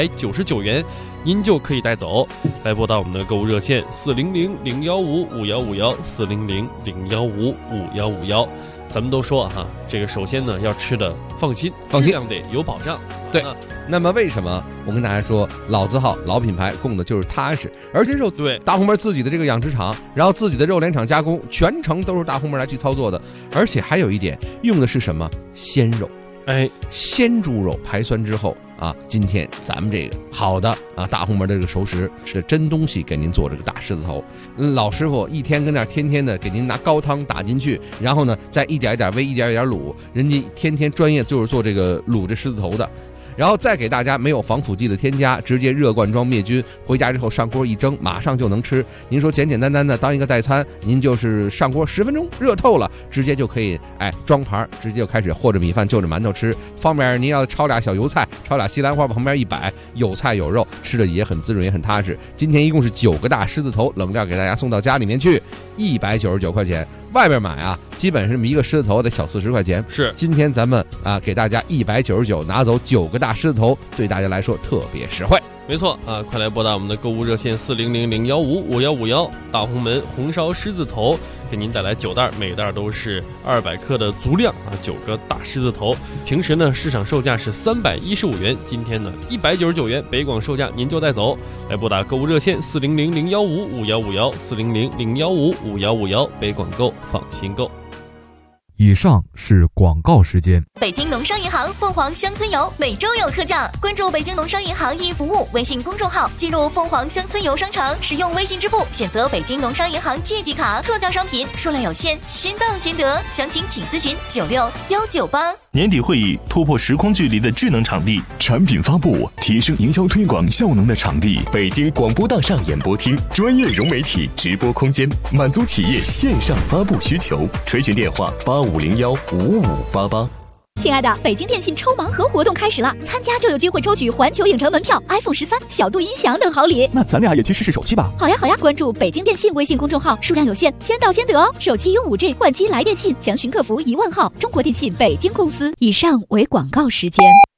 199元，您就可以带走。来拨打我们的购物热线400-015-5151，400-015-5151。咱们都说这个首先呢要吃的放心，质量得有保障。 对，那么为什么我跟大家说老字号、老品牌供的就是踏实？而且肉对大红门自己的这个养殖场，然后自己的肉联厂加工，全程都是大红门来去操作的。而且还有一点，用的是什么鲜肉？鲜猪肉排酸之后今天咱们这个好的大红门的这个熟食是真东西，给您做这个大狮子头。老师傅一天跟那天天的给您拿高汤打进去，然后呢再一点一点煨，一点一点卤，人家天天专业就是做这个卤这狮子头的。然后再给大家没有防腐剂的添加，直接热罐装灭菌，回家之后上锅一蒸，马上就能吃。您说简简单单的当一个代餐，您就是上锅10分钟热透了，直接就可以装盘，直接就开始和着米饭就着馒头吃。方便您要焯俩小油菜，焯俩西兰花旁边一摆，有菜有肉，吃的也很滋润也很踏实。今天一共是9个大狮子头冷料给大家送到家里面去，199块钱。外边买基本是一个狮子头得小40块钱。 是， 今天咱们给大家199拿走9个大狮子头，对大家来说特别实惠。 没错快来拨打我们的购物热线400-015-5151，大红门红烧狮子头给您带来9袋，每袋都是200克的足量9个大狮子头。平时呢市场售价是315元，今天呢199元，北广售价您就带走。来拨打购物热线400-015-5151，400-015-5151，北广购，放心购。 以上是广告时间。 北京农商银行凤凰乡村游每周有特价，关注北京农商银行易服务微信公众号，进入凤凰乡村游商城，使用微信支付选择北京农商银行借记卡，特价商品数量有限，先到先得，详情请咨询96198。 年底会议，突破时空距离的智能场地， 产品发布，提升营销推广效能的场地。 北京广播大厦演播厅，专业融媒体直播空间，满足企业线上发布需求。垂询电话85015588。 亲爱的，北京电信抽盲盒活动开始了，参加就有机会抽取环球影城门票、iPhone 13、小度音响等好礼。 那咱俩也去试试手气吧。 好呀好呀，关注北京电信微信公众号，数量有限，先到先得哦。手机用 5G 换机来电信，详询客服10000号。中国电信北京公司。以上为广告时间。